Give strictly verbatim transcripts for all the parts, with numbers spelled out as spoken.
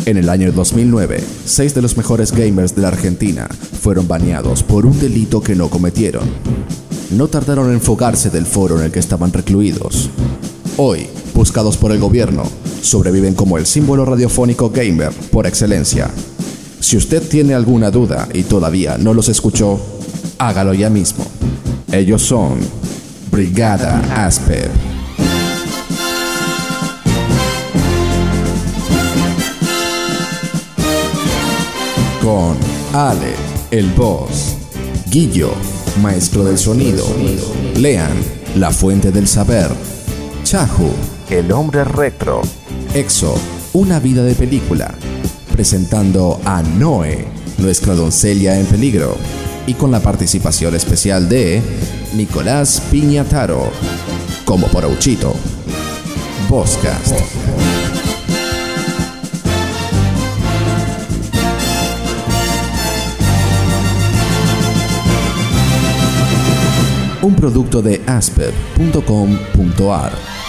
En el año dos mil nueve, seis de los mejores gamers de la Argentina fueron baneados por un delito que no cometieron. No tardaron en fugarse del foro en el que estaban recluidos. Hoy, buscados por el gobierno, sobreviven como el símbolo radiofónico gamer por excelencia. Si usted tiene alguna duda y todavía no los escuchó, hágalo ya mismo. Ellos son Brigada Asper. Con Ale, el boss, Guillo, maestro del sonido, Lean, la fuente del saber, Chahu, el hombre retro, Exo, una vida de película, presentando a Noe, nuestra doncella en peligro, y con la participación especial de Nicolás Piñataro, como Porouchito. Bosscast. Un producto de asper punto com punto a r.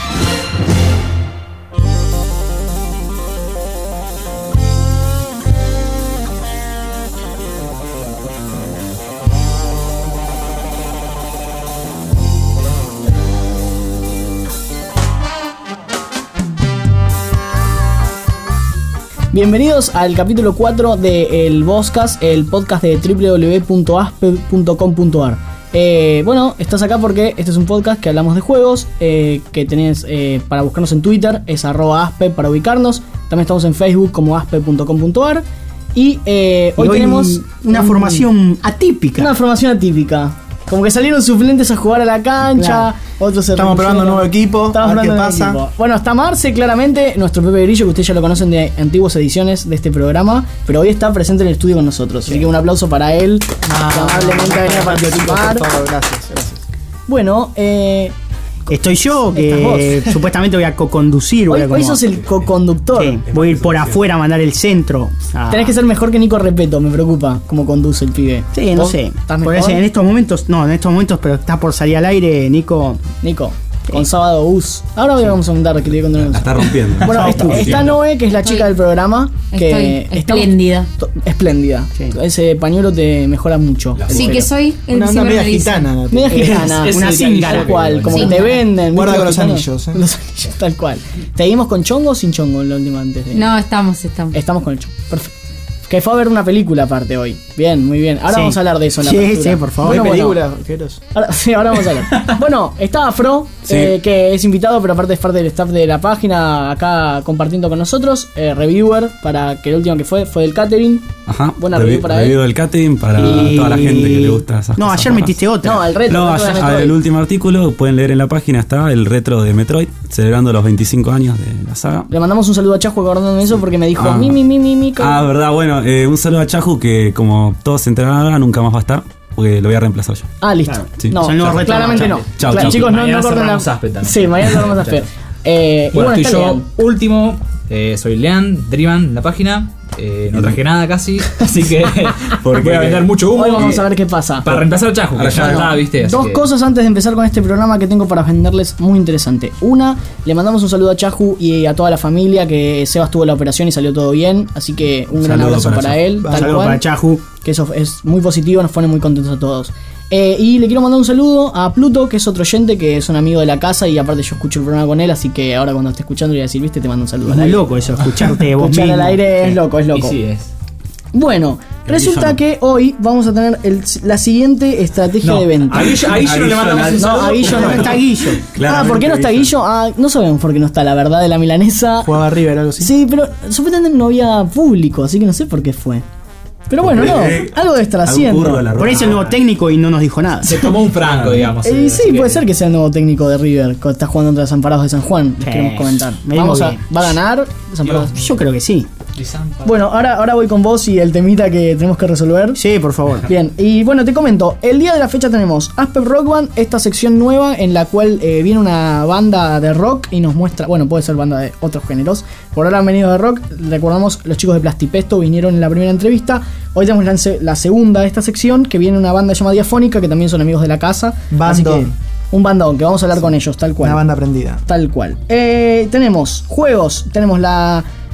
Bienvenidos al capítulo cuatro de El Bosscast, el podcast de doble u doble u doble u punto asper punto com punto a r. Eh, bueno, estás acá porque este es un podcast que hablamos de juegos, eh, que tenés eh, para buscarnos en Twitter, es arroba aspe para ubicarnos. También estamos en Facebook como aspe punto com punto a r. Y, eh, hoy, y hoy tenemos una un, formación atípica. Una formación atípica. Como que salieron suplentes a jugar a la cancha, claro. Otros se Estamos probando un nuevo equipo, a ver qué pasa. Equipo. Bueno, está Marce, claramente, nuestro Pepe Grillo, que ustedes ya lo conocen de antiguas ediciones de este programa, pero hoy está presente en el estudio con nosotros. Sí. Así que un aplauso para él, ah, que amablemente ha venido a participar. Gracias, gracias. Bueno, eh... estoy yo, que supuestamente voy a co-conducir. Hoy, hoy sos el co-conductor. Sí, voy a ir por afuera a mandar el centro. Ah. Tenés que ser mejor que Nico Repeto, me preocupa cómo conduce el pibe. Sí, no sé. ¿Estás mejor? En estos momentos, no, en estos momentos, pero está por salir al aire, Nico. Nico. Sí. Con Sábado Bus. Ahora sí. Vamos a comentar que le digo la está rompiendo. Bueno, está, está Noé, que es la chica Estoy, del programa. Que Estoy espléndida. Está, espléndida. Sí. Ese pañuelo te mejora mucho. Sí, que soy el una, una media gitana. Media gitana. Es, una cinga, tal cual. Como sí. Te venden. Guarda con los anillos. ¿eh? Los anillos, tal cual. ¿Te dimos con chongo o sin chongo en la última antes de... No, estamos, estamos. Estamos con el chongo. Perfecto. Que fue a ver una película aparte hoy. Bien, muy bien. Ahora sí. Vamos a hablar de eso en la Sí, apertura. sí, por favor. Bueno, película, bueno. Ahora, sí, ahora vamos a hablar. Bueno, está Afro, sí. eh, que es invitado, pero aparte es parte del staff de la página, acá compartiendo con nosotros. Eh, reviewer, para que el último que fue, fue del catering. Ajá. Buena Revi- review para review él. del catering para y... toda la gente que le gusta esas no, cosas. No, ayer metiste otra. No, el retro. No, el, retro ayer, el último artículo, pueden leer en la página, está el retro de Metroid, celebrando los veinticinco años de la saga. Le mandamos un saludo a Chajo acordándome de eso porque me dijo ah. mi, mi, mi, mi, mi. Ah, verdad, bueno, eh, un saludo a Chahu, que como todos se enterarán ahora, nunca más va a estar, porque lo voy a reemplazar yo. Ah, listo. Claro. Sí. No, no chau, claramente no. Chao, claro, chau. Chicos, no, mañana no corten la... Aspe también. Sí, mañana cerramos Aspe. Eh, bueno, bueno, estoy yo Lean. último. Eh, soy Lean, Drivan, la página. Eh, no traje nada casi, así que porque voy a vender mucho humo. Hoy vamos a ver qué pasa. Para reemplazar a Chahu, que ya está, viste. Dos que... cosas antes de empezar con este programa que tengo para venderles muy interesante. Una, le mandamos un saludo a Chahu y a toda la familia, que Sebas tuvo la operación y salió todo bien. Así que un gran abrazo para, para él. Un saludo para Chahu. Que eso es muy positivo, nos pone muy contentos a todos. Eh, y le quiero mandar un saludo a Pluto, que es otro oyente, que es un amigo de la casa y aparte yo escucho el programa con él, así que ahora cuando esté escuchando le voy a decir, viste, te mando un saludo. Es muy loco eso, escucharte vos Escuchar mismo. al aire es loco, es loco. Y sí es. Bueno, el resulta no. que hoy vamos a tener el, la siguiente estrategia no, de venta. A Guillo, a Guillo no le mandamos un saludo. No, a Guillo no está Guillo. Ah, ¿por qué no está Guillo? Ah, no sabemos por qué no está, la verdad, de la milanesa. Jugaba River, algo así. Sí, pero supuestamente no había público, así que no sé por qué fue. Pero bueno, no, algo de estar haciendo. Por eso el nuevo técnico y no nos dijo nada. Se tomó un franco, digamos. Eh, sí, puede que... ser que sea el nuevo técnico de River, que está jugando contra Desamparados de San Juan. Les queremos comentar. Vamos a, ¿va a ganar Desamparados? Yo, yo creo que sí. Bueno, ahora, ahora voy con vos y el temita que tenemos que resolver. Sí, por favor. Bien, y bueno, te comento. El día de la fecha tenemos Asper Rock Band, esta sección nueva en la cual eh, viene una banda de rock y nos muestra, bueno, puede ser banda de otros géneros. Por ahora han venido de rock. Recordamos, los chicos de Plastipesto vinieron en la primera entrevista. Hoy tenemos la, la segunda de esta sección, que viene una banda llamada Diafónica, que también son amigos de la casa. Bandón. Un bandón, que vamos a hablar sí, con ellos, tal cual. Una banda prendida. Tal cual. Eh, tenemos juegos, tenemos la...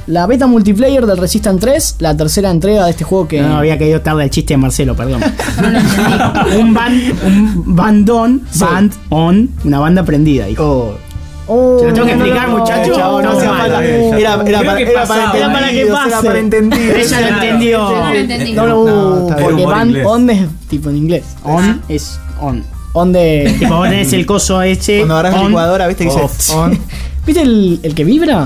la beta multiplayer del Resistance tres, la tercera entrega de este juego que... No, no, había caído tarde el chiste de Marcelo, perdón. un band, un bandón, Sí. band on, una banda prendida, dijo. Oh, Se lo tengo que explicar, no, muchachos. no, No, no, hacía no, falta. no, Era, era, Creo para, que era para pasaba. Era para que entendidos, pase. era para entendidos. Ella lo entendió. Yo no lo entendí. No, no, No, está bien. porque Humor band inglés. on es tipo en inglés. On es on. On de... Tipo, vos tenés el coso ese. Cuando agarras la on, licuadora, viste que dice off. on. ¿Viste el, el que vibra?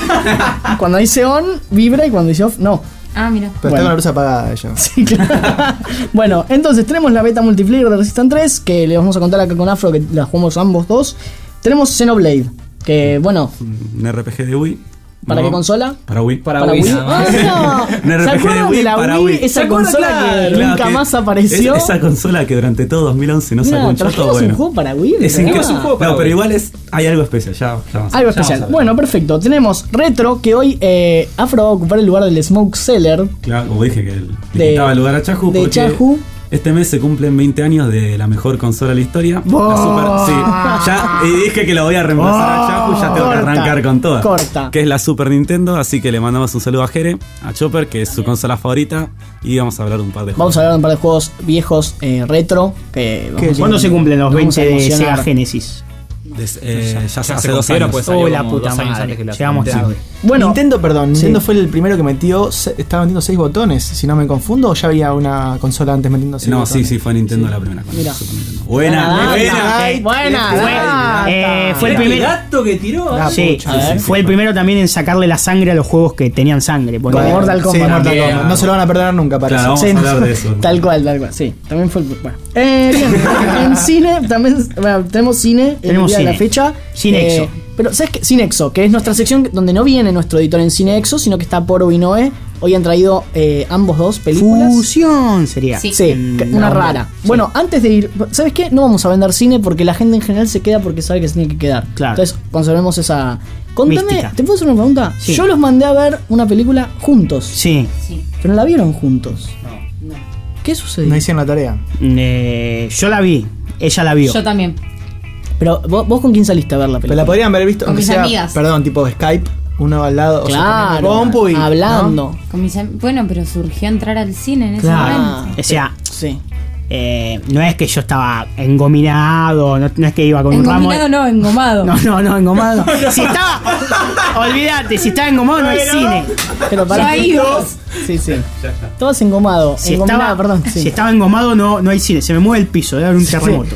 Cuando dice on, vibra y cuando dice off, no. Ah, mira. Pero Bueno. está con la luz apagada yo. Sí, claro. Bueno, entonces tenemos la beta multiplayer de Resistance tres, que le vamos a contar acá con Afro, que la jugamos ambos dos. Tenemos Xenoblade, que bueno, Un R P G de Wii. ¿para No, qué consola? Para Wii. Para, Para Wii. Wii. nada más. Ah, Un R P G ¿se de acuerdan Wii de la para Wii? Wii. Esa ¿Se acuerdan? consola que Claro, nunca que más apareció. es- esa consola que durante todo dos mil once no Mira, sacó un choto, trajimos bueno. un juego para Wii. Es ¿verdad? increíble. Es un juego para No, pero Wii. igual es, hay algo especial. Ya, ya vamos a Algo ver. especial. vamos a ver. Bueno, perfecto. Tenemos Retro, que hoy eh, Afro va a ocupar el lugar del Smoke Seller. Claro, como dije que el, le De- quitaba el lugar a Chahu de porque Chahu. este mes se cumplen veinte años de la mejor consola de la historia. ¡Wow! La Super, sí. Ya, y dije que lo voy a reemplazar a Chahu, ya tengo que Corta, arrancar con toda. corta. Que es la Super Nintendo, así que le mandamos un saludo a Jere, a Chopper, que es su consola favorita, y vamos a hablar un par de juegos. Vamos a hablar de un par de juegos viejos eh, retro. Que vamos- ¿Cuándo se cumplen los nos vamos a veinte de emocionar. Sega Genesis? Des- eh, ya, Ya hace se dos cumplieron, años. pues salió Oh, la como puta dos años madre. antes que la Llegamos Nintendo. tarde. Bueno, Nintendo, perdón, Nintendo Sí. fue el primero que metió, se- estaba metiendo seis botones, si no me confundo, o ya había una consola antes metiendo seis No, botones. sí, sí, fue Nintendo la primera. con Mira. Super Nintendo. Buena, Buena buena. data. Ay, Buena fue- data. eh, fue el Mirá primer- qué gato que tiró. Ah, Sí, pucha, a ver. fue el primero también en sacarle la sangre a los juegos que tenían sangre. Como Porque- Mortal Sí, Kombat. Mortal También. Kombat. No se lo van a perdonar nunca, parece. Claro, vamos Sí, a hablar de eso. Tal cual, tal cual, sí. También fue el. Bueno. Eh, bien, en cine, también bueno, tenemos cine en Tenemos el día de la cine. fecha. Cinexo. Eh, pero, ¿sabes qué? Cinexo, que es nuestra sección donde no viene nuestro editor en Cinexo, sino que está Poro y Noé. Hoy han traído eh, ambos dos películas. Fusión sería. Sí. Sí, Mm, ca- una no, rara. sí. Bueno, antes de ir, ¿sabes qué? No vamos a vender cine porque la gente en general se queda porque sabe que se tiene que quedar. Claro. Entonces, conservemos esa. Contame, Mística. ¿te puedo hacer una pregunta? Sí. Yo los mandé a ver una película juntos, Sí. Sí. pero no la vieron juntos. ¿Qué sucedió? No hicieron la tarea. Eh, yo la vi. Ella la vio. Yo también. Pero ¿vos, vos con quién saliste a ver la Pero película? la podrían haber visto, Con aunque mis sea, amigas. perdón, tipo Skype, uno al lado, o sea, Claro, con el compu y, hablando. ¿no? Con mis am- bueno, pero surgió entrar al cine en ese Claro. momento. O sea, Sí. eh, no es que yo estaba engominado, no, no es que iba con un ramo. Engominado no, engomado. No, no, no, engomado. Si estaba. Olvídate, si estaba engomado no hay cine. Pero para Ya ibas. Sí, sí. Estabas engomado. Si Engominado, estaba, perdón. Sí. si estaba engomado no, no hay cine. Se me mueve el piso, debe haber un terremoto.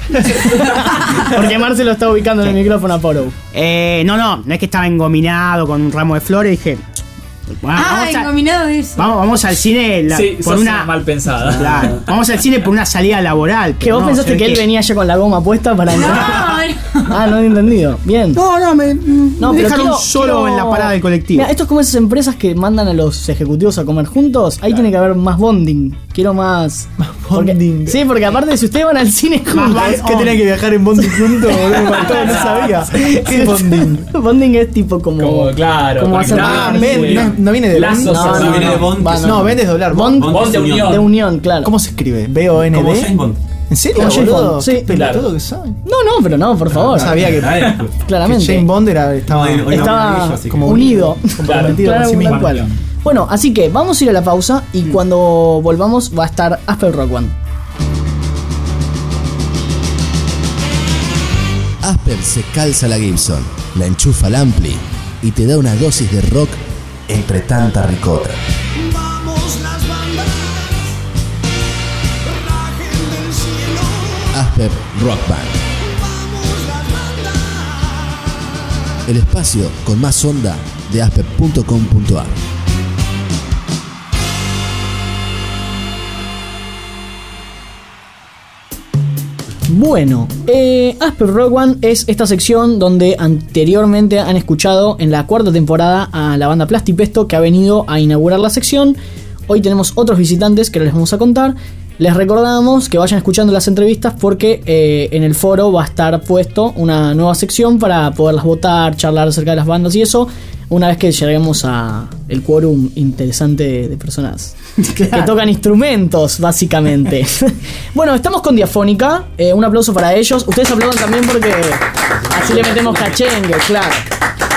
Porque Marcelo está ubicando en el micrófono a Poro. Eh, no, no, no es que estaba engominado con un ramo de flores. Dije, bueno, Ah, vamos, a- engominado de eso. vamos, vamos al cine la- Sí, por sos una. mal pensada. Claro, vamos al cine por una salida laboral. Que pero vos no, pensaste se ve que él venía ya con la goma puesta para entrar. No, no. Ah, no he entendido. Bien. No, no, me, No, me pero dejaron quiero- solo quiero- en la parada del colectivo. Mira, esto es como esas empresas que mandan a los ejecutivos a comer juntos. Ahí tiene que haber más bonding. Quiero más. Porque- bonding. sí, porque aparte, si ustedes van al cine juntos. Es que tenía que viajar en Bondi juntos, boludo, con todo, no sabía. ¿Qué es bonding? Bonding es tipo como. Como, claro, como hacer- Ah, conectar, ven, sí. no, no viene de Lazos Bond. No, sociales. no, viene de no, Bond, va, que no. No, ven es doblar. Bond, Bond. Bond de unión. de unión, claro. ¿Cómo se escribe? B O N Como D. James Bond. ¿En serio, Como James boludo? Bond, sí. Qué pelotudo Claro. que soy. No, no, pero no, por favor. No sabía que, Ay, Claramente. que James Bond era, estaba Hoy- hoy Estaba amarillo, así que- como unido. comprometido Claro, con sí mismo. tal cual. Bueno, así que vamos a ir a la pausa y cuando volvamos va a estar Asper Rock One. Asper se calza la Gibson, la enchufa al ampli y te da una dosis de rock entre tanta ricota. Asper Rock Band. El espacio con más onda de asper punto com punto a r. Bueno, eh, Asper Rock One es esta sección donde anteriormente han escuchado en la cuarta temporada a la banda Plastipesto, que ha venido a inaugurar la sección. Hoy tenemos otros visitantes que les vamos a contar. Les recordamos que vayan escuchando las entrevistas porque eh, en el foro va a estar puesto una nueva sección para poderlas votar, charlar acerca de las bandas y eso, una vez que lleguemos a el quórum interesante de personas que tocan instrumentos, básicamente. Bueno, estamos con Diafónica, eh, un aplauso para ellos. Ustedes aplaudan también porque así le metemos cachengue, claro.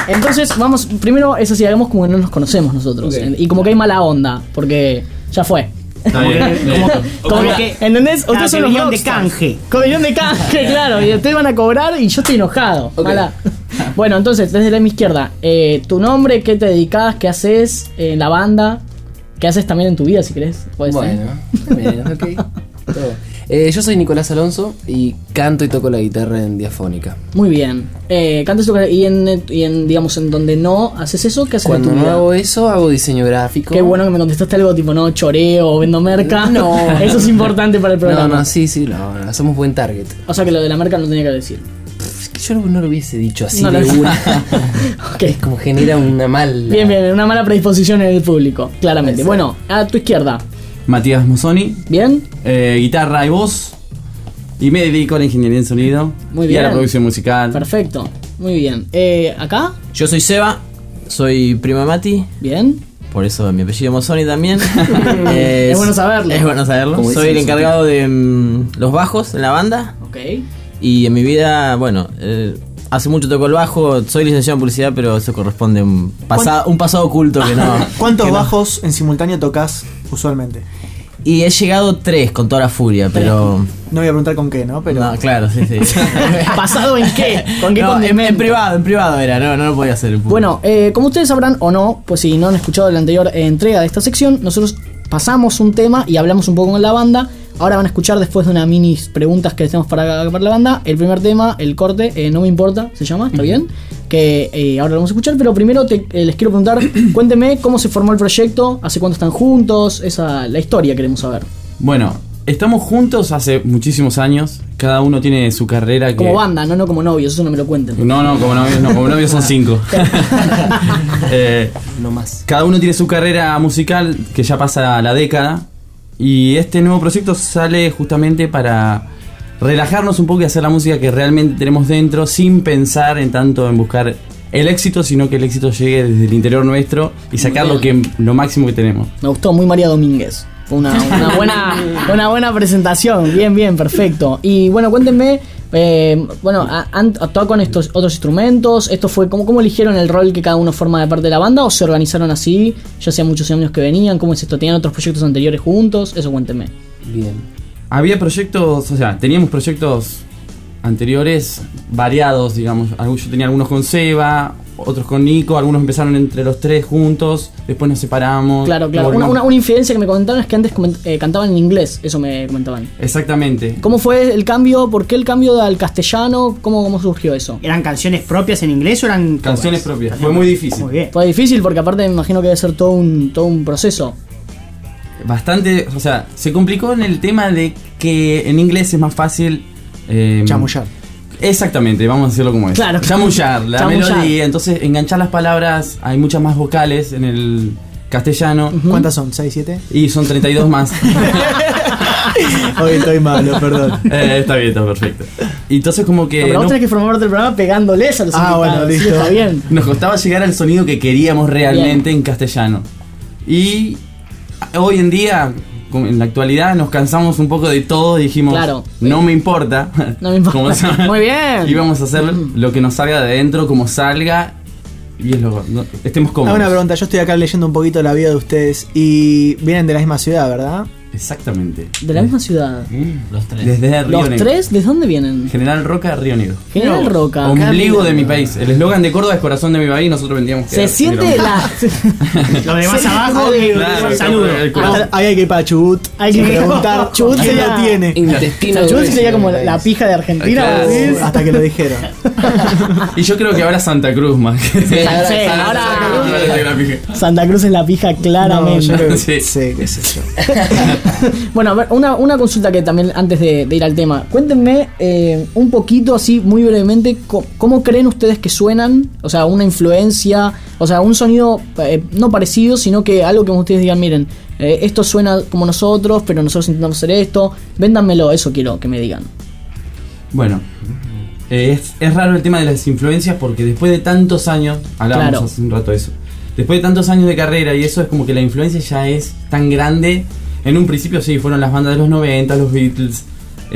Entonces, vamos, primero, eso sí, hagamos como que no nos conocemos nosotros. Ok. Y como que hay mala onda, porque ya fue. Está bien. Como, como que, ¿entendés? Claro, Ustedes son que los vinieron de rockstars. canje. Con vinieron de canje, claro. Y ustedes van a cobrar y yo estoy enojado. Ok. Mala. Bueno, entonces, desde la mi izquierda, eh, tu nombre, qué te dedicas, qué haces en la banda, qué haces también en tu vida, si querés. Puede ser. Bueno, bien, ok. Todo. Eh, yo soy Nicolás Alonso y canto y toco la guitarra en Diafónica. Muy bien. Eh, cantas tu- y en, y en, digamos, en donde no haces eso, ¿qué haces Cuando en tu no vida? hago eso, hago diseño gráfico. Qué bueno que me contestaste algo tipo, no, choreo, vendo merca. No. Eso es importante para el No, programa. no, sí, sí, no, no, somos buen target. O sea que lo de la merca no tenía que decir. Es que yo no, no lo hubiese dicho así No de lo- una. Ok. Es como genera una mala. Bien, bien, una mala predisposición en el público, claramente. Exacto. Bueno, a tu izquierda. Matías Mosoni, ¿Bien? eh, guitarra y voz. Y me dedico a la ingeniería en sonido. Muy Y a bien. la producción musical. Perfecto. Muy bien. Eh, ¿Acá? Yo soy Seba, soy prima Mati, Bien. por eso mi apellido Mosoni también. Es bueno saberlo. Es bueno saberlo. Como Soy dicen, el encargado de mm, los bajos en la banda. Ok. Y en mi vida, bueno, eh, hace mucho toco el bajo. Soy licenciado en publicidad, pero eso corresponde a un, pasa- un pasado oculto que no. ¿Cuántos que no. bajos en simultáneo tocas usualmente? Y he llegado tres con toda la furia, pero. No voy a preguntar con qué, ¿no? Pero No, claro, sí, sí. ¿Basado en qué? ¿Con qué No, en, condimento? en privado, en privado era, no, no lo podía hacer en público. Bueno, eh, como ustedes sabrán o no, pues si no han escuchado la anterior eh, entrega de esta sección, nosotros pasamos un tema y hablamos un poco con la banda. Ahora van a escuchar, después de una mini preguntas que tenemos para, para la banda, el primer tema, el corte, eh, No Me Importa, se llama, ¿está bien? Que eh, ahora lo vamos a escuchar, pero primero te- eh, les quiero preguntar, cuéntenme cómo se formó el proyecto, hace cuánto están juntos, esa la historia queremos saber. Bueno, estamos juntos hace muchísimos años. Cada uno tiene su carrera que... Como banda, no, no como novios, eso no me lo cuenten. No, no, como novios, no, como novios son cinco. Eh, No más. cada uno tiene su carrera musical que ya pasa la década. Y este nuevo proyecto sale justamente para relajarnos un poco y hacer la música que realmente tenemos dentro, sin pensar en tanto en buscar el éxito, sino que el éxito llegue desde el interior nuestro y sacar lo, que, lo máximo que tenemos. Me gustó muy María Domínguez. Fue una, una buena una buena presentación. Bien, bien, perfecto. Y bueno, cuéntenme, eh, bueno, a- han actuado con estos otros instrumentos. ¿Esto fue cómo, cómo eligieron el rol que cada uno forma de parte de la banda o se organizaron así? Ya hacía muchos años que venían. ¿Cómo es esto? ¿Tenían otros proyectos anteriores juntos? Eso cuéntenme. Bien. Había proyectos, o sea, teníamos proyectos anteriores variados, digamos. Algu- Yo tenía algunos con Seba, otros con Nico, algunos empezaron entre los tres juntos, después nos separamos. Claro, claro. luego Una, volvimos- una, una infidencia que me comentaron es que antes coment- eh, cantaban en inglés. Eso me comentaban. Exactamente. ¿Cómo fue el cambio? ¿Por qué el cambio al castellano? ¿Cómo, cómo surgió eso? ¿Eran canciones propias en inglés o eran Canciones covers? propias. Fue muy difícil. Muy bien. Fue difícil porque aparte me imagino que debe ser todo un, todo un proceso. Bastante, o sea, se complicó en el tema de que en inglés es más fácil... eh, chamullar. Exactamente, vamos a decirlo como es. Claro. Chamullar, la Chamullar. melodía, entonces enganchar las palabras, hay muchas más vocales en el castellano ¿Cuántas son? ¿seis, siete? y son treinta y dos más. Hoy estoy malo, perdón. Eh, está bien, está perfecto. Y entonces como que No, pero vos no- tenés que formar parte del programa pegándoles a los Ah, invitados. bueno, sí, listo. está bien. nos costaba llegar al sonido que queríamos realmente en castellano. Y hoy en día, como en la actualidad, nos cansamos un poco de todo y dijimos, Claro. no me importa. No me importa. Como se- Muy bien. Y vamos a hacer lo que nos salga de adentro, como salga. Y es lo no- estemos Hago cómodos. una pregunta, yo estoy acá leyendo un poquito la vida de ustedes y vienen de la misma ciudad, ¿verdad? Exactamente. De la misma ciudad. Los tres. Desde Río ¿Los Negro. tres? ¿De dónde vienen? General Roca, Río Negro. General Roca. Ombligo de mi país. El eslogan de Córdoba es corazón de mi país. Nosotros vendíamos que Se era- siente era- la. Lo de más Sí. abajo, eh, Claro, saludo. el corazón. Ahora Ahí hay que ir para Chubut. Hay que preguntar Chubut quién sería- lo tiene. Intestino Chubut grueso sería como de mi la país. pija de Argentina. Claro. ¿sí? Uh, hasta que lo dijeron. Y yo creo que ahora Santa Cruz más. que- Sí, ahora- sí, ahora- ahora. Ahora la pija. Santa Cruz es la pija, No, claramente. yo creo que Sí. sí, qué sé yo. Bueno, a ver, una, una consulta que también antes de, de ir al tema. Cuéntenme eh, un poquito, así muy brevemente, co- cómo creen ustedes que suenan. O sea, una influencia, o sea, un sonido eh, no parecido, sino que algo que ustedes digan, miren, eh, esto suena como nosotros, pero nosotros intentamos hacer esto. Véndanmelo, eso quiero que me digan. Bueno, eh, es, es raro el tema de las influencias porque después de tantos años, hablábamos Claro. hace un rato de eso, después de tantos años de carrera y eso es como que la influencia ya es tan grande. En un principio sí, fueron las bandas de los noventa, los Beatles.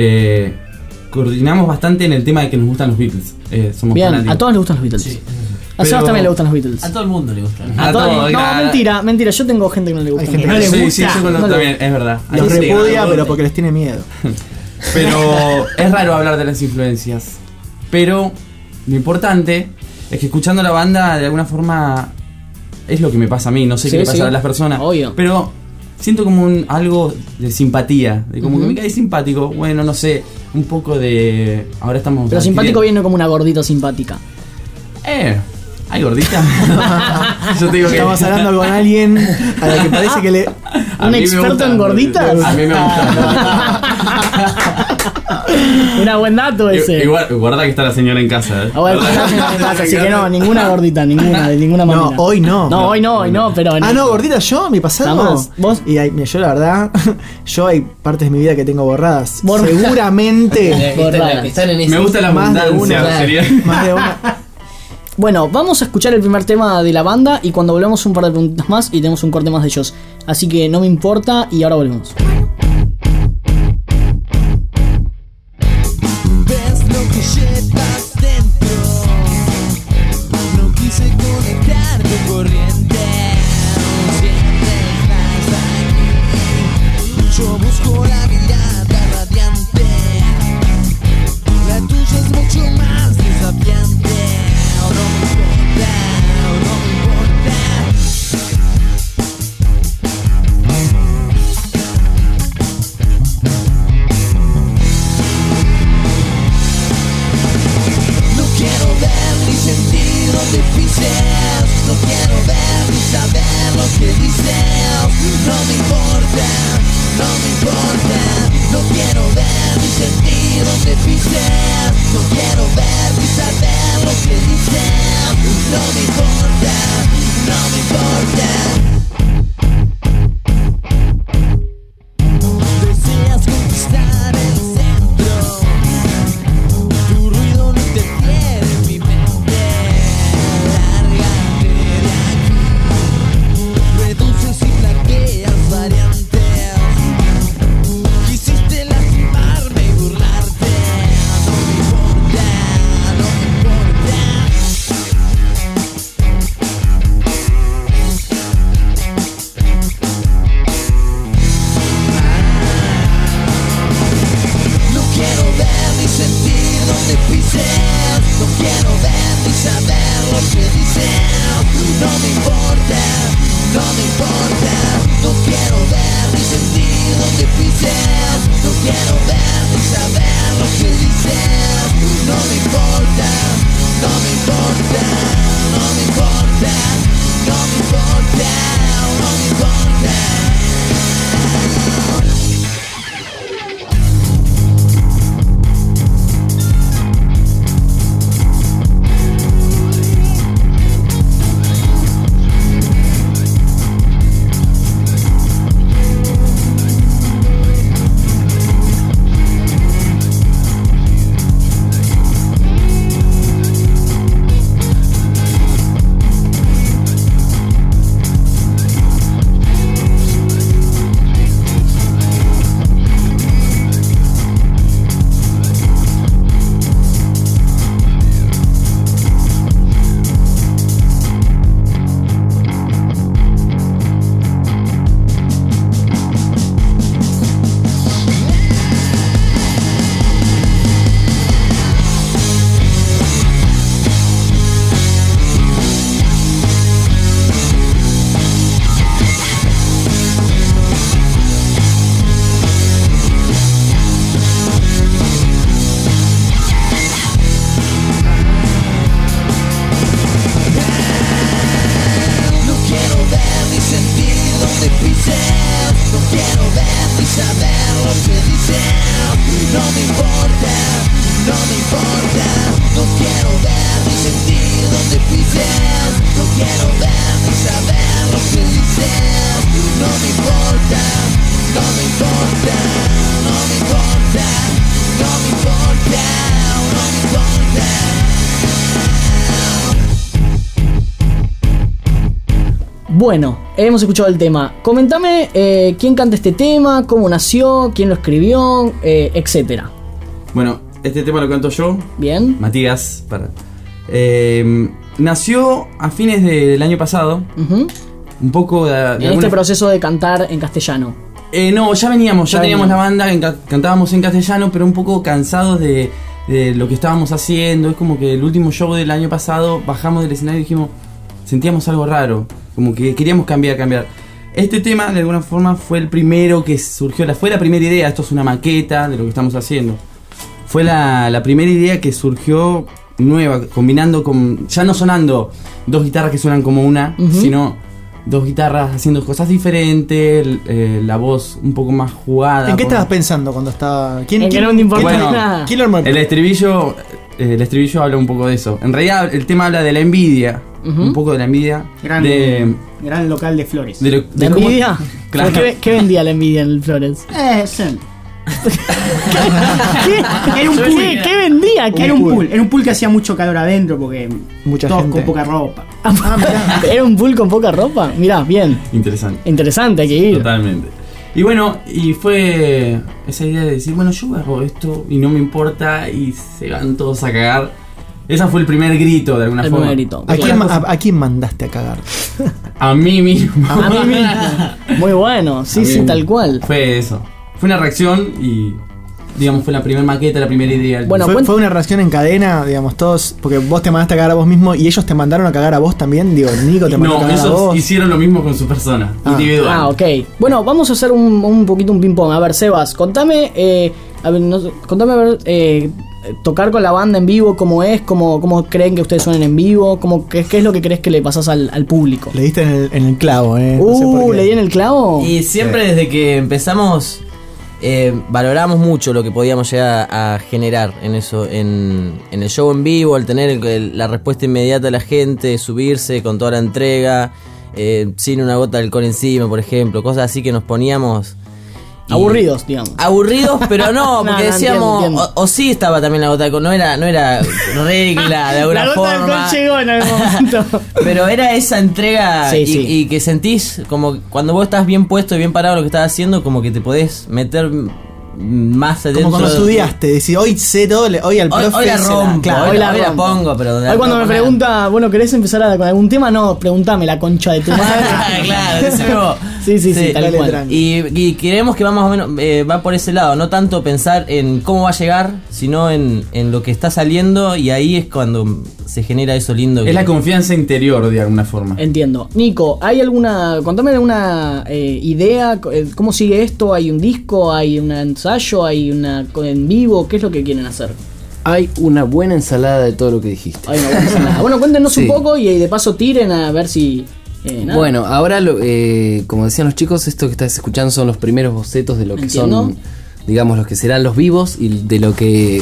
Eh, coordinamos bastante en el tema de que nos gustan los Beatles. Eh, somos Bien, fanáticos. a todos les gustan los Beatles. A Sebas también le gustan los Beatles. A todo el mundo le gustan. A todo- todo, no, claro. mentira, mentira. Yo tengo gente que no le gusta. Hay gente que No le Sí, gusta. sí, yo conozco No le- también, es verdad. Hay Los gente que- repudia, pero porque les tiene miedo. Pero es raro hablar de las influencias. Pero lo importante es que escuchando la banda, de alguna forma, es lo que me pasa a mí. No sé Sí, qué le pasa sí. a las personas. Obvio. Pero siento como un, algo de simpatía. De como Ujú. que me cae simpático. Bueno, no sé, un poco de. Ahora estamos. Pero simpático adquiriendo- viene como una gordita simpática. Eh, ¿hay gordita? Yo te digo que. Estamos hablando con alguien a la que parece que le. A ¿Un mí me experto gustan- en gorditas? A mí me gusta. Un buen dato ese. Igual, guarda que está la señora en casa. ¿eh? Ah, bueno, estás en la casa, así que no, ninguna gordita, ninguna, de ninguna No, manera. hoy no. No, hoy no, hoy no, pero. en Ah, el- no, gordita, yo, mi pasado. Jamás. Vos- Y ahí, mira, yo la verdad, yo hay partes de mi vida que tengo borradas. Borra- Seguramente. Eh, están- Están en ese. Me gusta la Más de abundancia. una. Sería. Más de una. Bueno, vamos a escuchar el primer tema de la banda y cuando volvemos un par de preguntas más y tenemos un corte más de ellos. Así que no me importa y ahora volvemos. Ves lo que llevas dentro. No quise conectar tu corriente. Siempre estás aquí. Yo busco la mirada radiante. La tuya es mucho más desafiante. Oh, no me importa, oh, no me importa. No quiero ver ni sentir donde pises. No quiero ver ni saber lo que dices. No me importa, no me importa. No quiero ver ni sentir donde pises. No quiero ver ni saber lo que dices. No me importa, no me importa. Deseas conquistar el centro. Tu ruido no interfiere en mi mente. Lárgate de aquí. Reduces y blanqueas variantes. Quisiste lastimarme y burlarte. No me importa, no me importa. No quiero ver ni sentir donde pises. No quiero ver ni saber lo que dices. No me importa, no me importa. No quiero ver ni sentir donde pises. No quiero ver ni saber lo que dices. No me importa, no me importa. No me importa, no me importa. No me importa. No quiero ver ni sentir donde pises. No quiero ver ni saber lo que dices. No me importa, no me importa. No quiero ver ni sentir donde pises. No quiero ver ni saber lo que dices. No me importa, no me importa. No me importa, no me importa. No me importa. Bueno, hemos escuchado el tema. Comentame eh, quién canta este tema, cómo nació, quién lo escribió, eh, etcétera. Bueno, este tema lo canto yo. Bien. Matías, para. Eh, nació a fines del año pasado. Ujú. Un poco de, de En alguna- este proceso de cantar en castellano. Eh, no, ya veníamos, ya, Ya teníamos veníamos. la banda, en ca- cantábamos en castellano, pero un poco cansados de, de lo que estábamos haciendo. Es como que el último show del año pasado bajamos del escenario y dijimos, sentíamos algo raro, como que queríamos cambiar, cambiar. Este tema de alguna forma fue el primero que surgió, la, fue la primera idea, esto es una maqueta de lo que estamos haciendo. Fue la, la primera idea que surgió nueva, combinando con, ya no sonando dos guitarras que suenan como una, Ujú. sino dos guitarras haciendo cosas diferentes, l- eh, la voz un poco más jugada. ¿En qué con- estabas pensando cuando estaba.? ¿Quién, En que quién- no te importa Bueno, nada. quién lo armó? El estribillo, eh, el estribillo habla un poco de eso. En realidad el tema habla de la envidia, Ujú. un poco de la envidia, Gran, de, gran local de flores. de, lo- ¿La de cómo- envidia? Claro. ¿Qué, qué vendía la envidia en el Flores? Eh, sí. ¿Qué, Era un pool. ¿Qué, qué vendía? ¿Qué Era un pool, era un pool que hacía mucho calor adentro porque Mucha todos gente. con poca ropa. ¿Era un pool con poca ropa? Mirá, bien. Interesante. Interesante, hay que ir. Totalmente. Y bueno, y fue esa idea de decir, bueno, yo hago esto y no me importa y se van todos a cagar. Esa fue el primer grito de alguna El forma. primer grito. ¿A quién, ma- a, a quién mandaste a cagar? A mí mismo. A mí mismo. Muy bueno, sí, A mí sí, mismo. tal cual. Fue eso. Fue una reacción y, digamos, fue la primera maqueta, la primera idea. Bueno, ¿Fue, cuen- fue una reacción en cadena, digamos, todos? Porque vos te mandaste a cagar a vos mismo y ellos te mandaron a cagar a vos también. Digo, Nico te mandó a no, cagar a ellos vos. hicieron lo mismo con su persona, Ah. individual. Ah, ok. Bueno, vamos a hacer un, un poquito un ping-pong. A ver, Sebas, contame, eh, a ver, no sé, contame a ver, eh, tocar con la banda en vivo, cómo es, cómo, cómo creen que ustedes suenen en vivo, cómo, qué, qué es lo que crees que le pasás al, al público. Le diste en el, en el clavo, ¿eh? No sé por Uh, qué. ¿le di en el clavo? Y siempre desde que empezamos eh, valoramos mucho lo que podíamos llegar a generar en eso, en, en el show en vivo, al tener el- el- la respuesta inmediata de la gente, subirse con toda la entrega, eh, sin una gota de alcohol encima, por ejemplo, cosas así que nos poníamos... y- Aburridos, digamos. Aburridos, pero no, porque No, no, decíamos, entiendo, entiendo. O, o sí estaba también la gota de alcohol, no era, no era regla de alguna La gota de forma. alcohol llegó en algún momento. Pero era esa entrega Sí, y, sí. y que sentís como cuando vos estás bien puesto y bien parado en lo que estás haciendo, como que te podés meter más adentro. Como cuando estudiaste, decís, hoy sé todo, le- hoy al Hoy, profe. hoy la se rompo, claro, hoy, hoy la, la hoy la rompo. pongo, pero donde Hoy la cuando me pongo, pregunta, bueno, ¿querés empezar a- con algún tema? No, preguntame la concha de tu madre. claro, decimos. Sí, sí, sí, tal dale cual. tranqui. Y, y creemos que va más o menos eh, va por ese lado, no tanto pensar en cómo va a llegar, sino en, en lo que está saliendo, y ahí es cuando se genera eso lindo. Es que- la confianza interior de alguna forma. Entiendo. Nico, ¿hay alguna, contame alguna eh, idea? eh, ¿Cómo sigue esto? ¿Hay un disco? ¿Hay un ensayo? ¿Hay una co- en vivo? ¿Qué es lo que quieren hacer? Hay una buena ensalada de todo lo que dijiste. Hay una buena ensalada. Bueno, cuéntenos Sí. un poco y eh, de paso tiren a ver si... eh, nada. Bueno, ahora, lo- eh, como decían los chicos, esto que estás escuchando son los primeros bocetos de lo que Entiendo. son, digamos, los que serán los vivos y de lo que...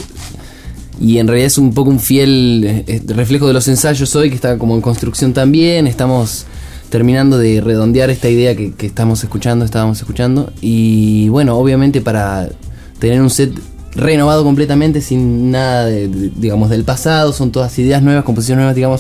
Y en realidad es un poco un fiel eh, reflejo de los ensayos hoy, que está como en construcción también. Estamos terminando de redondear esta idea que, que estamos escuchando, estábamos escuchando. Y bueno, obviamente para tener un set renovado completamente, sin nada, de, de- digamos, del pasado, son todas ideas nuevas, composiciones nuevas, digamos,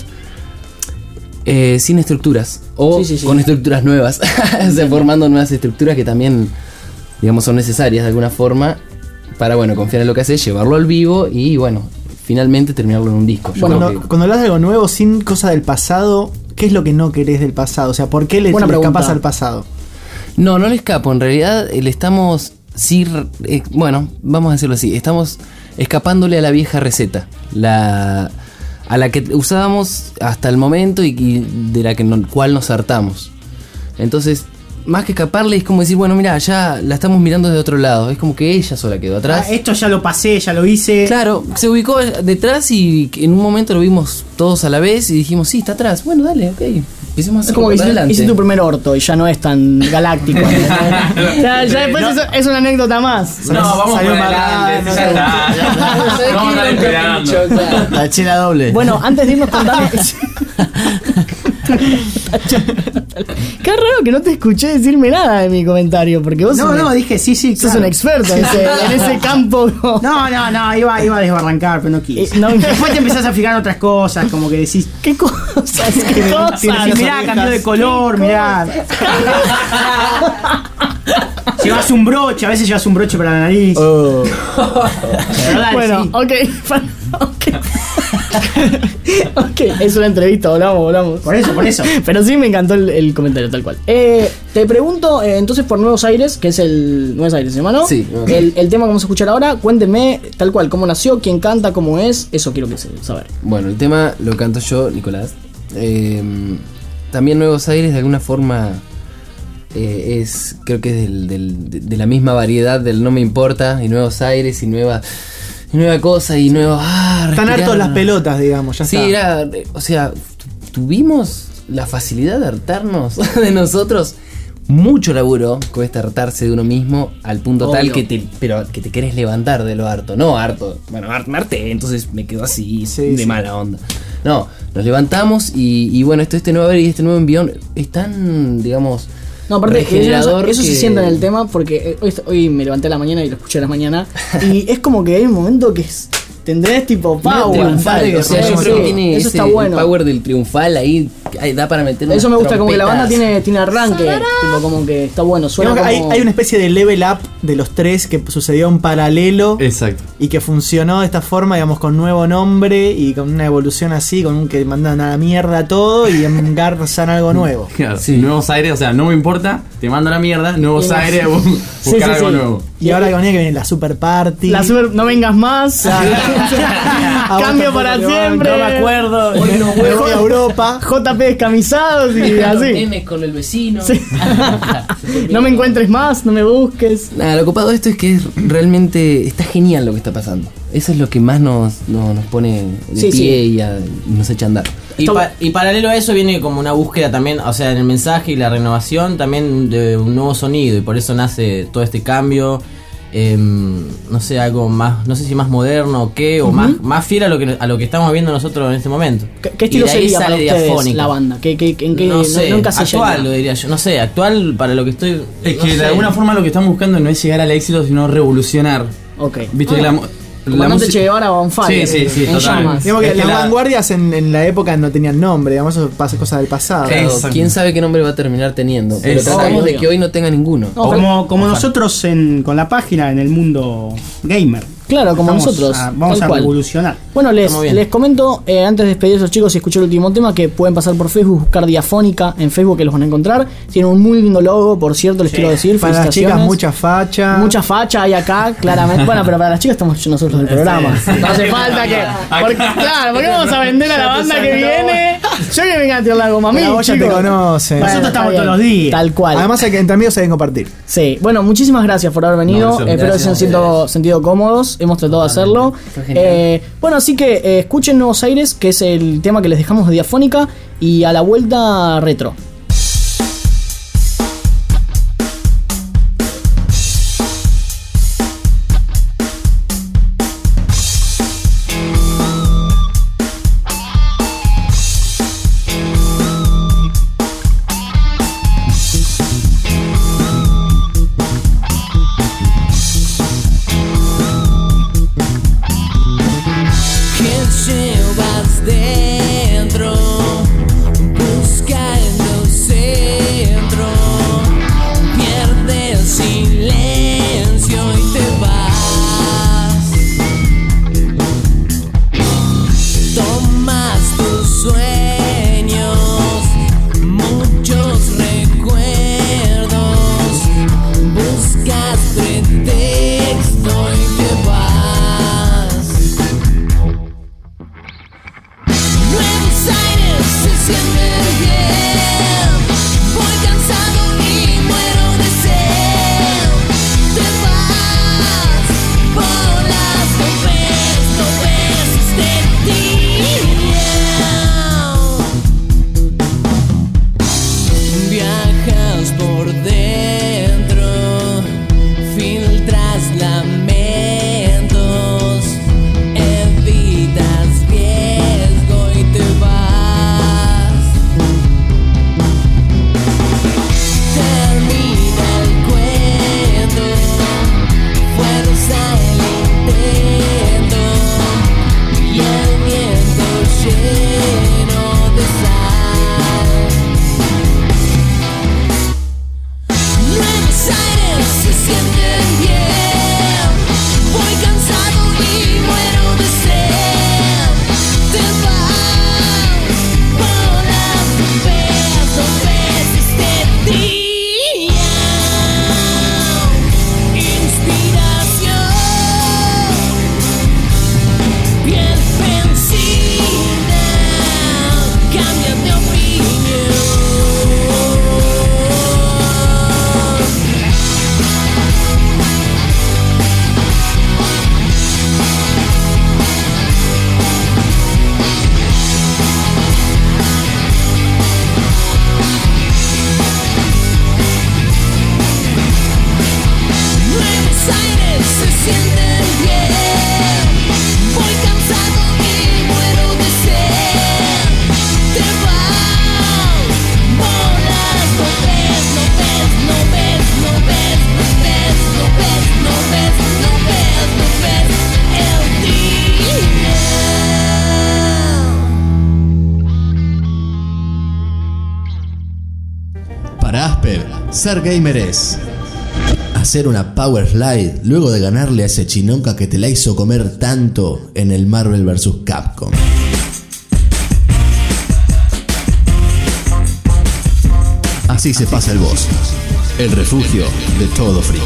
eh, sin estructuras. O Sí, sí, sí. con estructuras nuevas, o sea, formando nuevas estructuras que también, digamos, son necesarias de alguna forma para, bueno, confiar en lo que hace, llevarlo al vivo y, bueno, finalmente terminarlo en un disco. Yo Bueno, creo cuando, que- cuando hablas de algo nuevo sin cosa del pasado, ¿qué es lo que no querés del pasado? O sea, ¿por qué le, Buena le pregunta. escapas al pasado? No, no le escapo. En realidad eh, le estamos, sí, r- eh, bueno, vamos a decirlo así, estamos escapándole a la vieja receta, la a la que usábamos hasta el momento y, y de la que no, cual nos hartamos. Entonces, más que escaparle es como decir, bueno, mira, ya la estamos mirando de otro lado. Es como que ella sola quedó atrás. Ah, esto ya lo pasé, ya lo hice. Claro, se ubicó detrás y en un momento lo vimos todos a la vez y dijimos, sí, está atrás. Bueno, dale, ok. Empecemos a Es hacerlo como que para hiciste, adelante. hiciste tu primer orto y ya no es tan galáctico. ya, ya después No. es, es una anécdota más. No, vamos Salió para mal, adelante, no ya sé. está, ya está. No vamos a estar esperando. La chela doble. Bueno, antes de irnos contame. Qué raro que no te escuché decirme nada de mi comentario, porque vos No, sos, no, un, dije sí, sí. sos claro. un experto en ese, en ese campo. No, no, no, iba, iba a desbarrancar, pero no quise. Eh, no. Después te empezás a fijar en otras cosas, como que decís, ¿Qué cosas? ¿Qué cosas? decís, mirá, cambió de color, mirá. Llevas un broche, a veces llevas un broche para la nariz. Pero dale, Bueno, sí. ok. ok. Ok, es una entrevista, volamos, volamos. Por eso, por eso. Pero sí me encantó el, el comentario, tal cual. Eh, te pregunto, eh, entonces, por Nuevos Aires, que es el. Nuevos Aires, hermano. Sí. El, el tema que vamos a escuchar ahora, cuéntenme, tal cual, cómo nació, quién canta, cómo es. Eso quiero que se, saber. Bueno, el tema lo canto yo, Nicolás. Eh, también Nuevos Aires, de alguna forma, eh, es. Creo que es del, del, de, de la misma variedad del No Me Importa, y Nuevos Aires, y nueva. Y nueva cosa, y nuevo. Ah, Están respirar. hartos las pelotas, digamos, ya Sí, está. era. eh, O sea, tu- tuvimos la facilidad de hartarnos de nosotros. Mucho laburo cuesta hartarse de uno mismo al punto Obvio. tal que te, pero que te querés levantar de lo harto. No harto. Bueno, hart- me harté, entonces me quedo así Sí, de sí. mala onda. No, nos levantamos y, y bueno, esto, este nuevo y este nuevo envión es tan, digamos. No, aparte, eso, regenerador eso se que- sienta en el tema porque eh, hoy, hoy me levanté a la mañana y lo escuché a la mañana. Y es como que hay un momento que es, tendrás tipo power. Triunfal, ¿sabes? o sea, Sí, yo creo sí, que tiene eso ese, está bueno. el power del triunfal ahí, ahí da para meter Eso me unas gusta, como que la banda trompetas. tiene, tiene arranque, tipo como que está bueno, suena Digamos que como... hay, hay una especie de level up de los tres que sucedió en paralelo Exacto. y que funcionó de esta forma, digamos, con nuevo nombre y con una evolución así, con un que mandan a la mierda todo y engarzan algo nuevo. Claro, Sí. Nuevos Aires, o sea, no me importa, te mando a la mierda, Nuevos Y no- Aires, bu- buscar Sí, sí, algo sí. nuevo. Y ahora que venía que viene la super party. La super, no vengas más. A vos Cambio tampoco para te banco, siempre. no me acuerdo. Hoy no voy a Europa. J P descamisados y Los así. nenes con el vecino. Sí. No me encuentres más, no me busques. Nada, lo copado de esto es que es realmente está genial lo que está pasando. Eso es lo que más nos, nos, nos pone de Sí, pie sí. y, a- y nos echa a andar. Y, pa- y paralelo a eso viene como una búsqueda también, o sea, en el mensaje y la renovación también de un nuevo sonido y por eso nace todo este cambio, em, no sé, algo más, no sé si más moderno o qué, o más, más fiel a lo que a lo que estamos viendo nosotros en este momento. ¿Qué, qué estilo Y de ahí sería para sale ustedes Diafónica. la banda? ¿Qué, qué, en qué, no sé, no encasillaría? actual lo diría yo, no sé, actual para lo que estoy... Es no que de sé. alguna forma lo que estamos buscando no es llegar al éxito, sino revolucionar. Ok. Viste Ah, que la, mu- la Comandante música- Che Guevara on fire. Sí, sí, sí, en total. llamas. Digamos que Es que las la- vanguardias en, en la época no tenían nombre, digamos, eso pasa cosas del pasado. Sí. Claro, Exacto. quién sabe qué nombre va a terminar teniendo. Pero Exacto. tratamos de Obvio. que hoy no tenga ninguno. No, O como, como nosotros en, con la página en el mundo gamer. Claro, como Estamos nosotros. a- vamos tal a cual. revolucionar. Bueno, les, Estamos bien. les comento, eh, antes de despedir a esos chicos y escuchar el último tema, que pueden pasar por Facebook, buscar Diafónica en Facebook, que los van a encontrar. Tienen un muy lindo logo, por cierto, les quiero decir. Para las chicas, felicitaciones. mucha facha. Mucha facha hay acá, claramente. Bueno, pero para las chicas estamos nosotros del programa. No hace falta que. Porque, claro, ¿por qué vamos a vender a la banda que viene? Yo que venga a tirar la goma a mí, Pero vos ya te chicos. conocen. Bueno, Nosotros está estamos bien. todos los días. Tal cual. Además, hay que entre amigos se deben compartir. Sí, bueno, muchísimas gracias por haber venido. No, eso, Espero que se hayan gracias a sentido, sentido cómodos. Hemos tratado de hacerlo. Fue genial. Eh, bueno, así que eh, escuchen Nuevos Aires, que es el tema que les dejamos de Diafónica. Y a la vuelta, retro. Que llevas dentro, buscando Ser gamer es hacer una power slide luego de ganarle a ese chinonca que te la hizo comer tanto en el Marvel versus. Capcom. Así se pasa el boss, el refugio de todo friki.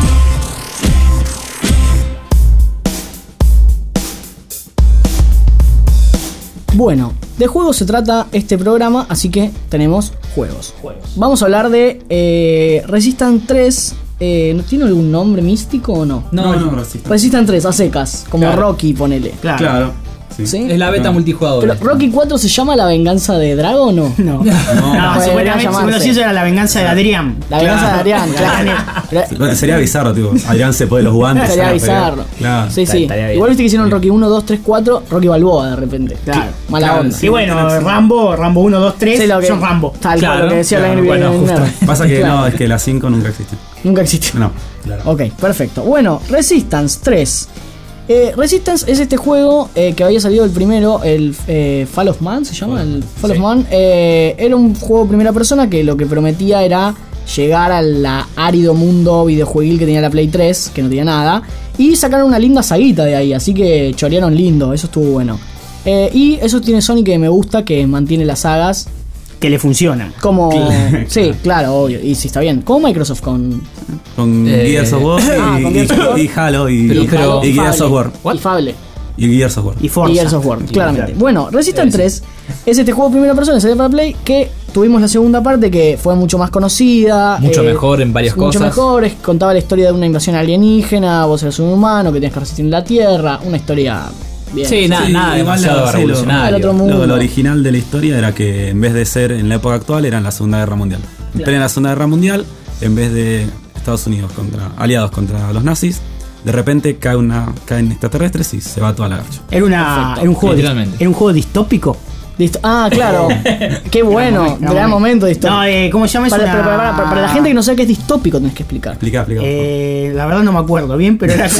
Bueno, de juegos se trata este programa, así que tenemos juegos. juegos. Vamos a hablar de eh, Resistance tres. Eh, ¿Tiene algún nombre místico o no? No, no, Resistance. Resistance tres, a secas, como Claro. Rocky, ponele. Claro. Claro. Sí. ¿Sí? Es la beta multijugador. Pero ¿Rocky cuatro se llama La Venganza de Drago o no? No, no, Podría seguramente, llamarse. seguro si eso era la venganza de Adrián. La Venganza de Adrián, claro. Bueno, sería bizarro, tipo, Adrián se pone los guantes. Sería ¿sabes? bizarro. Claro. Sí, sí. Igual viste que hicieron Rocky uno, dos, tres, cuatro, Rocky Balboa de repente. Claro. Mala Claro, onda. sí, bueno, Rambo, Rambo uno, dos, tres, Sí, lo que- son Rambo. Tal cual, lo que decía la Ingrid Bueno, justo. Nerd. Pasa que Claro. no, es que la cinco nunca existió. Nunca existió. No, claro. Ok, perfecto. Bueno, Resistance tres. Eh, Resistance es este juego eh, que había salido el primero, el eh, Fall of Man, ¿se llama? El Fall of Man. Eh, era un juego primera persona que lo que prometía era llegar al árido mundo videojueguil que tenía la Play tres, que no tenía nada, y sacaron una linda saguita de ahí, así que chorearon lindo, eso estuvo bueno. Eh, y eso tiene Sony que me gusta, que mantiene las sagas. Que le funcionan. Como... Sí, claro, obvio. Y sí, está bien. Como Microsoft con... Con Eh, Gears of War y, ah, con y- Gears of War. y Halo y, Pero- y- pero- y Gears Fable. of War. Y Fable. Y Gears of War. Y Forza. Y Gears of War, claramente. claro. Bueno, Resistance tres es este juego primera persona, salió para Play, que tuvimos la segunda parte que fue mucho más conocida. Mucho eh, mejor en varias mucho cosas. mejor, es- contaba la historia de una invasión alienígena, vos eras un humano que tenías que resistir en la Tierra, una historia bien. Sí, nada, nada igual demasiado lo- sí, lo- revolucionario. El otro mundo. Lo, lo original de la historia era que en vez de ser en la época actual era en la Segunda Guerra Mundial. En Claro. plena Segunda Guerra Mundial, en vez de Estados Unidos contra aliados contra los nazis, de repente cae una, caen extraterrestres y se va toda la garcha. Era, una, era, un juego, Literalmente. era un juego distópico. Listo. Ah, claro. Qué bueno. Gran Gran momento de historia. No, eh, ¿cómo se llama? Es para, una- para- para- para- para la gente que no sabe qué es distópico, tenés que explicar. Explica, explica. Eh, la verdad no me acuerdo bien, pero era...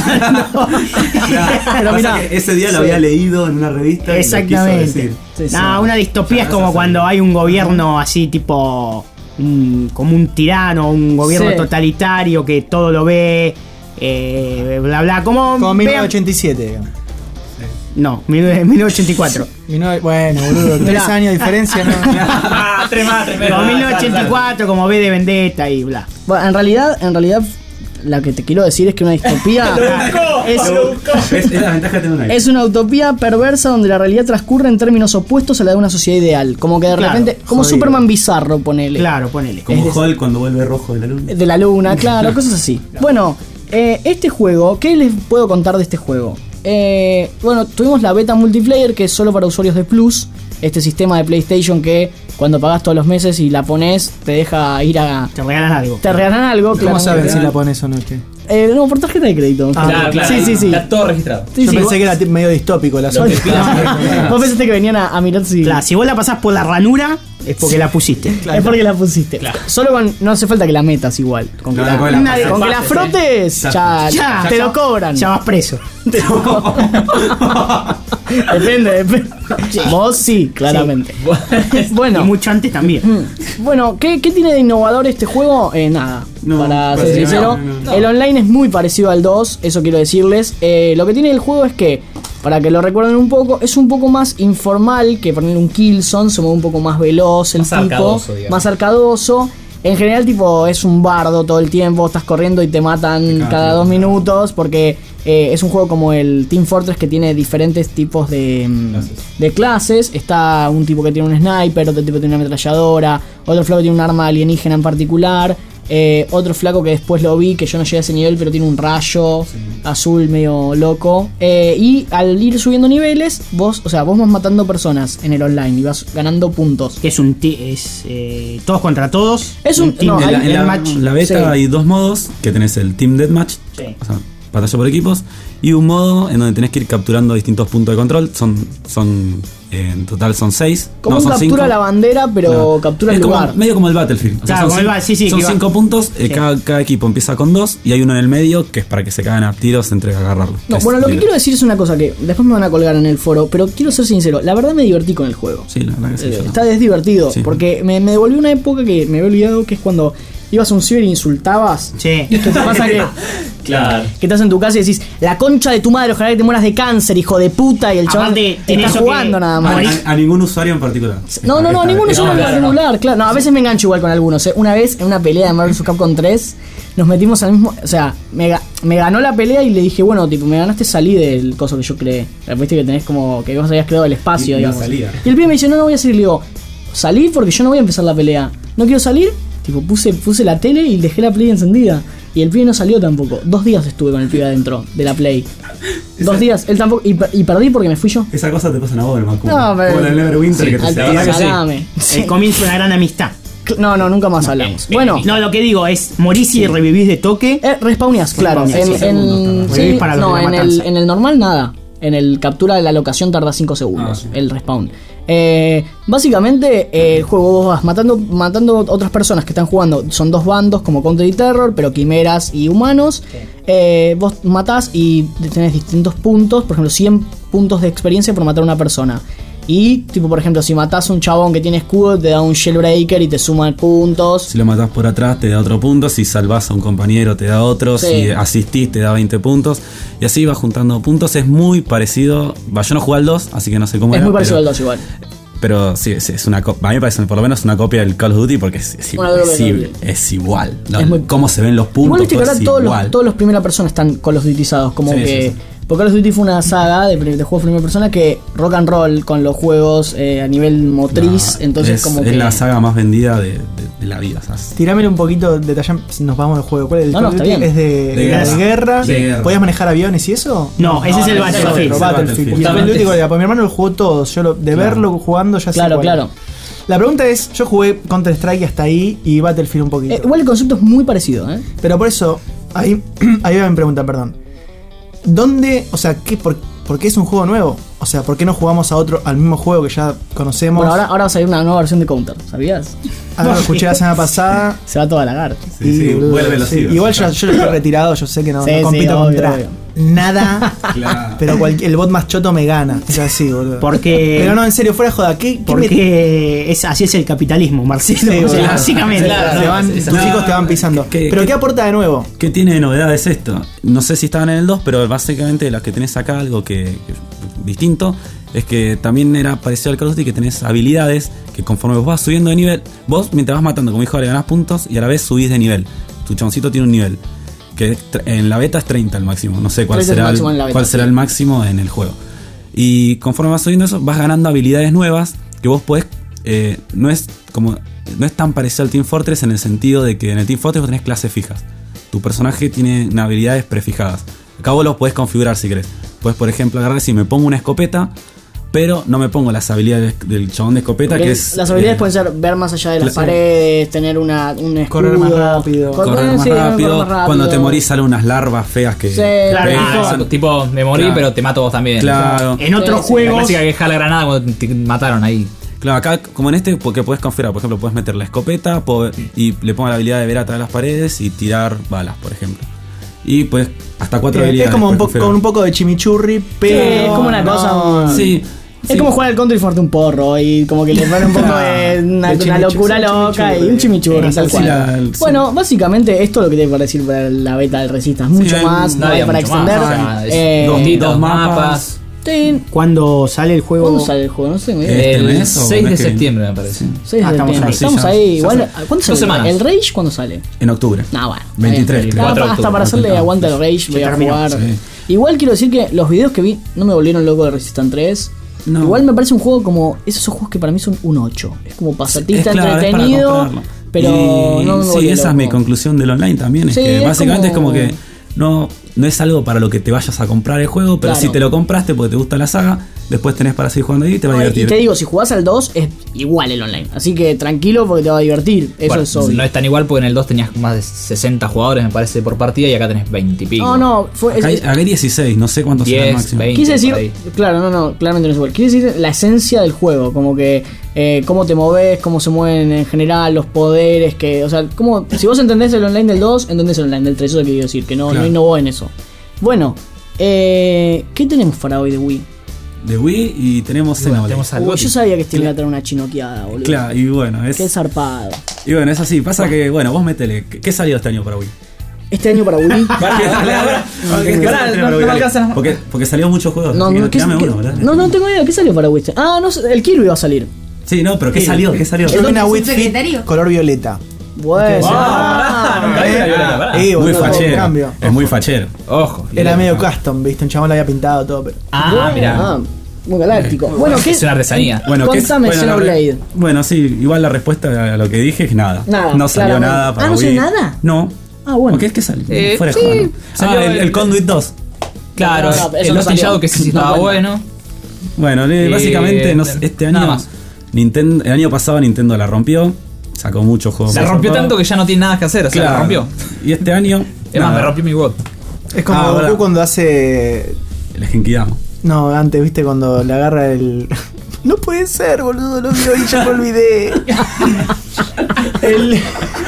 Pero mirá, ese día lo sí. había leído en una revista. y lo quiso Exactamente. decir. Sí, sí. No, una distopía es como cuando hay un gobierno así tipo un- como un tirano, un gobierno Sí. totalitario que todo lo ve, eh, bla bla, como Como vean- mil novecientos ochenta y siete, digamos. no, mil novecientos ochenta y cuatro. mil novecientos Bueno, boludo, tres Mirá. años de diferencia, ¿no? Ah, tres más, tres Como mil novecientos ochenta y cuatro, como V de Vendetta y bla. Bueno, en realidad, en realidad, lo que te quiero decir es que una distopía es, Es, es la ventaja de tener una es una utopía perversa donde la realidad transcurre en términos opuestos a la de una sociedad ideal. Como que de Claro, repente, como jodido. Superman bizarro, ponele. Claro, ponele. Como es- Hulk cuando vuelve rojo de la luna. De la luna, claro, cosas así. Bueno, eh, este juego, ¿qué les puedo contar de este juego? Eh, bueno, tuvimos la beta multiplayer que es solo para usuarios de Plus. Este sistema de PlayStation que cuando pagás todos los meses y la pones te deja ir a... Te regalan algo. Te regalan algo, ¿Cómo claro. saben si la pones o no? che? Eh, no, por tarjeta de crédito. Ah, Claro, claro. Sí, sí, sí. Está todo registrado. Sí, Yo sí, pensé vos- que era tipo medio distópico la Lo que zona. Vos pensaste que venían a, a mirar si... Claro, si vos la pasás por la ranura, es porque la pusiste. Es porque la pusiste. Solo con... No hace falta que la metas igual. Con que, No, la, con la- con que con la la- frotes, ya, Ya, ya, te ya- lo cobran. Ya vas preso. Depende, depende. Vos sí, claramente. Bueno. Y mucho antes también. Mm. Bueno, ¿qué, qué tiene de innovador este juego? Eh, nada. No, para ser parece que sincero, no, no. el online es muy parecido al dos, eso quiero decirles. Eh, lo que tiene el juego es que, para que lo recuerden un poco, es un poco más informal que poner un Killzone, se mueve un poco más veloz el Más tipo, arcadoso, digamos. más arcadoso. En general, tipo, es un bardo todo el tiempo, estás corriendo y te matan Te cada cagan. dos minutos, porque eh, es un juego como el Team Fortress que tiene diferentes tipos de mm, Clases. de clases. Está un tipo que tiene un sniper, otro tipo que tiene una ametralladora, otro flaco que tiene un arma alienígena en particular, eh, otro flaco que después lo vi, que yo no llegué a ese nivel, pero tiene un rayo azul medio loco. Eh, y al ir subiendo niveles, vos, o sea, vos vas matando personas en el online y vas ganando puntos. Que es un ti- es eh, todos contra todos. Es un- team no, En la, hay- en la- deathmatch. la beta Sí. hay dos modos, que tenés el Team Deathmatch, Sí. o sea, batalla por equipos, y un modo en donde tenés que ir capturando distintos puntos de control, son, son eh, en total son seis. Como no, un son captura cinco. la bandera, pero Claro. captura Es el como- lugar. medio como el Battlefield. O sea, Claro, son como el cin- ba- sí, sí, son que va- cinco puntos, eh, Sí. cada, cada equipo empieza con dos, y hay uno en el medio que es para que se caigan a tiros entre agarrarlo. No, Es bueno, lo que libre. quiero decir es una cosa que después me van a colgar en el foro, pero quiero ser sincero, la verdad me divertí con el juego. Sí, la verdad que sí. Eh, yo no. Está es divertido, Sí. porque me, me devolvió una época que me había olvidado, que es cuando ibas a un ciber e insultabas. Sí. ¿Qué te pasa que, Claro. que estás en tu casa y decís, la concha de tu madre, ojalá que te mueras de cáncer, hijo de puta, y el chaval Aparte, está tenés eso jugando que- nada A, más. a- a ningún usuario en particular. No, no, no, a ninguno solo en claro, particular, claro. No, a veces me engancho igual con algunos. ¿eh? Una vez en una pelea de Marvel versus. Capcom tres, nos metimos al mismo. O sea, me, ga- me ganó la pelea y le dije, bueno, tipo, me ganaste, salí del coso que yo creé. Viste que tenés como. Que vos habías creado el espacio, Y no digamos. salía. Y el pibe me dice, no, no voy a salir. Le digo, salí porque yo no voy a empezar la pelea. No quiero salir. Tipo, puse, puse la tele y dejé la play encendida. Y el pibe no salió tampoco. Dos días estuve con el pibe adentro de la play. Dos días, él tampoco. Y, per- y perdí porque me fui yo. Esa cosa te pasa a vos, hermano. Como, No, pero- como en el Neverwinter Sí, que te al se pibe va. salame. Sí. El comienzo de una gran amistad. No, no, nunca más hablamos. Bueno. No, lo que digo es morís y revivís de toque. Eh, respawneas, claro. Respawneas, En, sí, en- segundos, sí, revivís para los no, de la en el, matanza. en el normal nada. En el captura de la locación tarda cinco segundos. Ah, sí. El respawn. Eh, básicamente, eh, el juego vos vas matando, matando otras personas que están jugando. Son dos bandos como Counter y Terror, pero quimeras y humanos. Eh, vos matás y tenés distintos puntos. Por ejemplo, cien puntos de experiencia por matar a una persona. Y, tipo, por ejemplo, si matás a un chabón que tiene escudo, te da un Shellbreaker y te suman puntos. Si lo matás por atrás te da otro punto, si salvás a un compañero te da otro, Sí. si asistís te da veinte puntos, y así vas juntando puntos. Es muy parecido, va, yo no jugué al dos, así que no sé cómo Es era, muy parecido pero, al dos igual. pero sí, sí, es una co- a mí me parece por lo menos una copia del Call of Duty porque es, es, Una copia es, del Call of Duty. es igual, ¿no? Es muy- Cómo se ven los puntos, Igual viste que todo ahora es todos igual. los, todos los primera persona están Call of Dutyzados, como Sí, que. sí, sí. Porque Call of Duty fue una saga de, de juegos primera persona que rock and roll con los juegos eh, a nivel motriz, No, entonces es, como es que. la saga más vendida de, de- de la vida, ¿sabes? Tirámelo un poquito, detallame, si nos vamos del juego. ¿Cuál es el No, Call no, of está Duty? bien. ¿Es de, De de guerra. guerra? De guerra. ¿Podías manejar aviones y eso? No, ese es el ese Battlefield. otro, Ese es Battlefield. Battlefield. Y Battlefield, igual, porque mi hermano lo jugó todo. Yo lo- de Claro. verlo jugando ya sé Claro, cuál. claro. La pregunta es, yo jugué Counter Strike hasta ahí y Battlefield un poquito. Eh, igual el concepto es muy parecido, ¿eh? Pero por eso, ahí, ahí va mi pregunta, perdón. ¿Dónde, o sea, qué, por, por qué es un juego nuevo? O sea, ¿por qué no jugamos a otro, al mismo juego que ya conocemos? Bueno, ahora, ahora va a salir una nueva versión de Counter, ¿sabías? Ah, lo escuché la semana pasada. Se va toda a lagar. Sí, sí, boludo, vuelve los sí. cibers. Igual yo, yo estoy retirado, yo sé que no, Sí, no sí, compito obvio, contra obvio. nada. Claro. Pero cual- el bot más choto me gana. Es así, boludo. Porque- Pero no, en serio, fuera de joda. ¿Qué, qué me- Porque es, así es el capitalismo, Marcelo. Sí, O sea, boludo. básicamente. Te No, van- es- tus no, hijos te van pisando. ¿qué- Pero qué- ¿qué aporta de nuevo? ¿Qué tiene de novedades esto? No sé si estaban en el dos, pero básicamente las que tenés acá, algo que, que distinto, es que también era parecido al Call of Duty, que tenés habilidades que conforme vos vas subiendo de nivel, vos mientras vas matando como hijo le ganás puntos y a la vez subís de nivel. Tu chaboncito tiene un nivel, que es tre- en la beta es treinta el máximo, no sé cuál treinta es el será, máximo el, en la beta, cuál será sí. el máximo en el juego. Y conforme vas subiendo eso, vas ganando habilidades nuevas que vos podés, eh, no es como no es tan parecido al Team Fortress en el sentido de que en el Team Fortress vos tenés clases fijas. Tu personaje tiene habilidades prefijadas. Acá vos los podés configurar si querés. Puedes, por ejemplo, agarrar si me pongo una escopeta, pero no me pongo las habilidades del chabón de escopeta, Porque que es. las habilidades eh, pueden ser ver más allá de las cla- paredes, tener una, un escudo, Correr más rápido. cor- correr más sí, rápido. correr más rápido. Cuando te morís salen unas larvas feas que. Sí, Claro, pegan. Ah, exacto, tipo, me morí, Claro. pero te mato vos también. Claro. En otros Sí, sí. La juegos. clásica que deja la granada cuando te mataron ahí. Claro, acá como en este, porque puedes configurar, por ejemplo, puedes meter la escopeta puedo- y le pongo la habilidad de ver atrás de las paredes y tirar balas, por ejemplo. Y pues hasta cuatro Eh, habilidades. es como un, puedes po- configurar. con un poco de chimichurri, pero. es como una cosa- Sí. Es sí. como jugar al Counter y formarte un porro y como que le pone un poco de una, De una chimichu- locura sí, loca y chimichurri. un chimichurri, Sí, tal sí, cual. la- el- Bueno, básicamente esto es lo que tiene para decir para la beta del Resistance. Mucho hay- más, no no hay había para mucho más, extender. o sea, es Eh, dos dos dos mapas. mapas. sí. Cuando sale el juego. ¿Cuándo sale el juego? No sé. me- ¿Este El mes o seis mes de que viene? septiembre, me parece. seis de Ah, estamos septiembre. ahí. Estamos Sí, ya- ahí. ya Igual, sale. ¿cuándo sale? Dos semanas. ¿El Rage cuándo sale? En octubre. No, bueno. veintitrés, está bien. creo. Hasta- cuatro de hasta octubre. para hacerle No, aguante al no. Rage voy a terminó, jugar. sí. Igual quiero decir que los videos que vi no me volvieron loco de Resistance tres. No. Igual me parece un juego como. Esos juegos que para mí son un ocho. Es como pasatista, Es claro, es para entretenido. comprarlo. Pero Y no me sí, volvió esa es loco. mi conclusión del online también. Es Sí, que es básicamente como- es como que no, no es algo para lo que te vayas a comprar el juego, pero Claro. si te lo compraste porque te gusta la saga, después tenés para seguir jugando ahí y te va a No, y divertir. te digo, si jugás al dos es igual el online. Así que tranquilo porque te va a divertir. Eso Bueno, es obvio. no es tan igual porque en el dos tenías más de sesenta jugadores, me parece, por partida, y acá tenés veinte y pico. No, no, fue. Acá hay, es- acá hay dieciséis, no sé cuántos será el diez, máximo. veinte. Quise decir, por ahí. claro, no, no, claramente no es igual. Quise decir la esencia del juego, como que eh, cómo te moves, cómo se mueven en general, los poderes, que, o sea, como, si vos entendés el online del dos, entendés el online del tres, eso es lo que quiero decir, que no, Claro. no innovó en eso. Bueno, eh, ¿qué tenemos para hoy de Wii? de Wii y tenemos Xenoblade. Uy, yo sabía que este iba a tener una chinoqueada, boludo. Claro, y bueno, es. Qué zarpado. Y bueno, es así. Pasa que, bueno, vos métele. ¿Qué salió este año para Wii? Este año para Wii. Porque, porque salió muchos juegos. No, así que no, ¿qué- tirame qué- uno, ¿verdad? no, no tengo idea. ¿Qué salió para Wii? Ah, no, sé, el Kirby va a salir. Sí, no, pero ¿qué Sí. salió? ¿Qué salió? Yo vi una Wii Fit secretario. color violeta. Bueno. Ah, nunca vi la violeta, pará. Sí, Muy boludo, fachero. cambio. Es muy fachero. Ojo. Era medio custom, viste, un chabón lo había pintado todo, pero. Ah, mirá. Ah, muy galáctico. Bueno, ¿qué? Es una artesanía. Bueno, ¿qué es- Contame bueno, la re- Xenoblade. Bueno, sí, igual la respuesta a lo que dije es nada. Nada, No salió claramente. nada para Ah, ¿no Wii. salió nada? No. Ah, bueno. ¿Qué es que salió? Eh, Fuera de sí, joda, ¿no? salió Ah, el, el- el Conduit dos. Claro, No, no, eso el no Lost salió. Shadow que sí No estaba cuenta. bueno. Bueno, eh, Eh, básicamente nos- este nada año más. Nintendo, el año pasado Nintendo la rompió, sacó muchos juegos. La muy rompió zarpados. tanto que ya no tiene nada que hacer, o sea, Claro. la rompió. Y este año Es más, nada, me rompió mi bot. Es como Ah, Goku verdad. cuando hace. el Genkidama. No, antes, viste, cuando le agarra el. No puede ser, boludo, lo vio y ya me olvidé. el.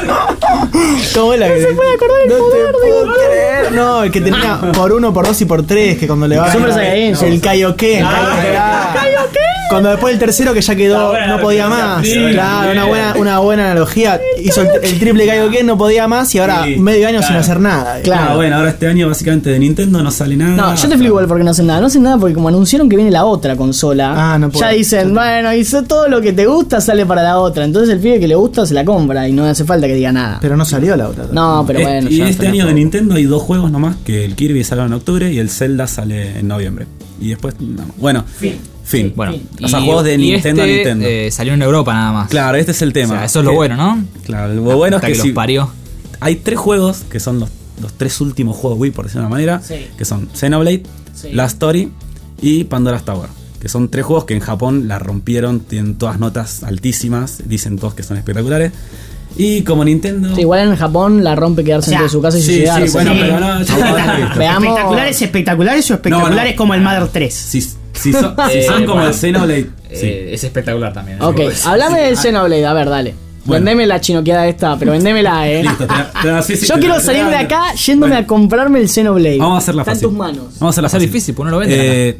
¿Cómo es la que.? No se puede acordar el No te puedo creer. No, el que tenía por uno, por dos y por tres, que cuando le va a. Super Saiyajin. El Kaioken. Ah, Kaioken. Cuando después el tercero que ya quedó, no podía más. Sí, Claro, bien. una buena, una buena analogía. Hizo el, el triple Kaioken, no podía más y ahora Sí, medio año sin claro. hacer nada. Claro. Ah, bueno, ahora este año básicamente de Nintendo no sale nada. No, yo te explico igual porque no hacen nada. No hacen nada porque como anunciaron que viene la otra consola, Ah, no puedo. ya dicen, bueno, hizo todo lo que te gusta, sale para la otra. Entonces el pibe que le gusta se la compra y no hace falta que diga nada. Pero no salió la otra. No, pero Eh, bueno. y ya este está. año de Nintendo hay dos juegos nomás, que el Kirby sale en octubre y el Zelda sale en noviembre. Y después, no. Bueno, fin. Fin. Bueno, O sea, y- juegos de y Nintendo a este, Nintendo. eh, salió en Europa nada más. Claro, este es el O tema. sea, eso es lo Que- bueno, ¿no? Claro, lo bueno es Hasta que, que si los parió. hay tres juegos que son los, los tres últimos juegos Wii, por decirlo de una manera, Sí. que son Xenoblade, Sí. Last Story y Pandora's Tower. Que son tres juegos que en Japón la rompieron, tienen todas notas altísimas, dicen todos que son espectaculares. Y como Nintendo. Sí, igual en Japón la rompe quedarse O sea, dentro de su casa y sí, suicidarse. sí, bueno, Sí. pero no, ya está listo. Veamos. ¿Espectaculares, espectaculares o espectaculares No, no. como el Mother tres? Si, si son, si Eh, son como bueno. el Xenoblade. sí. Eh, es espectacular también. Ok, Eso. hablame del Xenoblade, a ver, dale. Bueno. Vendeme la chinoqueada esta, pero vendémela, eh. Listo, te la- te la- sí, sí, Yo te quiero la- salir de te la- acá yéndome Bueno, a comprarme el Xenoblade. Vamos a hacerla Está en fácil. tus manos. Vamos a hacerla Va a ser fácil. difícil, porque no lo venden Eh,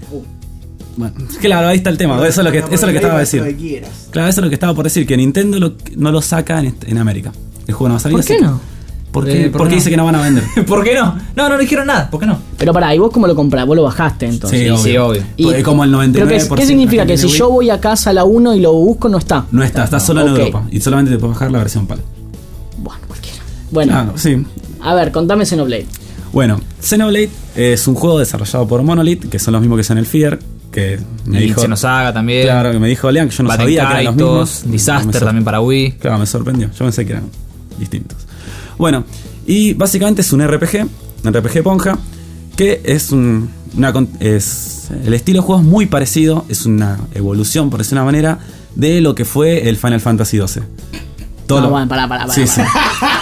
bueno, claro, ahí está el tema. Eso es lo que, eso es lo que estaba por decir. Claro, eso es lo que estaba por decir. Que Nintendo lo- no lo saca en, en América. El juego no va a salir ¿Por así qué que- no? ¿Por Eh, qué? ¿por Porque qué no? dice que no van a vender. ¿Por qué no? No, no dijeron nada. ¿Por qué no? Pero pará, ¿y vos cómo lo comprás? Vos lo bajaste entonces. Sí, Sí, sí, obvio. Y- Porque como el noventa y ¿Pero nueve qué, por qué ciento significa? que Que si tiene yo Wii, voy a casa a la uno y lo busco, no está. no está, está solo Ok. en Europa. Y solamente te puedes bajar la versión PAL. Bueno, cualquiera. Bueno, Claro, sí. a ver, contame Xenoblade. Bueno, Xenoblade es un juego desarrollado por Monolith, que son los mismos que son el Fear, que me Y dijo. Xenosaga también. Claro, que me dijo Lean, que yo no Batten sabía que eran los Kaitos, mismos. Disaster Me sor- también para Wii. Claro, me sorprendió. Yo pensé que eran distintos. Bueno, y básicamente es un R P G, un R P G ponja, que es un. Una, con- es el estilo de juego es muy parecido, es una evolución, por decir una manera, de lo que fue el Final Fantasy doce. Todo No, lo- bueno, pará, pará, pará. Sí, sí. Nah,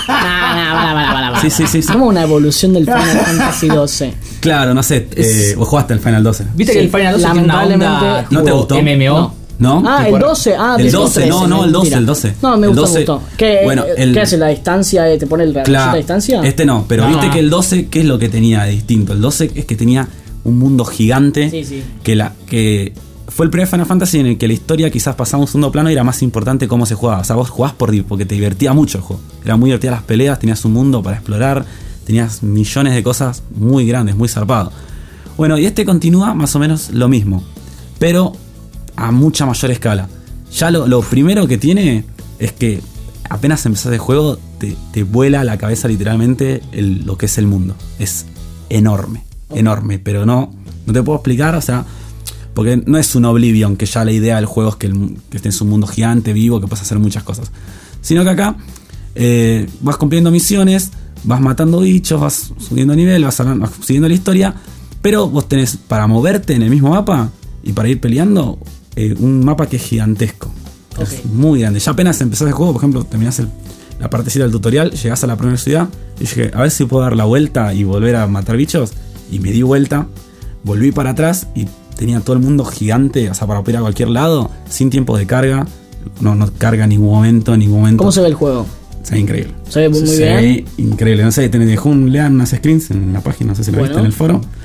nah, pará, pará, pará, pará. Sí, sí, sí, sí. Como una evolución del Final Fantasy doce. Claro, no sé. Eh, vos jugaste el Final doce. Viste Sí, que el Final doce tiene una lamentablemente- onda ¿No te tipo gustó? M M O. No. ¿No? Ah, Tipo- el doce. Ah, el pensé doce, trece, no, no, el doce, mentira. el doce. No, me El gustó, doce, me gustó. ¿Qué, bueno, eh, el- ¿Qué hace la distancia? eh, ¿Te pone el rayito Claro, de distancia? este no, pero No. viste que el doce, ¿qué es lo que tenía de distinto? El doce es que tenía un mundo gigante Sí, sí. que la que fue el primer Final Fantasy en el que la historia quizás pasaba a un segundo plano y era más importante cómo se jugaba. O sea, vos jugás por, di- porque te divertía mucho el juego. Era muy divertida las peleas, tenías un mundo para explorar, tenías millones de cosas muy grandes, muy zarpado. Bueno, y este continúa más o menos lo mismo, pero a mucha mayor escala. Ya lo, lo primero que tiene es que apenas empezás el juego, te, te vuela la cabeza literalmente el- lo que es el mundo. Es enorme, enorme, pero no, no te puedo explicar, o sea, porque no es un Oblivion, que ya la idea del juego es que, el, mu- que estés en un mundo gigante, vivo, que puedes hacer muchas cosas. Sino que acá eh, vas cumpliendo misiones, vas matando bichos, vas subiendo nivel, vas, hablando- vas siguiendo la historia, pero vos tenés para moverte en el mismo mapa y para ir peleando eh, un mapa que es gigantesco. Es muy grande. Ya apenas empezás el juego, por ejemplo, terminás el- la partecita del tutorial, llegás a la primera ciudad y dije, a ver si puedo dar la vuelta y volver a matar bichos. Y me di vuelta, volví para atrás y tenía todo el mundo gigante, o sea, para ir a cualquier lado, sin tiempo de carga. No, no carga en ningún momento, en ningún momento. ¿Cómo se ve el juego? Se ve increíble. Se ve muy Se bien. ve increíble. No sé, te dejó un, lean unas screens en la página, no sé si lo Bueno. viste en el foro.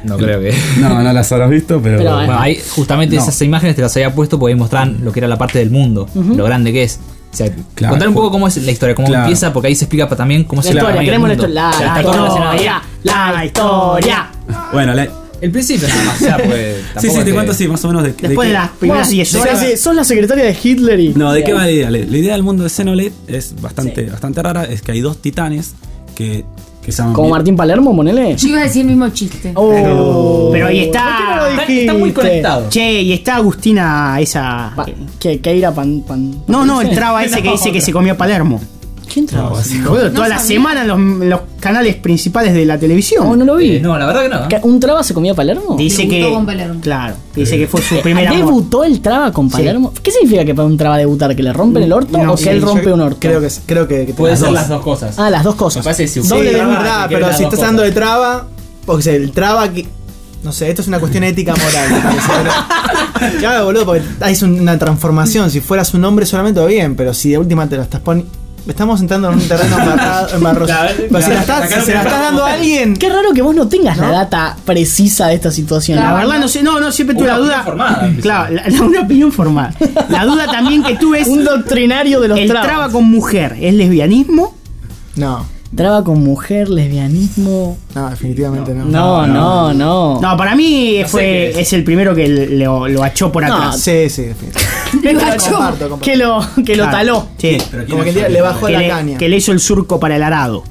No creo que. No, no las habrás visto, pero. Pero, Bueno, ahí justamente No. esas imágenes te las había puesto porque ahí mostraban lo que era la parte del mundo, lo grande que es. O sea, Claro. contar un poco cómo es la historia, cómo Claro. empieza, porque ahí se explica pa- también cómo La se historia, el queremos la mundo. historia. O sea, La está todo relacionado. historia. La historia. Bueno, la- El principio nada más, o sea, pues. sí, tampoco sí, es te que- cuento así, más o menos de, de Después qué- de las primeras diez Sí, horas. sí, sos la secretaria de Hitler y. No, ¿de qué va la idea? La, la idea del mundo de Xenoblade es bastante, bastante rara. Es que hay dos titanes que, que se llaman. Como Vi- Martín Palermo, ponele. Yo iba a decir el mismo chiste. Oh. Pero ahí ¿Por qué no está. lo Está, dijiste? está muy conectado. Che, y está Agustina esa. Pa- que, que ir a pan, pan. No, no, el traba ese que dice que se comió a Palermo. ¿Quién traba? Boludo, toda la sabía. semana en los, en los canales principales de la televisión. No, no lo vi. Eh, no, la verdad que no. ¿Que ¿Un traba se comía a Palermo? Dice Debutó que. con Palermo. Claro, dice que fue su primer amor. ¿Debutó el traba con Palermo? ¿Qué significa que para un traba debutar? ¿Que le rompen el orto No, o que sí, él Yo rompe un orto? Creo que, creo que, que Puede las ser dos. las dos cosas. Ah, las dos cosas. Me parece que si Sí, Doble es de verdad, que pero las si dos estás hablando de cosas. traba, porque sea, el traba que. No sé, esto es una cuestión ética moral. me parece, pero- Claro, boludo, porque hay una transformación. Si fueras un hombre solamente, todo bien, pero si de última te lo estás poniendo. Estamos entrando en un terreno embarrado- embarroso. Claro, Pero si, claro, la estás, acá si se la no estás me- dando a alguien. Qué raro que vos no tengas la data precisa de esta situación. La verdad no sé, no, no, siempre tuve Una la duda. opinión formada, Claro, la- la- una opinión formada. La duda también que tuve es Un doctrinario de los el trabas. traba con mujer, ¿es lesbianismo? No, Traba con mujer, lesbianismo. no, definitivamente no. No, no, no. No, para mí No sé fue qué es. es el primero que le- lo, lo achó por No, atrás. Sí, sí, definitivamente. Lo achó. Comparto, comparto. Que lo, que lo Claro. taló. Sí. Como que le, le bajó Que la le, caña. que le hizo el surco para el arado.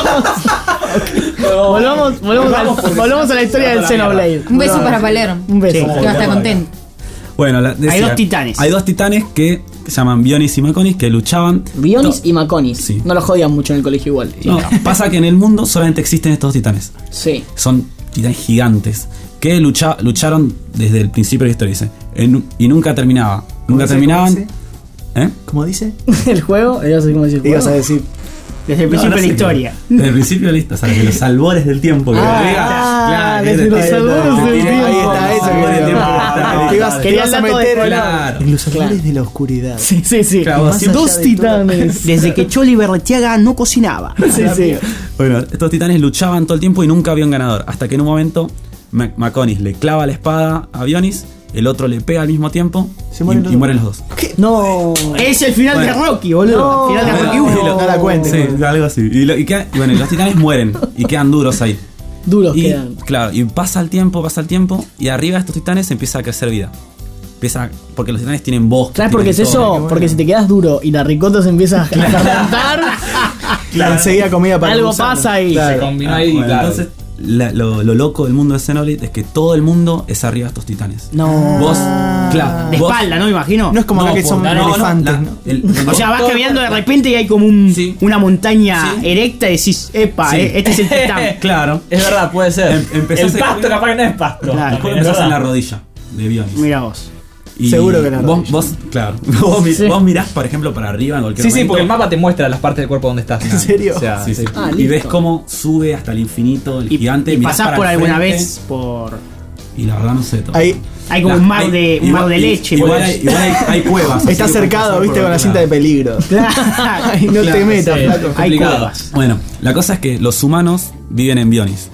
Volvamos, volvamos, al- volvamos a la historia del Xenoblade. Un beso para Palermo. Un beso. Sí. Que va a estar contento. Bueno, la- decía, dos titanes. Hay dos titanes que se llaman Bionis y Maconis que luchaban. Bionis to- y Maconis. Sí. No los jodían mucho en el colegio igual. No, pasa que en el mundo solamente existen estos dos titanes. Sí. Son titanes gigantes que lucha- lucharon desde el principio de la historia, dice. En- y nunca terminaba. Nunca dice? terminaban. ¿Cómo ¿Eh? ¿Cómo dice? El juego, ibas a decir cómo decir el Ibas a juego. decir. Desde el No, principio no de la sé historia. qué. Desde el principio de la historia, o sea, de los albores del tiempo. Que Ah, Claro, desde es de- los ahí albores está, del ahí está, tiempo. ahí está, eso Ah, que quería. ah, te ibas- te Quería ibas el a dato de meter color. Claro. en los albores de la oscuridad. Sí, sí, sí. Claro, Más siempre- allá Dos de titanes. Desde que Choli Berretiaga no cocinaba. todo. Sí, sí. Bueno, estos titanes luchaban todo el tiempo y nunca había un ganador. Hasta que en un momento Ma- Maconis le clava la espada a Bionis, el otro le pega al mismo tiempo Se y, mueren los y dos. mueren los dos. No. Es el final Bueno. de Rocky, boludo. No. final de Bueno, Rocky y uno. lo- No la cuentes. Sí, algo así. Y, lo- y queda- y bueno, y los titanes mueren y quedan duros ahí. Duros Y quedan. claro, y pasa el tiempo, pasa el tiempo y arriba de estos titanes empieza a crecer vida. Empieza porque los titanes tienen voz. ¿Sabes por qué es eso? Porque si te quedas duro y la ricota se empieza a fermentar, Claro, enseguida comida para algo gusano. pasa ahí. Claro. Se combinó Ah, ahí, bueno, claro. entonces la- lo, lo loco del mundo de Xenoblade es que todo el mundo es arriba de estos titanes. No. Vos, claro, De vos- espalda, ¿no? Me imagino. No es como No, acá que por- son no, no, no, elefantes, la- ¿no? el- O sea, vas todo- caminando de repente y hay como un, Sí. una montaña Sí. erecta y decís, epa, Sí. eh, este es el titán. Claro. Es verdad, puede ser. Em- empezás el a- pasto capaz que no es pasto. Claro. Después Es empezás en verdad. la rodilla de Bionis. Mira vos. Y Seguro que la vos, rodilla. vos, claro. Vos, mi- Sí. vos mirás, por ejemplo, para arriba en cualquier Sí, sí, momento. porque el mapa te muestra las partes del cuerpo donde estás. ¿En serio? O sea, Sí, sí. Ah, y listo. ves cómo sube hasta el infinito el Y, gigante. y mirás pasás para por el alguna frente, vez por. Y la verdad no sé todo. Ahí Hay como La- un mar hay- de, un igual- mar de leche. Igual boludo. hay, igual hay, hay cuevas. así está que puedes pasar cercado, por viste, con la cualquier cinta de lado. peligro. Claro. Ay, no te Claro, metas, sí. flaco. Hay complicado. cuevas. Bueno, la cosa es que los humanos viven en Bionis.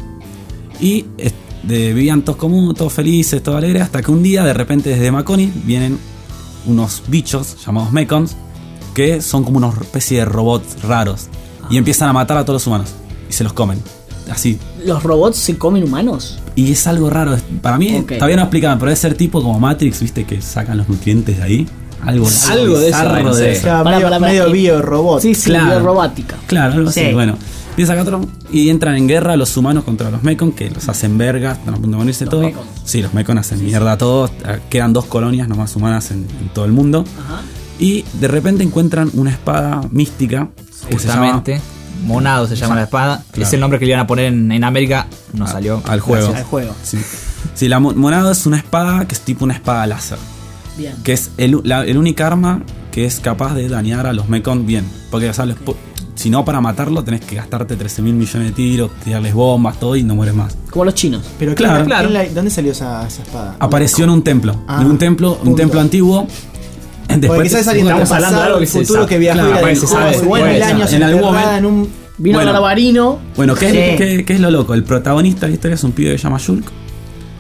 Y es- de- vivían todos comunes, todos felices, todos alegres, hasta que un día, de repente, desde Maconis vienen unos bichos llamados Mekons, que son como una especie de robots raros. Y empiezan a matar a todos los humanos. Y se los comen. Así. ¿Los robots se comen humanos? Y es algo raro. es- Para mí, Ok. todavía no explicaban, pero debe ser tipo como Matrix, viste, que sacan los nutrientes de ahí. Algo, Algo de eso, bizarro no sé. debe ser. Claro, Pará, medio, pará, pará. medio Eh, bio-robot. Sí, sí, Claro. biorrobótica. Claro, algo así. Sí. Bueno, empieza acá otro y entran en guerra los humanos contra los Mekon, que los hacen vergas, están a punto de morirse todo. Mekons. Sí, los Mekon hacen mierda a todos. eh, Quedan dos colonias nomás humanas en, en todo el mundo. Y de repente encuentran una espada mística que se llama Justamente. Monado se llama la espada. Claro. Es el nombre que le iban a poner en, en América. No salió. al juego. Al juego. Sí. Sí, la mo- monado es una espada que es tipo una espada láser. Bien. Que es el, la, el única arma que es capaz de dañar a los Mekon bien. Porque, o sea, los po- si no, para matarlo tenés que gastarte trece mil millones de tiros, tirarles bombas, todo y no mueres más. Como los chinos. Pero Claro. claro, Claro. ¿dónde salió esa, esa espada? Apareció en un templo. Ah, en un templo, un punto. templo antiguo. Porque Después quizás alguien del estamos hablando de pasado, algo el que se futuro sabe. que viajó Claro, y la pues, se dejó sabe, hace se mil puede, años en algún enterrada momento- en un... Vino Bueno. Barbarino. Bueno, ¿qué, Sí. es, qué- qué es lo loco? El protagonista de la historia es un pibe que se llama Shulk,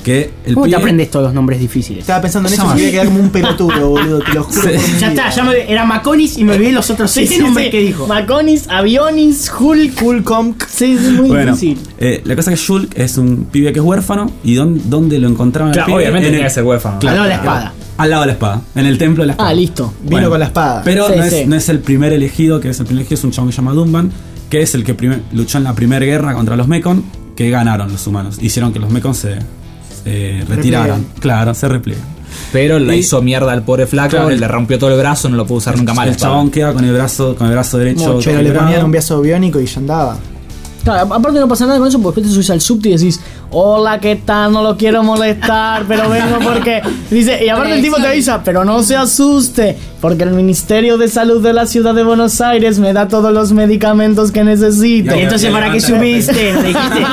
Que el ¿Cómo te pibe- aprendes todos los nombres difíciles? Estaba pensando en eso Llama. y me iba a quedar como un pelotudo, boludo, te lo juro. por mi Ya vida. está, ya me, era Maconis y me olvidé los otros seis nombres que dijo. Maconis, Avionis, Hulk. Hulk. Sí, es muy Bueno, difícil. eh, la cosa es que Shulk es un pibe que es huérfano. ¿Y dónde, dónde lo encontraban? al Claro, pibe? obviamente En tenía el- que ser huérfano. Claro, Al lado de la espada. Al lado de la espada, en el templo de la espada. Ah, listo. Vino Bueno, con la espada. Pero Sí, no, sí. Es, no es el primer elegido, que es el primer elegido, es un chabón que se llama Dunban, que es el que primer- luchó en la primera guerra contra los Mekon, que ganaron los humanos. Hicieron que los Mekon se, se retiraran. Claro, se repliegan. Pero la Y- hizo mierda al pobre flaco, Claro, el- le rompió todo el brazo, no lo pudo usar nunca más. la El espada. chabón queda con el brazo, con el brazo derecho. Pero le quebrado. ponían un brazo biónico y ya andaba. Claro, aparte no pasa nada con eso porque después te subes al subte y decís, hola, ¿qué tal? No lo quiero molestar, pero vengo porque... Dice, y aparte el tipo te avisa, pero no se asuste, porque el Ministerio de Salud de la Ciudad de Buenos Aires me da todos los medicamentos que necesito. Ya, Y entonces, ya, ¿para ya, qué ya. subiste? Le dijiste.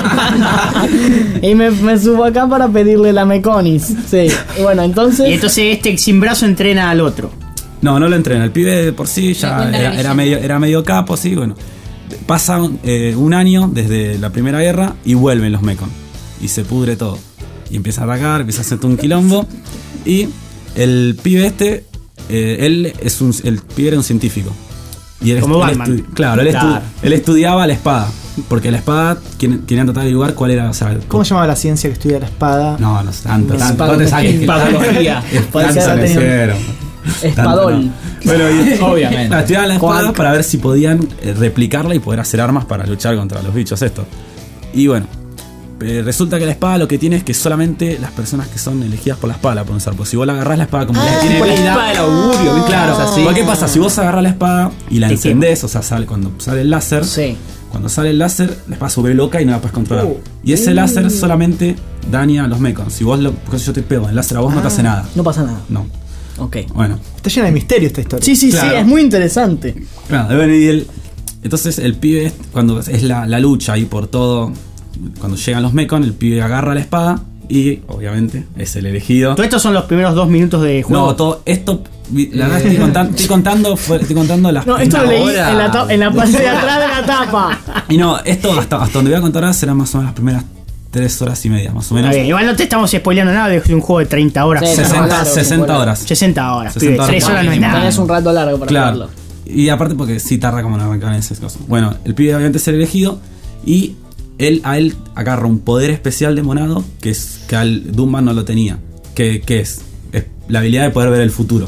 Y me, me subo acá para pedirle la Meconis. Sí, y bueno, entonces... Y entonces este sin brazo entrena al otro. No, no lo entrena. El pibe de por sí Me ya cuenta la era, era leyenda. medio, era medio capo, sí, bueno. Pasa eh, un año desde la primera guerra y vuelven los Mekon. Y se pudre todo. Y empieza a atacar, empieza a hacer todo un quilombo. Y el pibe este, eh, él es un, el pibe era un científico. Y él Como estu- él Batman. estu- claro, él, estu- Claro. él estudiaba la espada. Porque la espada, quien- querían tratar de averiguar cuál era, o sea, ¿Cómo se llama la ciencia que estudia la espada? No, no sé, tanto, tanto. Espada- No te saques que- Espadología. Puede Tanto ser, le tenía- hicieron. Espadol. Tanto no. Bueno, y- Obviamente. Ah, estudiaban la espada Cuac. para ver si podían eh, replicarla y poder hacer armas para luchar contra los bichos estos. Y bueno, eh, resulta que la espada lo que tiene es que solamente las personas que son elegidas por la espada la pueden usar. Pues si vos la agarrás la espada como que tiene tipo la vida, espada del augurio, ¿viste? claro, Cosas así. ¿Qué pasa? Si vos agarrás la espada y la Te encendés, o sea, sale, cuando sale el láser, Sí. cuando sale el láser, la espada sube loca y no la puedes controlar. Uh. y ese láser solamente daña a los mecons. Si vos lo, porque yo te pego en el láser a vos no te hace nada. No pasa nada. No. Ok. Bueno. Está llena de misterio esta historia. Sí, sí, Claro. sí, es muy interesante. Claro, bueno, y el- entonces el pibe, es- cuando es la, la lucha y por todo, cuando llegan los Mekon, el pibe agarra la espada y obviamente es el elegido. Todo estos son los primeros dos minutos de juego. No, todo esto, vi- la verdad estoy contando, estoy contando, fue- estoy contando las No, esto lo leí hora. en la, ta- en la parte de atrás de la tapa. Y no, esto hasta, hasta donde voy a contar ahora serán más o menos las primeras tres horas y media, más o menos. Está bien, igual no te estamos spoileando nada de un juego de treinta horas. Sí, sesenta, claro, sesenta bueno. horas. sesenta horas. sesenta pibe, horas. tres horas no es nada. Tenés un rato largo para Claro. verlo. Y aparte porque sí tarda como en arrancar en esas cosas. Bueno, el pibe obviamente es el elegido y él a él agarra un poder especial de Monado que es que al Doomman no lo tenía. Que, que es? Es la habilidad de poder ver el futuro.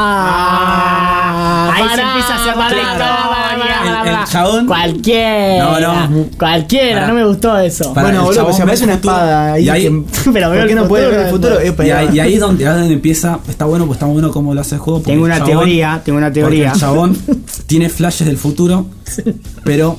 Ah, Ahí se pará, empieza a hacer la pará, historia. pará, pará, El- el pará. chabón- Cualquiera. No, no. Cualquiera, Pará. no me gustó eso. Para Bueno, el boludo, chabón pero si ve aparece el una futuro, espada ahí, y ahí- que- Pero veo ¿por qué el no puede ver el futuro, futuro? Eh, Y pero- ahí, y ahí es donde, ahí es donde empieza. Está bueno, pues está bueno cómo lo hace el juego. porque Tengo el una chabón- teoría, tengo una porque teoría. el chabón tiene flashes del futuro, pero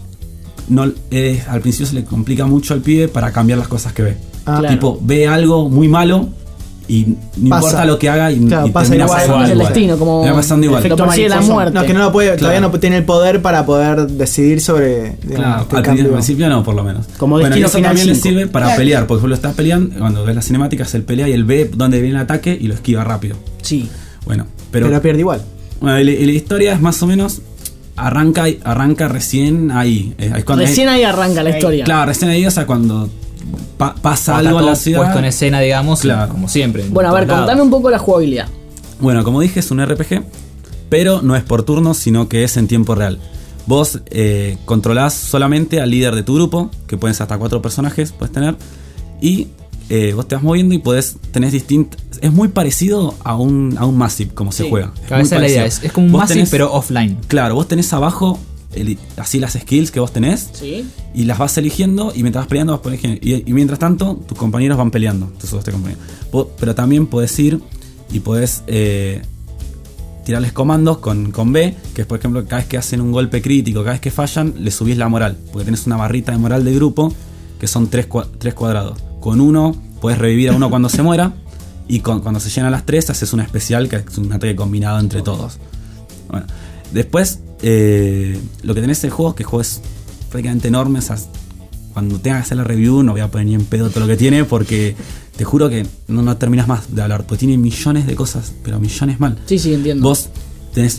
no, eh, al principio se le complica mucho al pibe para cambiar las cosas que ve. Ah, Claro. Tipo, ve algo muy malo y no Pasa. importa lo que haga y, Claro, y pasa termina igual. pasando Es el igual. destino, como Termina pasando igual. lo persigue la mariposa. muerte. No, que no lo puede, Claro. todavía no tiene el poder para poder decidir sobre digamos, Claro, este al cambio. principio no, por lo menos. Como bueno, y Destino eso Final también le cinco. sirve para pelear, porque lo está peleando, cuando ves las cinemáticas, él pelea y él ve dónde viene el ataque y lo esquiva rápido. Sí. Bueno, pero, Pero, pierde igual. bueno, y la, y la historia es más o menos arranca arranca recién ahí. eh, es cuando Recién es- ahí arranca la historia. Claro, recién ahí, o sea, cuando pa- pasa Está algo en todo la ciudad. puesto en escena, digamos, Claro. como siempre. en Bueno, a ver, todos lados. contame un poco la jugabilidad. Bueno, como dije, es un R P G, pero no es por turnos, sino que es en tiempo real. Vos eh, controlás solamente al líder de tu grupo, que pueden ser hasta cuatro personajes, puedes tener, y eh, vos te vas moviendo y podés, tenés distintas... Es muy parecido a un, a un Massive, como se Sí. juega. Es Claro, muy esa es la idea. parecido. Es, es como un Vos Massive, tenés- pero offline. Claro, vos tenés abajo el- así las skills que vos tenés, Sí. y las vas eligiendo y mientras vas peleando vas eligiendo. Y, y mientras tanto tus compañeros van peleando, tus otros compañeros. Po- Pero también podés ir y podés eh, tirarles comandos con, con B, que es por ejemplo cada vez que hacen un golpe crítico, cada vez que fallan, le subís la moral, porque tenés una barrita de moral de grupo que son tres, cua- tres cuadrados. Con uno podés revivir a uno cuando se muera, y con- cuando se llenan las tres haces una especial que es un ataque combinado entre todos. Bueno, después eh, lo que tenés en el juego es que el juego es prácticamente enorme. O sea, cuando tenga que hacer la review no voy a poner ni en pedo todo lo que tiene, porque te juro que no, no terminas más de hablar, porque tiene millones de cosas, pero millones mal. Sí, sí, entiendo. Vos tenés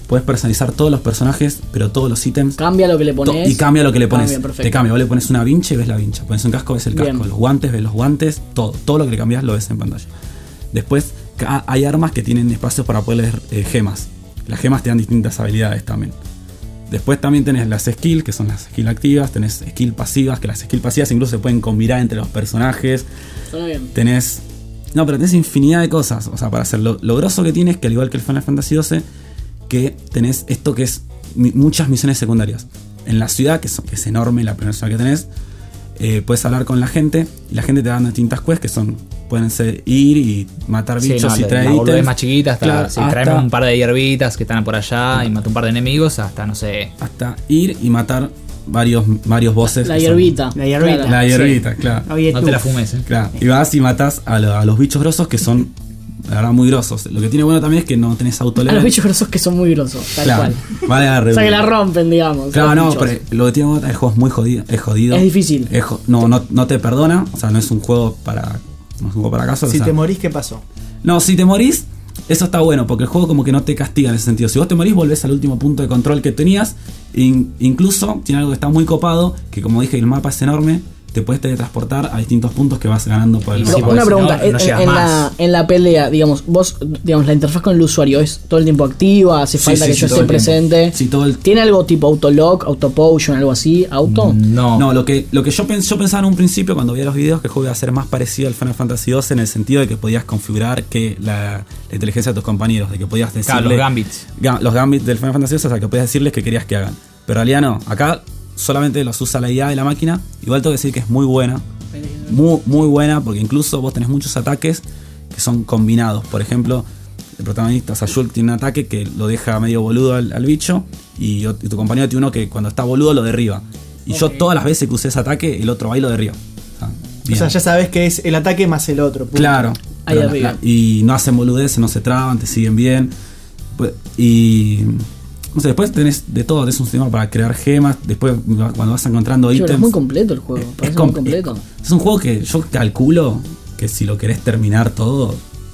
puedes personalizar todos los personajes, pero todos los ítems. Cambia lo que le To- pones. Y cambia lo que le pones. Cambia, perfecto. Te cambia. Vos le pones una vincha y ves la vincha. Pones un casco, ves el casco. Bien. Los guantes, ves los guantes. Todo. Todo lo que le cambias lo ves en pantalla. Después ca- hay armas que tienen espacios para poder leer eh, gemas. Las gemas te dan distintas habilidades también. Después también tenés las skills, que son las skills activas. Tenés skills pasivas, que las skills pasivas incluso se pueden combinar entre los personajes. Suena bien. Tenés... No, pero tenés infinidad de cosas. O sea, para hacerlo. Lo grosso que tienes, que al igual que el Final Fantasy doce, que tenés esto que es mi- muchas misiones secundarias. En la ciudad, que, son, que es enorme, la primera ciudad que tenés, eh, puedes hablar con la gente y la gente te da distintas quests que son, pueden ser ir y matar Sí, bichos no, y la- traer la boludez ítems. más chiquita, hasta, Claro, si hasta- traemos un par de hierbitas que están por allá y mato un par de enemigos, hasta no sé. Hasta ir y matar varios, varios bosses. La que son- hierbita. La hierbita. Claro. La Sí. hierbita, claro. Oye, No tú. te la fumes, eh. Claro. Y vas y matas a, lo- a los bichos grosos que son, la verdad, muy grosos. Lo que tiene bueno también es que no tenés auto A los bichos grosos que son muy grosos, tal Claro. cual. Vale, la O sea que redundancia. la rompen, digamos. Claro, los no, bichos. pero lo que tiene bueno, el juego es muy jodido. Es jodido. Es difícil. Es jo- no, no, no te perdona. O sea, no es un juego para. No es un juego para caso. Si o sea, te morís, ¿qué pasó? No, si te morís, eso está bueno, porque el juego como que no te castiga en ese sentido. Si vos te morís, volvés al último punto de control que tenías. In- incluso tiene algo que está muy copado, que como dije, el mapa es enorme. Te puedes teletransportar a distintos puntos que vas ganando por el Y Pero sí, mapa. porque una si pregunta, no, en, no en- llegas en la, más. en la pelea, digamos, vos, digamos, la interfaz con el usuario es todo el tiempo activa, hace Sí, falta sí, que sí, yo todo esté el tiempo. presente. Sí, todo el- ¿Tiene algo tipo autolock, autopotion, algo así? ¿Auto? No. No, lo que, lo que yo, pens- yo pensaba en un principio cuando veía los videos que el juego iba a ser más parecido al Final Fantasy doce en el sentido de que podías configurar que la, la inteligencia de tus compañeros, de que podías decirle... Claro, los gambits. Ga- Los gambits del Final Fantasy doce, o sea, que podías decirles que querías que hagan. Pero en realidad no, acá solamente los usa la I A de la máquina. Igual tengo que decir que es muy buena. Muy, muy buena, porque incluso vos tenés muchos ataques que son combinados. Por ejemplo, el protagonista, o sea, Shulk tiene un ataque que lo deja medio boludo al, al bicho. Y, ot- y tu compañero tiene uno que cuando está boludo lo derriba. Y yo todas las veces que usé ese ataque, el otro va y lo derriba. O sea, O bien. sea, ya sabes que es el ataque más el otro. punto. Claro. Ahí Pero arriba. la- y no hacen boludeces, no se traban, te siguen bien. Pues, y. No sé, después tenés de todo, tenés un sistema para crear gemas. Después, cuando vas encontrando Che, pero ítems. es muy completo el juego, es, parece com- muy completo. es- es un juego que yo calculo que si lo querés terminar todo,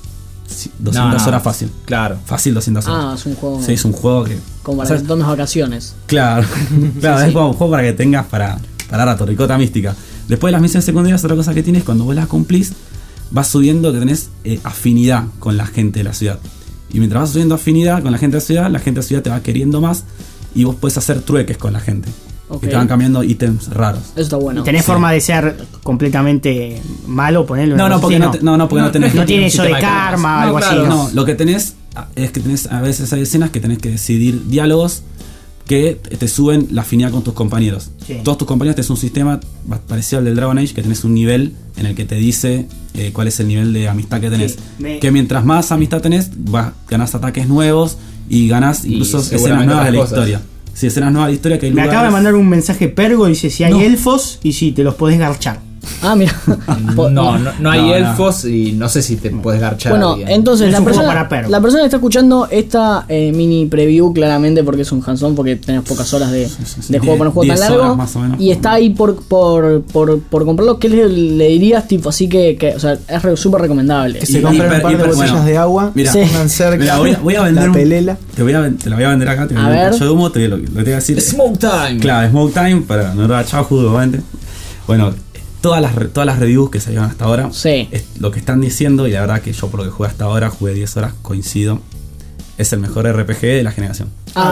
si- doscientas No, no. horas fácil. Claro. Fácil doscientas horas. Ah, es un juego Sí, es un juego que. como o para sea, que tomes vacaciones. Claro, claro, es como un juego para que tengas para, para rato, ricota mística. Después de las misiones secundarias, otra cosa que tienes, cuando vos las cumplís, vas subiendo que tenés eh, afinidad con la gente de la ciudad. Y mientras vas subiendo afinidad con la gente de la ciudad, la gente de la ciudad te va queriendo más y vos podés hacer trueques con la gente. Ok. Y te van cambiando ítems raros. Eso está bueno. ¿Y tenés Sí. forma de ser completamente malo, ponerlo? No, no, porque no, así, te- no, no, porque no tenés- No tiene eso de sistema de karmas. karma, No, algo claro, así. No, lo que tenés ah, es que tenés a veces hay escenas que tenés que decidir diálogos que te suben la afinidad con tus compañeros. Sí. Todos tus compañeros tenés un sistema ba- parecido al del Dragon Age, que tenés un nivel en el que te dice eh, cuál es el nivel de amistad que tenés. Sí, me- Que mientras más amistad tenés, vas, ganás ataques nuevos y ganás Y incluso escenas seguramente nuevas de la otras cosas. historia. Sí, escenas nuevas de la historia que hay Me lugares- acaba de mandar un mensaje Pergo, dice si hay No. elfos y si te los podés garchar. Ah, mira. No, no, no hay No, no. elfos y no sé si te puedes garchar. Bueno, bien. entonces Es la un juego persona, para perros. la persona que está escuchando esta eh, mini preview claramente porque es un hands-on, porque tenés pocas horas de, sí, sí. de juego para un juego tan diez largo horas más o menos. y está ahí por, por, por, por comprarlo. ¿Qué le, le dirías? Tipo, así que, que o sea, es re- súper recomendable. Que se Y- compren hiper- un par de hiper- botellas bueno, de agua, mira, se pongan cerca. Mira, voy, a- voy a vender la un- pelela. Te, voy a, ven- te la voy a vender acá, te voy A a vender ver. un cacho de humo, te, lo, lo que te voy a decir. Smoke time. Claro, Smoke Time para no dar chajo, obviamente. Bueno, todas las, re- todas las reviews que salieron hasta ahora, Sí. es lo que están diciendo, y la verdad que yo por lo que jugué hasta ahora, jugué diez horas, coincido, es el mejor R P G de la generación.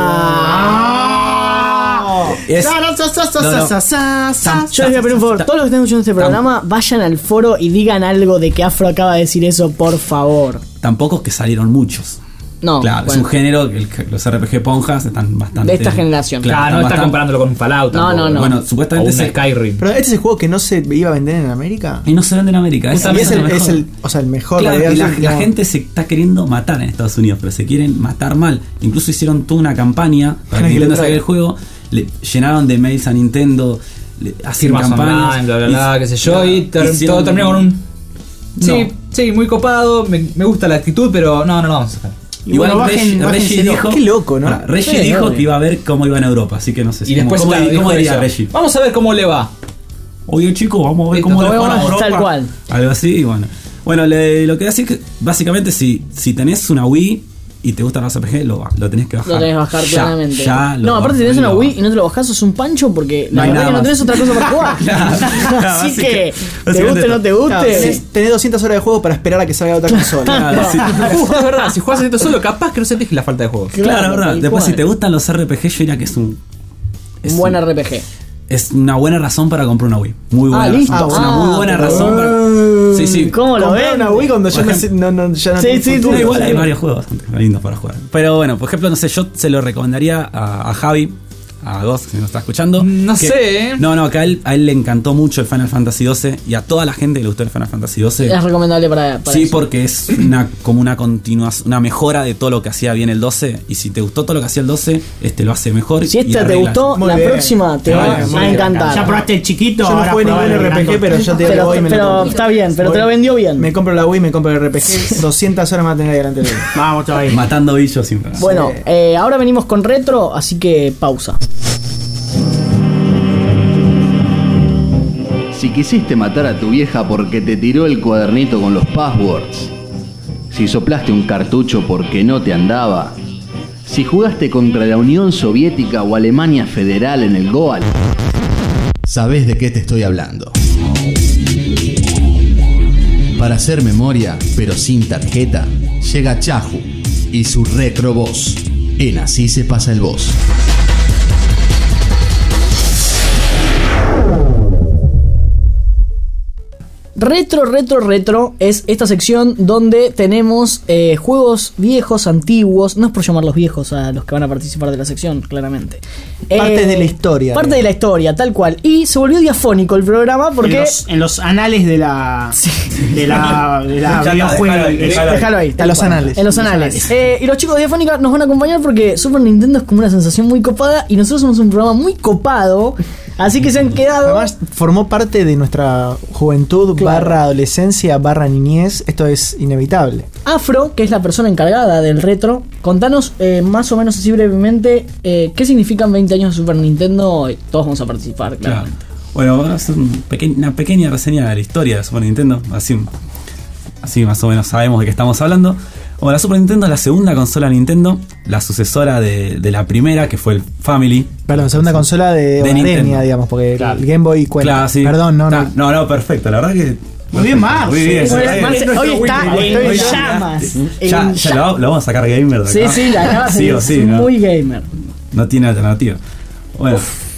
Ah. Es- Sa, sa, sa, sa, No, no. sa, sa, sa, Yo les voy a pedir un favor, todos los que estén escuchando este programa, vayan al foro y digan algo de que Afro acaba de decir eso, por favor. Tampoco es que salieron muchos. No, Claro, bueno. es un género que el- los R P G ponjas están bastante... De esta generación. Claro, no están está bastante- comparándolo con un Fallout. No, tampoco. no, no. Bueno, supuestamente O un se- Skyrim. Pero este es el juego que no se iba a vender en América. Y no se vende en América. Y esa- es esa el, lo es mejor. el, o sea, el mejor. Claro, idea y la, es la como- gente se está queriendo matar en Estados Unidos, pero se quieren matar mal. Incluso hicieron toda una campaña para Para que que Nintendo lo saque traiga. el juego. Le llenaron de mails a Nintendo, le, hacen Firmas campañas. online, bla, bla, bla, y- qué sé yo. claro, Y ter- hicieron- todo terminó con un. Sí, No. sí, muy copado. Me, me gusta la actitud, pero no, no lo vamos a sacar. Y Igual bueno, Reggie, bajen- Reggie bájenselo. dijo. Qué loco, ¿no? Pará, Reggie Sí, dijo obvio. que iba a ver cómo iba en Europa, así que no sé si. Y después ¿Cómo, claro, cómo dijo diría eso. Reggie? Vamos a ver cómo le va. Oye chicos, vamos a ver cómo le Tal va en cual, Europa. tal cual. Algo así, y bueno. Bueno, le- lo que decir que básicamente si, si tenés una Wii, y te gustan los R P G, lo, lo tenés que bajar. Lo tenés que bajar ya, claramente. Ya no, lo aparte bajás, tenés una lo Wii y no te lo bajás, sos un pancho porque No la hay verdad nada que no más. tenés otra cosa para jugar. Claro, Así que, te básicamente guste o no te guste. Claro, tenés, tenés doscientas horas de juego para esperar a que salga otra consola. Claro, sí. Justo es verdad, si juegas esto solo, capaz que no sentís la falta de juegos. Claro, Claro, verdad. tal Después, cual. si te gustan los R P G, yo diría que es un. Es Un buen un- R P G. Es una buena razón para comprar una Wii. Muy buena Ah, razón. listo. Es una Ah, muy buena pero- razón para. Sí, sí. ¿Cómo lo Comprar ven? una Wii cuando yo no, sé, no, no, ya no Sí, tengo sí, futuro. No, igual hay sí. varios juegos bastante lindos para jugar. Pero bueno, por ejemplo, no sé, yo se lo recomendaría a, a Javi, a Ghost, si nos está escuchando. No que- sé, ¿eh? No, no, que a él, a él le encantó mucho el Final Fantasy doce y a toda la gente que le gustó el Final Fantasy doce. Es recomendable para, para Sí, eso. porque es una como una continuación, una mejora de todo lo que hacía bien el doce. Y si te gustó todo lo que hacía el doce, este lo hace mejor. Si y este te arregla gustó, Muy la bien. próxima te Muy va bien, muy a bien. encantar. Ya probaste el chiquito. Yo no ahora jugué ningún probá el R P G, grande. pero yo te digo que Pero, voy y me lo pero compro. está bien, pero Voy. te lo vendió bien. Me compro la Wii, me compro el R P G. doscientas horas me va a tener ahí delante de él. Vamos todavía. Matando bichos siempre. Bueno, eh, ahora venimos con retro, así que pausa. Si quisiste matar a tu vieja porque te tiró el cuadernito con los passwords, si soplaste un cartucho porque no te andaba, si jugaste contra la Unión Soviética o Alemania Federal en el Goal, ¿sabés de qué te estoy hablando? Para hacer memoria, pero sin tarjeta, llega Chahu y su Retro Boss. En Así se pasa el boss. Retro, retro, retro es esta sección donde tenemos eh, juegos viejos, antiguos. No es por llamarlos viejos a los que van a participar de la sección, claramente. Parte Eh, de la historia. Parte de la historia, tal cual. Y se volvió diafónico el programa porque... En los, en los anales de la. De la. De la Ya está, videojuego. déjalo ahí, déjalo Déjalo ahí. tal los cual. anales. En los anales. Eh, y los chicos de Diafónica nos van a acompañar porque Super Nintendo es como una sensación muy copada y nosotros somos un programa muy copado. Así que se han quedado... Además, formó parte de nuestra juventud, Claro. barra adolescencia, barra niñez. Esto es inevitable. Afro, que es la persona encargada del retro, contanos eh, más o menos así brevemente eh, qué significan veinte años de Super Nintendo. Eh, Todos vamos a participar, Claro. claramente. Bueno, vamos a hacer un peque- una pequeña reseña de la historia de Super Nintendo. Así, así más o menos sabemos de qué estamos hablando. Bueno, la Super Nintendo es la segunda consola Nintendo, la sucesora de, de la primera, que fue el Family. Perdón, segunda consola de, De hogareña, Nintendo. digamos, porque Claro. el Game Boy cuenta. Claro, sí. Perdón, no, Ta- no. No, no, perfecto. La verdad que. Muy bien, Marce. Muy bien, Muy bien, sí, Marce, sí. hoy está Hoy- en hoy ya- llamas. Ya, En ya lo, lo vamos a sacar gamer de Sí, acá. sí, la acabas Sí de o sí, es ¿no? muy gamer. No tiene alternativa. Bueno,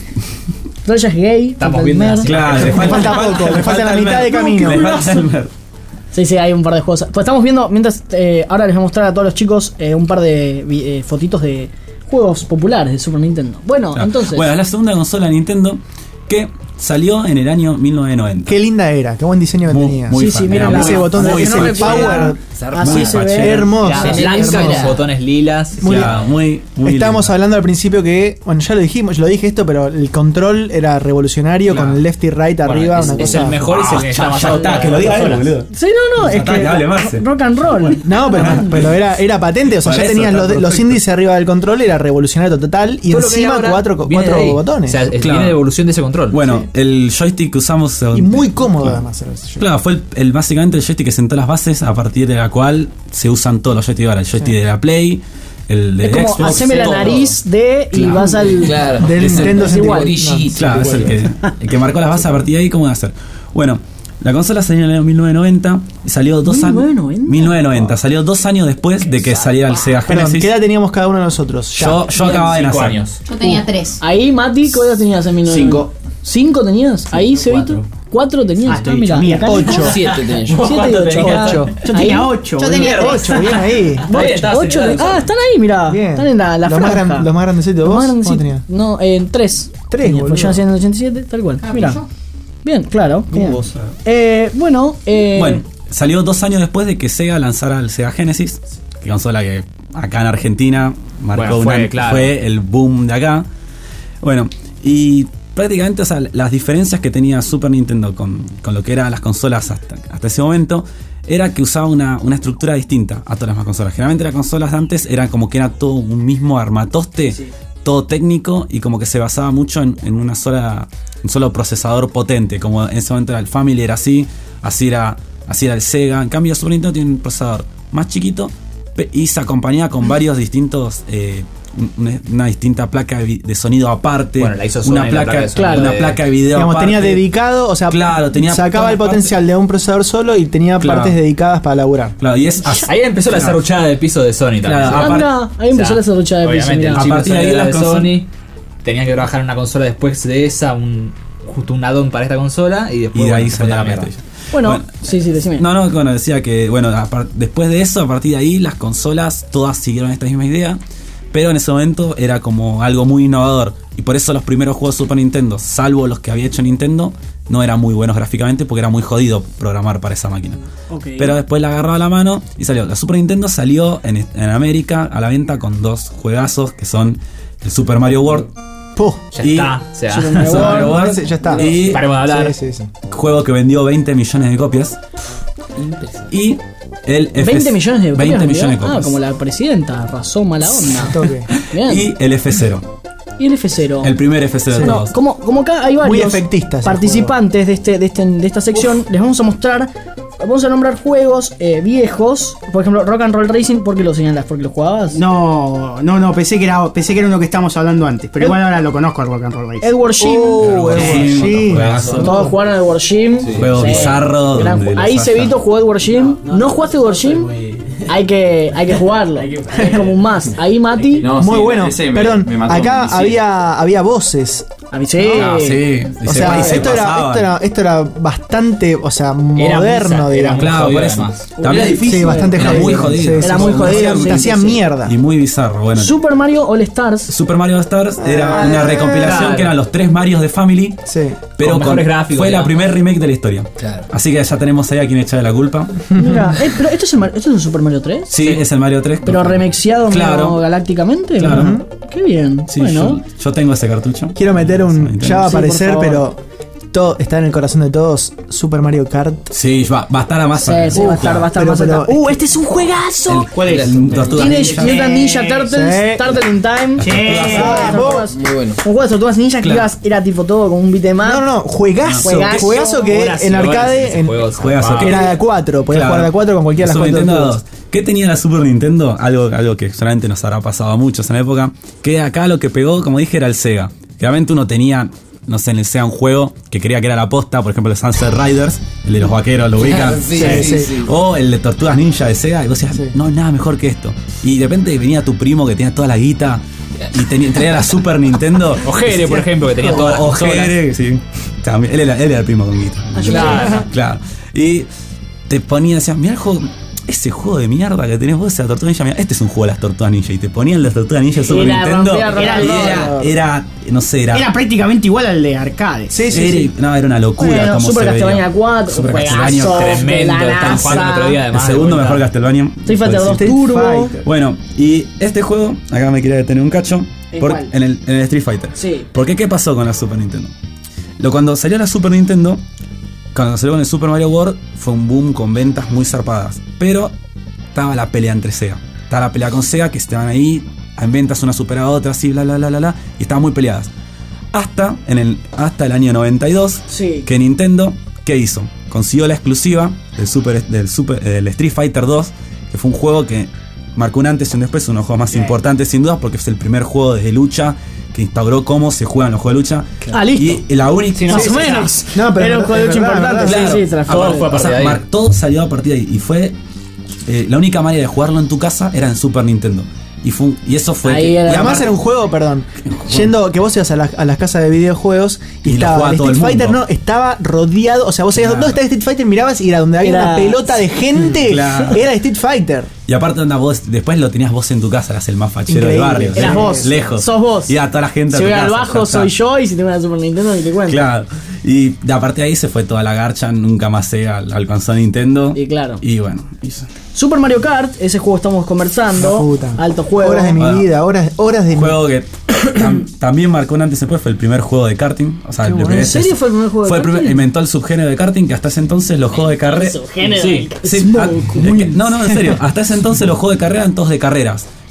Roya es gay, Estamos falta el viendo mer. así. claro, Le falta poco, le falta la el mitad mer. de camino. Le falta el mer. Sí, sí, hay un par de juegos. Pues estamos viendo, mientras eh, ahora les voy a mostrar a todos los chicos eh, un par de vi- eh, fotitos de juegos populares de Super Nintendo. Bueno, Claro. entonces... Bueno, es la segunda consola Nintendo que salió en el año mil novecientos noventa. Qué linda era, qué buen diseño que Muy- tenía. muy Sí, sí, fan, miren era la- muy- ese botón de muy ese fachero. power. Así Muy se ve. fachero. Hermoso. La Tenés blanca hermoso. con botones lilas. Muy Claro, muy, muy Estábamos linda. hablando al principio que, bueno, ya lo dijimos, yo lo dije esto, pero el control era revolucionario Claro. con el left y right Bueno, arriba, es, una es cosa. el mejor y es el que Ah, está ya, más ya está, que lo diga él, boludo. Sí, no, no, es Está, que que hable Marce. rock and roll. No, pero, pero era, era patente, o sea, Por ya eso tenías está los, los perfecto. índices arriba del control, era revolucionario total, y Todo lo que hay encima ahora cuatro, viene de cuatro ahí. botones. O sea, es- Claro. viene de evolución de ese control. Bueno, el joystick que usamos. y muy cómodo además. era ese. Claro, fue el, el- básicamente el joystick que sentó las bases a partir de la cual se usan todos los joysticks ahora. El joystick de la Play, el de Es como Xbox. haceme la todo. nariz de y Claro. vas al... Claro. Del Es el- Nintendo es igual. sesenta y cuatro. Claro, es el que, el que marcó las bases a partir de ahí, ¿cómo va a hacer? Bueno, la consola salió en el año mil novecientos noventa y salió dos años. ¿mil novecientos noventa? mil novecientos noventa, salió dos años después de que saliera el Sega Perdón, Genesis. ¿qué edad teníamos cada uno de nosotros? Ya. Yo, yo acababa de Cinco nacer. años. Yo tenía tres. Ahí, Mati, ¿qué edad tenías en mil novecientos noventa? Cinco. ¿Cinco tenías? Ahí, Cevito. cuatro. ¿Cuatro tenías? Ah, estoy hecho mierda. Ocho. Siete tenía yo. Siete y ocho. tenía? Ocho. Yo tenía Ahí. ocho. Yo boludo. tenía tres. Ocho, bien ahí. Ocho, Ahí está, ocho de- señalado. ah, están ahí, mirá. Bien. Están en la, la los, más franja. gran- los más grandecitos. Los ¿Vos? más ¿Cómo grandecitos. tenías? No, en tres. Tres, Tenía, porque yo boludo. nací en el ochenta y siete, tal cual. Ah, Mira. yo. Bien, claro. Como bien. vos. Eh, bueno, eh, Bueno, salió dos años después de que Sega lanzara el Sega Genesis, que consola que acá en Argentina marcó Bueno, fue, una- claro. fue el boom de acá. Bueno, y prácticamente, o sea, las diferencias que tenía Super Nintendo con, con lo que eran las consolas hasta, hasta ese momento era que usaba una, una estructura distinta a todas las demás consolas. Generalmente las consolas de antes eran como que era todo un mismo armatoste, todo técnico y como que se basaba mucho en, en una sola, un solo procesador potente. Como en ese momento era el Family, era así, así era, así era el Sega. En cambio, Super Nintendo tiene un procesador más chiquito Pe- Y se acompañaba con varios distintos. Eh, una, una distinta placa de, vi- de sonido aparte. Bueno, la hizo Sony, una la placa, placa de sonido una de- placa de video Digamos, aparte. tenía dedicado, o sea, Claro, tenía sacaba todas el partes- potencial de un procesador solo y tenía Claro. partes dedicadas para laburar. Claro, y es así. Ahí empezó la Claro. serruchada de piso de Sony también. Claro, ¿sí? aparte- Anda, ahí empezó la serruchada de piso, Obviamente, mirá. el chip A partir de de ahí Sony era las de consolas- Sony. Tenían que trabajar en una consola después de esa, un justo un add-on para esta consola y después Y de bueno, ahí se fue salió a la mierda. PlayStation. Bueno, Bueno. sí, sí, decime. No, no, bueno, decía que, bueno, a par- después de eso, a partir de ahí, las consolas todas siguieron esta misma idea, pero en ese momento era como algo muy innovador. Y por eso los primeros juegos de Super Nintendo, salvo los que había hecho Nintendo, no eran muy buenos gráficamente porque era muy jodido programar para esa máquina. Ok. Pero después la agarraba a la mano y salió. La Super Nintendo salió en, en América a la venta con dos juegazos que son el Super Mario World. Puh, Ya y está. O sea, Super Mario Super Mario World, World, ese ya está. Y paremos de hablar. Sí, sí, sí. juego que vendió veinte millones de copias. Y el F- veinte millones de copias. veinte ¿no? millones de copias. Ah, como la presidenta, arrasó mala onda. Toque. Bien. Y el F cero. Y el F cero. El primer F cero de No, todos. como, como acá hay Muy varios efectista ese participantes de, este, de, este, de esta sección, les vamos a mostrar, vamos a nombrar juegos eh, viejos. Por ejemplo, Rock and Roll Racing, ¿por qué lo señalas? ¿Porque lo jugabas? No, no, no, pensé que era, pensé que era uno que estábamos hablando antes. Pero igual ahora lo conozco al Rock and Roll Racing. Edward Sheen. Oh, Edward Sheen, sí. juegazo. Todos jugaron a Edward Sheen. Juego bizarro Gran donde ju- los Ahí haya. Cevito jugó Edward Sheen. ¿No jugaste Edward Sheen? Hay que, hay que jugarlo. Es como un más. Ahí Mati. No, Muy sí, bueno. ese me- Perdón, me mató. acá Sí. había, había voces. A mí sí. Ah, sí. Y O se- sea, y se esto era, pasaban. esto, era, esto era bastante, o sea, Era muy moderno, sa- era digamos. muy Claro, jodido, por eso. además. También difícil. Sí, bastante Era jodido. muy jodido. Sí, sí, Era sí. muy Te jodido, hacían- sí, Te sí, hacían sí. mierda. Y muy bizarro. Bueno, Super Mario All Stars. Super Mario Stars era una recompilación Claro. que eran los tres Marios de Family. Sí. Pero Con con- mejores gráficos, fue la digamos. primer remake de la historia. Claro. Así que ya tenemos ahí a quien echarle la culpa. Mira, eh, pero esto es, el, Mar- ¿esto es un Super Mario tres. Sí, es el Mario tres. Pero remexiado Claro. medio galácticamente. Claro. Ujú. Qué bien. Sí, bueno. yo, yo tengo ese cartucho. Quiero meter un. Ya va a Sí, por aparecer, favor. pero todo está en el corazón de todos. Super Mario Kart. Sí, va, va a estar a más. Sí, sí, va a estar, va a estar Pero- más pero- acá. ¡Uh, este es un juegazo! ¿Cuál es? Teenage Mutant Ninja Turtles, Sí. Turtle in Time. Sí. Ah, vos. Muy bueno. Un juego de tortugas ninja que Claro. ibas, era tipo todo como un beat'em up. No, no, no, juegazo. Juegazo. Juegazo, que Horas y en horas arcade. ese En, juego, Juegazo. que era de a cuatro. Podías Claro. jugar de a cuatro con cualquiera de las Super cuatro Nintendo tortugas. dos. ¿Qué tenía la Super Nintendo? Algo, algo que solamente nos habrá pasado a muchos en la época. Que acá lo que pegó, como dije, era el Sega. Realmente uno tenía, no sé, en el Sega un juego que creía que era la posta, por ejemplo el Sunset Riders, el de los vaqueros, lo ubican. Sí, sí, sí, sí. O el de Tortugas Ninja de Sega, y vos decías, Sí. no, nada mejor que esto. Y de repente venía tu primo que tenía toda la guita y tenía, traía la Super Nintendo. O Jere, por ejemplo, que tenía todas las O consolas. Jere, sí. También, él, era, él era el primo con guita. Claro. Claro. Y te ponía, decías, mira el juego, ese juego de mierda que tenés vos, esa Tortuga Ninja, mira, este es un juego de las Tortugas Ninja. Y te ponían las Tortugas Ninja de Super la Nintendo. rompía, rompía y todo. era, era, no sé, era. Era prácticamente igual al de arcade. Sí, sí, era- sí. No, era una locura. Bueno, como Super se veía. Castlevania cuatro, Super juegazo, Castlevania, Tremendo, de la están jugando el otro día NASA. El además. segundo de mejor vuelta. Castlevania. Street Fighter dos Street Turbo. Fighter. Bueno, y este juego, acá me quería detener un cacho. ¿En por- cuál? en, el, en el Street Fighter. Sí. Porque ¿qué pasó con la Super Nintendo? Lo, cuando salió la Super Nintendo, cuando salió con el Super Mario World, fue un boom con ventas muy zarpadas. Pero estaba la pelea entre Sega. Estaba la pelea con Sega, que estaban ahí, en ventas una superaba a otra, así, bla, bla, bla, bla, bla. Y estaban muy peleadas. Hasta, en el, hasta el año noventa y dos, Sí. que Nintendo, ¿qué hizo? Consiguió la exclusiva del, Super, del, Super, del Street Fighter dos, que fue un juego que marcó un antes y un después, uno de los juegos más importantes sin duda, porque es el primer juego de lucha que instauró cómo se juegan los juegos de lucha. Ah, listo. Y la única... Sí, más Sí, o sí, menos. No, pero Era un juego de es lucha verdad, importante. verdad. Sí, sí, se la Ah, jugó. fue a O partir sea, de ahí. mar- todo salió a partir de ahí. Y fue... eh, la única manera de jugarlo en tu casa era en Super Nintendo. Y, fue un- y eso fue... Ahí que- era- y Y además aparte- era un juego, perdón, yendo que vos ibas a, la- a las casas de videojuegos y, Y lo estaba jugaba el todo Street el Fighter, mundo. no, estaba rodeado, o sea, vos sabías Claro. dónde está el Street Fighter, mirabas y era donde había Era- una pelota de gente, Claro. era Street Fighter. Y aparte anda vos, después lo tenías vos en tu casa, eras el más fachero Increíble. del barrio. Eras ¿sí? vos. Lejos. Sos vos. Y a toda la gente a Si tu voy al casa, bajo, ya soy está. yo. Y si tengo una Super Nintendo, ni te cuento. Claro. Y de aparte de ahí se fue toda la garcha, nunca más se al- alcanzó Nintendo. Y claro. Y bueno, hizo. Super Mario Kart, ese juego estamos conversando. La puta. Alto juego. Horas de mi Ah. vida, horas, horas de Un juego que tam- también marcó un antes y después, fue el primer juego de karting. O sea, Qué el bueno. primer- ¿En serio fue el primer juego de fue el primer- karting? inventó el subgénero de karting, que hasta ese entonces los juegos de carrera. Subgénero Sí, del sí, Smoke, ah, es que- no, no, en serio. Hasta ese entonces los juegos de carrera eran todos de carreras.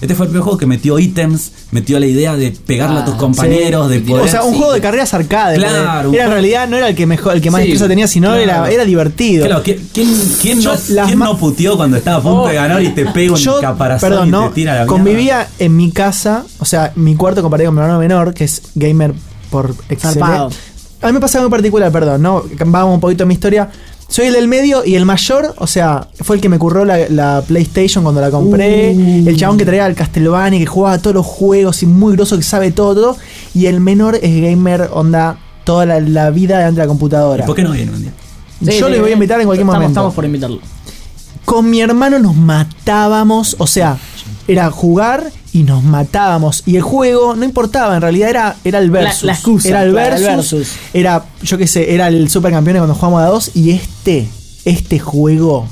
Este fue el primer juego que metió ítems, metió la idea de pegarle a tus compañeros, Sí. de poder... O sea, un juego de carreras arcade. Claro, un Era en juego- realidad no era el que mejor, el que más Sí, destreza tenía, sino claro. era, era divertido. Claro, ¿quién, quién, quién Yo no, las quién ma- no puteó cuando estaba a punto de ganar y te pega un Yo, caparazón perdón, y no, te tira la mierda? convivía en mi casa, o sea, mi cuarto compartido con mi hermano menor, que es gamer por Zarpado. excelencia. A mí me pasa algo muy particular, perdón, ¿no? Vamos un poquito a mi historia. Soy el del medio y el mayor, o sea, fue el que me curró la, la PlayStation cuando la compré. Uh. El chabón que traía al Castlevania, que jugaba todos los juegos y muy grosso, que sabe todo, todo. Y el menor es gamer, onda, toda la, la vida delante de la computadora. ¿Y por qué no viene un día? Sí, Yo sí, les voy a sí. invitar en cualquier Estamos- momento. Estamos por invitarlo. Con mi hermano nos matábamos, o sea, era jugar y nos matábamos. Y el juego no importaba, en realidad era, era el versus. La- la excusa, era el claro, versus, el versus. Era, yo qué sé, era el Supercampeones cuando jugamos a dos. Y este, este juego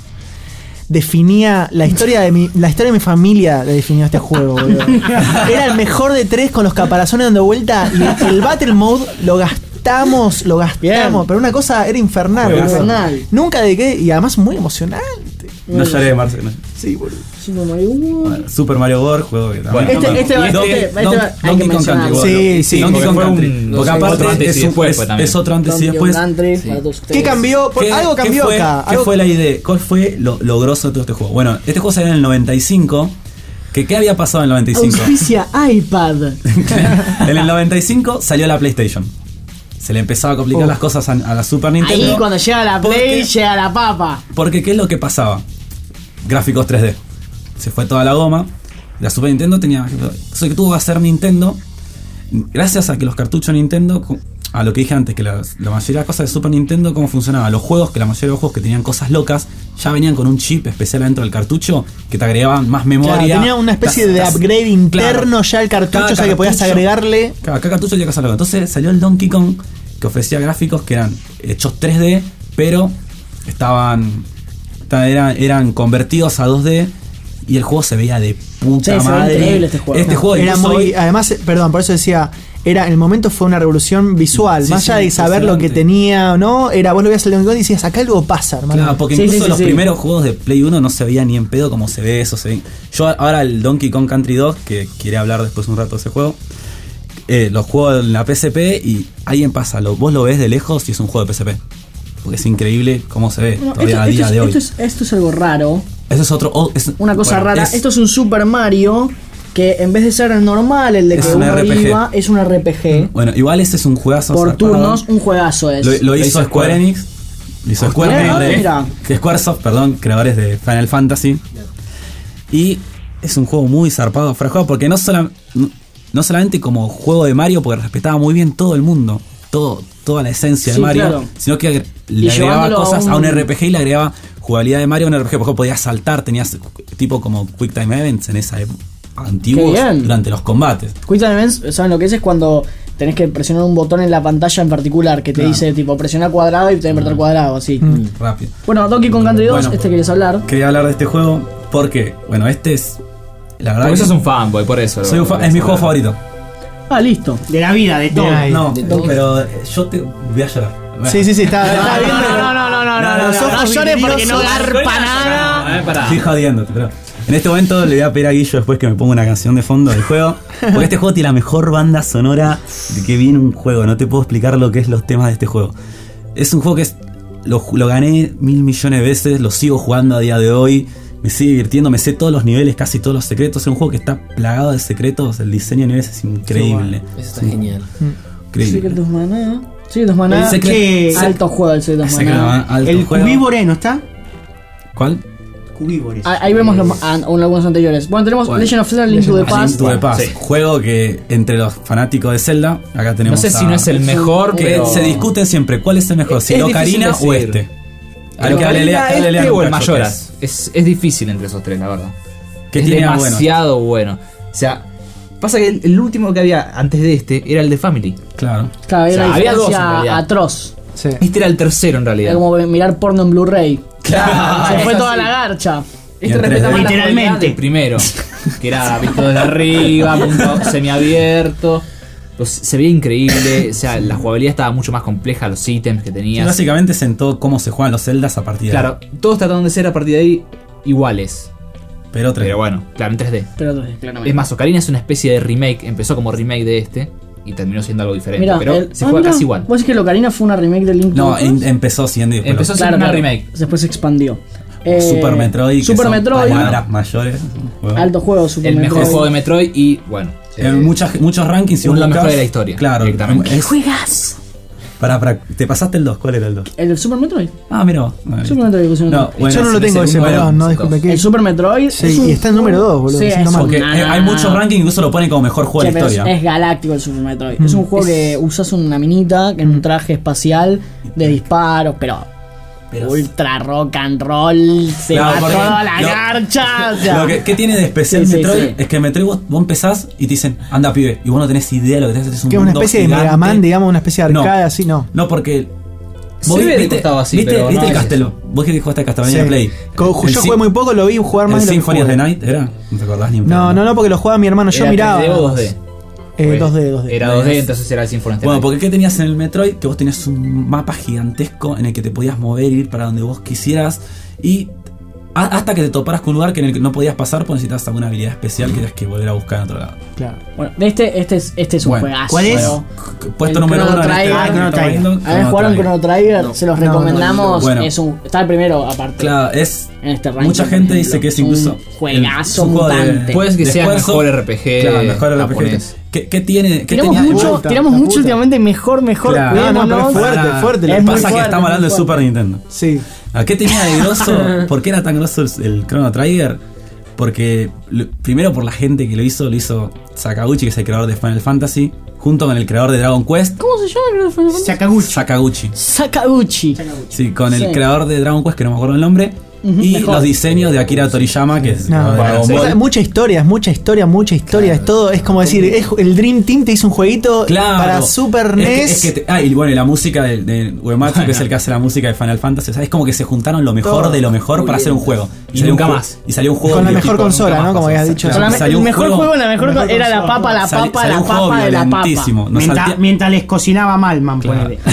definía la historia de mi, la historia de mi familia, le definió este juego, boludo. Era el mejor de tres con los caparazones dando vuelta. Y el, el Battle Mode lo gastamos, lo gastamos. Pero una cosa era infernal, boludo. Infernal. Nunca de qué, y además muy emocionante. No lloré, Marcelo. Sí, boludo. Super Mario World. Super Mario World, juego que también. Este- no, este va- y Don- este- este Don- va- hay que Donkey Kong mencionarlo. Country. Sí, bueno, sí, Donkey porque Kong fue un- Country. no Porque sé, aparte otro antes es, y un- después es- fue también. es otro antes y Donkey después. Country, Sí. para todos ustedes. ¿Qué cambió? ¿Qué- algo qué cambió fue, acá. ¿Qué algo- fue la idea? ¿Cuál fue lo, lo grosso de todo este juego? Bueno, este juego salió en el noventa y cinco. Que, ¿Qué había pasado en el noventa y cinco? Auspicia iPad. En el noventa y cinco salió la PlayStation. Se le empezaba a complicar Oh. las cosas a, a la Super Nintendo. Ahí cuando llega la ¿Por Play, qué? llega la papa. Porque ¿qué es lo que pasaba? Gráficos tres D. Se fue toda la goma. La Super Nintendo tenía... Eso que tuvo que hacer Nintendo. Gracias a que los cartuchos Nintendo... A lo que dije antes, que la, la mayoría de las cosas de Super Nintendo, ¿cómo funcionaba? Los juegos, que la mayoría de los juegos que tenían cosas locas, ya venían con un chip especial dentro del cartucho que te agregaban más memoria. Claro, tenía una especie Tas- de tas- upgrade interno claro. ya el cartucho, Cada o sea que podías cartucho- agregarle. Cada, cada cartucho tenía cosas locas. Entonces salió el Donkey Kong, que ofrecía gráficos que eran hechos tres D, pero estaban, estaban- eran, eran convertidos a dos D y el juego se veía de puta Sí, se ve madre. increíble este juego. Este juego Era incluso muy. hoy- Además, eh, perdón, por eso decía. Era, en el momento fue una revolución visual. Sí, Más allá sí, de saber lo que impresionante. tenía o no, era vos lo veías al Donkey Kong y decías, acá algo pasa, hermano. Claro, porque Sí, incluso sí, sí, los sí. primeros juegos de Play uno no se veía ni en pedo como se ve eso. Se ve. Yo ahora el Donkey Kong Country dos, que quiere hablar después un rato de ese juego, eh, los juego en la P S P y alguien pasa, lo, vos lo ves de lejos y es un juego de P S P. Porque es increíble cómo se ve No, todavía esto, a día esto de es, hoy. esto, es, esto es algo raro. Eso es otro... oh, es- Una cosa bueno, rara. es- Esto es un Super Mario que en vez de ser el normal, el de Es que un uno R P G. iba, es un R P G. Bueno, igual ese es un juegazo. Por zarpado. turnos, un juegazo es. Lo, lo hizo Square Enix. Lo hizo Square Mira, Enix. mira. Que Squaresoft, perdón, creadores de Final Fantasy. Y es un juego muy zarpado para jugar porque no, sola- no, no solamente como juego de Mario, porque respetaba muy bien todo el mundo, todo, toda la esencia Sí, de Mario, claro. sino que agre- Y le agregaba llevándolo a cosas a un- un R P G y le agregaba jugabilidad de Mario a un R P G. Por ejemplo, podías saltar, tenías tipo como Quick Time Events en esa época, antiguos, Qué bien. durante los combates. Quick Time Events, ¿saben lo que es? Es cuando tenés que presionar un botón en la pantalla en particular que te Claro. dice tipo presionar cuadrado y te va a apretar cuadrado, así. Rápido. Bueno, Donkey Kong Country dos, Bueno. este querías hablar. Quería hablar de este juego porque, bueno, este es. La verdad Porque que sos un fanboy, por eso. soy un fa- es mi juego favorito. Ah, listo. De la vida, de todo. ahí. No, de todo. pero yo te voy a llorar. Sí, sí, sí, estaba, estaba viendo. no, no, no, no, no, no, los no, ojos no llores porque no vidriosos. garpa nada. Eh, pará. Estoy jodiéndote, pero. En este momento le voy a pedir a Guillo después que me ponga una canción de fondo del juego. Porque este juego tiene la mejor banda sonora de que viene un juego. No te puedo explicar lo que es los temas de este juego. Es un juego que es, lo, lo gané mil millones de veces, lo sigo jugando a día de hoy. Me sigue divirtiendo, me sé todos los niveles, casi todos los secretos. Es un juego que está plagado de secretos. El diseño de niveles es increíble. Eso está genial. Increíble. Secretos Maná. Secretos Maná. El secret- Qué sec- alto juego el Secretos Secreto Maná. Man, alto El juego. Cubíbore, ¿no está? ¿Cuál? Cubíbore. Ah, Ahí vemos los, ah, algunos anteriores. Bueno, tenemos Bueno, Legend of Zelda Link to the A Link Past. to the Past. Sí. Juego que entre los fanáticos de Zelda, acá No tenemos. sé a- si no es el mejor, que pero... se discuten siempre cuál es el mejor, si Es el Ocarina difícil o decir. este. ¿El Al que Ocarina, le lea- que le este lean o un el cacho, Mayoras? Es, es difícil entre esos tres, la verdad. ¿Qué es tiene bueno? demasiado bueno. O sea, pasa que el, el último que había antes de este era el de Family. Claro. Claro, era O sea, una había dos, en diferencia realidad. atroz. Sí. Este era el tercero en Era realidad. como mirar porno en Blu-ray. Claro, Se fue es toda así. la garcha. Y Este en respetaba tres D. la Literalmente. jugabilidad del primero, que era visto desde arriba, mundo semiabierto. Los- se veía increíble, o sea, la jugabilidad estaba mucho más compleja, los ítems que Y tenías. básicamente sentó cómo se juegan los Zeldas a partir de Claro, todos trataron de ser a partir de ahí iguales. Pero tres D. Pero bueno, claro, en tres D. Pero entonces, claramente. Es más, Ocarina es una especie de remake. Empezó como remake de este y terminó siendo algo diferente. Mirá, pero el- se ah, juega mirá, casi igual. ¿Vos decís que el Ocarina fue una remake del Link to No, the en- Past? empezó siendo y después Empezó lo- siendo una remake. Después se expandió. Eh, Super Metroid, que Super son Metroid. palabras mayores. un juego. Alto juego, Super El mejor Metroid. juego de Metroid y bueno. En eh, muchas, muchos rankings. si uno vos de los buscas- mejores de la historia, Claro, directamente. es- ¡Juegas! Para, para, ¿te pasaste el dos? ¿Cuál era el dos? ¿El Super Metroid? Ah, mira vos. Vale. Super Metroid. Super No, Metroid. bueno, Yo no lo ese- tengo ese, bueno, perdón, no, disculpe. ¿qué? El Super Metroid. Sí, es un y está en número dos, boludo, Sí, diciendo es mal. Porque un- eh, hay muchos rankings, incluso lo ponen como mejor juego Sí, de la pero es, historia. es galáctico el Super Metroid. Mm. Es un juego Es- que usas una minita en un traje espacial de disparos, pero, Pero- ultra rock and roll, se No, va porque toda la lo- garcha. O sea, Lo que, ¿qué tiene de especial Sí, sí, Metroid? sí. Es que en Metroid vos, vos empezás y te dicen, anda pibe, y vos no tenés idea de lo que tenés que hacer. Es un Que es una mundo especie de gigante. Mega Man, digamos, una especie de No. arcade, así, no. No, porque. Se ve de costado así, ¿viste, pero ¿viste no el es Castelo? Vos que jugaste a Castlevania Sí. Play. Co- El Yo Sim- jugué muy poco, lo vi jugar más ¿El de lo que Symphony of jugué. the Night era? No te acordás ni en No, pedo. no, no, porque lo jugaba mi hermano. Yo ¿Era miraba. tres D o dos D? Eh, Pues, dos D, dos D. Era dos D, entonces era el Symphony of the Bueno, Night. porque ¿qué tenías en el Metroid? Que vos tenías un mapa gigantesco en el que te podías mover, ir para donde vos quisieras y a- hasta que te toparas con un lugar que en el que no podías pasar porque necesitabas alguna habilidad especial que tenías que volver a buscar en otro lado. Claro. bueno, de este, este es, este es un Bueno, juegazo. ¿cuál es? Bueno, Puesto El número Chrono uno en este Trigger. ranking, Chrono estamos Trigger. viendo, a ver, Chrono jugaron Trigger. Chrono Trigger, se los No, no, recomendamos. Bueno. Es un, está el primero, aparte. Claro, es. En este ranking, Mucha por gente ejemplo. dice que es Un incluso. juegazo el- un juego de- mutante. Puede que de sea el esfuerzo. mejor R P G Claro, mejor R P G. japonés. ¿Qué, qué tiene? ¿Qué Tiramos tenía? mucho, puta, tiramos la mucho puta. últimamente, mejor, mejor. No, Claro. no, pero cuidémonos. es fuerte, Ahora, fuerte. Es lo que muy Pasa pasa. que fuerte, estamos hablando muy de Super Nintendo. Sí. ¿A qué tenía de grosso? ¿Por qué era tan grosso el, el Chrono Trigger? Porque lo- primero por la gente que lo hizo, lo hizo Sakaguchi, que es el creador de Final Fantasy, junto con el creador de Dragon Quest, ¿Cómo se llama el creador de Final Fantasy? Sakaguchi. Sakaguchi. Sakaguchi. Sí, con el Sí. creador de Dragon Quest, que no me acuerdo el nombre, y mejor. los diseños de Akira Toriyama, que es el No, creador de Dragon mucha, Ball. mucha historia, es mucha historia, mucha historia. Es todo, es como decir, es, el Dream Team te hizo un jueguito Claro. para Super Es N que- E S. es que te- ah, y bueno, y la música de, de Uematsu, que es el que hace la música de Final Fantasy. O sea, es como que se juntaron lo mejor Todo. de lo mejor para hacer un juego. Y salió nunca un jue- más. Y salió un juego Con la de mejor tipo- consola, nunca ¿no? más Como pasó. habías dicho. Claro, Solamente- salió el un mejor juego- juego, la mejor, mejor era la consola. papa, la Sali- papa, salió la un juego papa de la papa. violentísimo. Nos Mientras, saltea- mientras les cocinaba mal, man, Claro. ponele.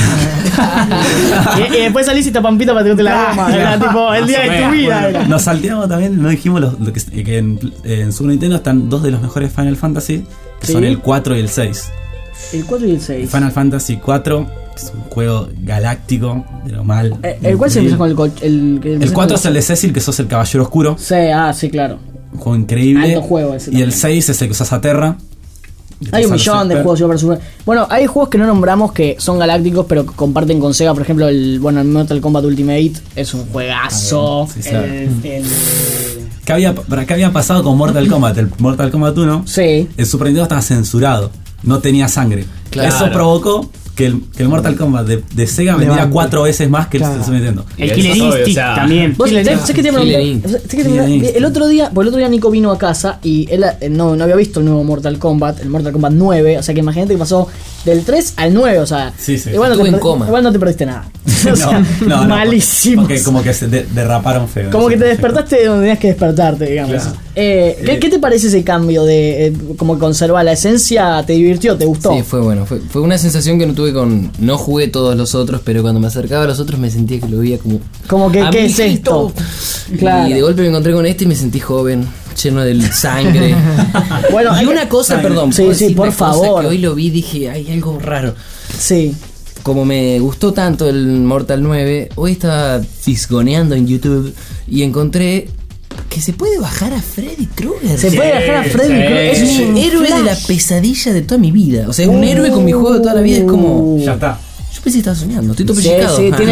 y, y después salís y te pampita para tirarte la goma. Era tipo el día de tu vida. Era. Nos salteamos también, no dijimos los- lo que, que en, en Super Nintendo están dos de los mejores Final Fantasy, que Sí. son el cuatro y el seis. El cuatro y el seis. Final Fantasy cuatro, que es un juego galáctico, de lo mal. Eh, ¿El cuál se empieza con el coche? El, que El empieza cuatro con es el de Cecil, que sos el caballero oscuro. Sí, ah, sí, claro. Un juego increíble. Alto juego ese y el también. seis es el que usas a Terra. Hay un Usas a millón de Super. juegos Super Super. Bueno, hay juegos que no nombramos que son galácticos, pero que comparten con Sega. Por ejemplo, el bueno, el Mortal Kombat Ultimate es un juegazo. Sí, claro. El- el- ¿Qué había, para qué había pasado con Mortal Kombat? El Mortal Kombat uno, sí. el Super Nintendo estaba censurado. No tenía sangre. Claro. Eso provocó que el, que el Mortal Kombat de, de Sega vendiera Levante. cuatro veces más que el Claro. de Super Nintendo. El eso Killer es obvio, Instinct o sea, también. Vos, Killer ¿sabés- sabés qué te iba a Killer preguntar? Instinct. ¿Sabés qué te iba a Killer preguntar? Instinct. El otro día, por el otro día Nico vino a casa y él eh, no, no había visto el nuevo Mortal Kombat, el Mortal Kombat nueve, o sea que imagínate que pasó del tres al nueve, o sea, Sí, sí. igual, no te Estuve en perdi- coma. igual no te perdiste nada. O sea, No, no, malísimo. Porque como que se de- derraparon feo. Como que te Sí. despertaste de donde tenías que despertarte, digamos. Claro. Eh, ¿qué, Eh, qué te parece ese cambio de eh, como conservar la esencia? ¿Te divirtió? ¿Te gustó? Sí, fue bueno. Fue, fue una sensación que no tuve con. No jugué todos los otros, pero cuando me acercaba a los otros me sentía que lo veía como. Como que, ¿qué es amiguito. esto? Claro. Y de golpe me encontré con este y me sentí joven, lleno de sangre. Bueno, y hay- una cosa, perdón. Sí, ¿puedo sí, decir por una cosa favor. Que hoy lo vi y dije, hay algo raro. Sí. Como me gustó tanto el Mortal nueve, hoy estaba fisgoneando en YouTube y encontré que se puede bajar a Freddy Krueger. Se puede dejar a Freddy sí, Krueger. Es Es un un héroe de la flash. pesadilla de toda mi vida. O sea, un héroe con mi juego de toda la vida es como. Ya está. Yo pensé que estaba soñando, estoy todo Sí, pellizcado. sí, tiene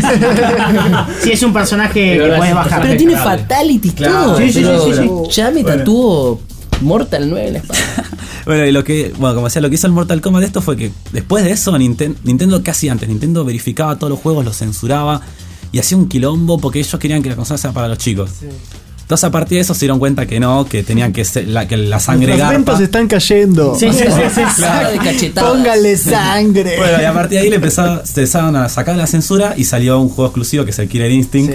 la. Sí, es un personaje De que verdad, puedes es un bajar. Pero tiene fatalities Claro. todo. Sí, sí, sí, pero sí, sí. Ya me tatuó Mortal nueve en la espalda. Bueno, y lo que, bueno, como decía, lo que hizo el Mortal Kombat esto fue que después de eso Ninten- Nintendo, ¿qué hacía antes? Nintendo verificaba todos los juegos, los censuraba y hacía un quilombo porque ellos querían que la consola sea para los chicos. Entonces a partir de eso se dieron cuenta que no, que tenían que ser, la, que la sangre Los garpa. ventos están cayendo. Sí, sí, sí, sí. Claro, de cachetadas. Póngale sangre. Bueno, y a partir de ahí le empezaron, se empezaron a sacar la censura y salió un juego exclusivo que es el Killer Instinct. Sí.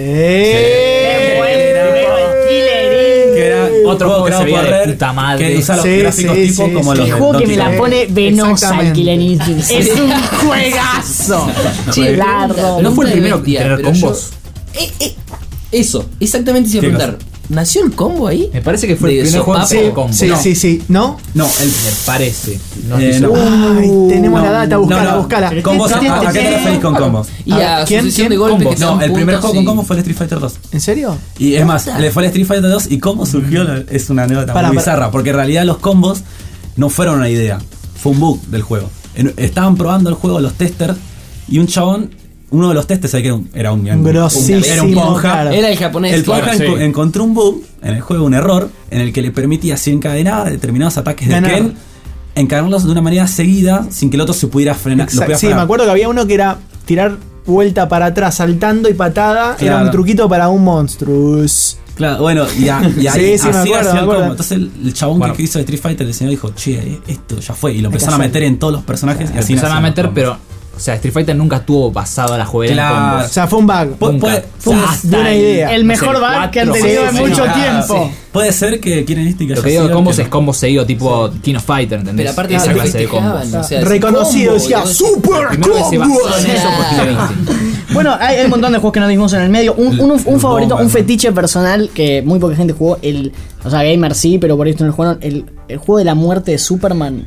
Que era Otro juego que se veía de puta madre. que usa los Sí, gráficos sí, tipo sí, como sí. los El de juego que Donkey me la Kong. pone venosa el Exactamente. Killer Instinct. Es un juegazo. Che, Largo. pregunta- ¿No fue el pregunta primero de bestia, en tener pero combos? yo- Eh, eh, eso, exactamente se iba a ¿Qué preguntar. ¿Nació el combo ahí? Me parece que fue el De primer juego sopapo. con combo. Sí, No. sí, sí. ¿No? No, el. Me parece. No Eh, estoy no. seguro. Ay, tenemos No, la data, no, buscala, no. buscala. Combos, ¿a, ¿a qué te referís con combos? Y A a, ver, ¿quién? sucesión ¿quién? de golpes Combos. que te No, dan el primer puntos juego con y- combo fue el Street Fighter dos. ¿En serio? Y es más, le fue al Street Fighter dos y cómo surgió la- es una anécdota Para, muy para. bizarra, porque en realidad los combos no fueron una idea, fue un bug del juego. En- estaban probando el juego los testers y un chabón, uno de los testers, ¿sabes qué? Era un, era un, un- Grosísimo, era un ponja. claro. Era el japonés. El ponja Claro, enco- sí. encontró un bug en el juego, un error, en el que le permitía así encadenar determinados ataques de Ganar. Ken, encadenarlos de una manera seguida sin que el otro se pudiera frenar. lo Exacto. pudiera Sí, frenar. me acuerdo que había uno que era tirar vuelta para atrás, saltando y patada. Era Claro. un truquito para un monstruos. Claro, bueno, y, a- y ahí Sí, sí, me así acuerdo, hacía me el acuerdo. combo. Entonces el, el chabón Bueno. que hizo Street Fighter, el señor dijo, che, esto ya fue. Y lo Hay que empezaron a meter hacerlo. en todos los personajes y así Empezaron a nacieron los meter, combos. pero. O sea, Street Fighter nunca estuvo basado a la jugabilidad Claro. en O combos. sea, fue un bug. Pu- Nunca. puede- Fue una Hasta buena el- idea. El no mejor sé, bug que han cuatro, tenido sí, en sí, mucho no, tiempo. Puede ser que quieren este que Lo haya que digo de sido combos que es no. combo seguido tipo King of Fighter, ¿entendés? Pero aparte esa lo clase de combos. festejaban, o sea, Reconocido, combo, decía y- super Primero que se combo. basó en eso porque Claro. Bueno, hay, hay un montón de juegos que nos dimos en el medio. Un, un, un El favorito, Bomber, un fetiche personal que muy poca gente jugó. El, o sea, gamer sí, pero por esto no lo jugaron. El, el juego de la muerte de Superman.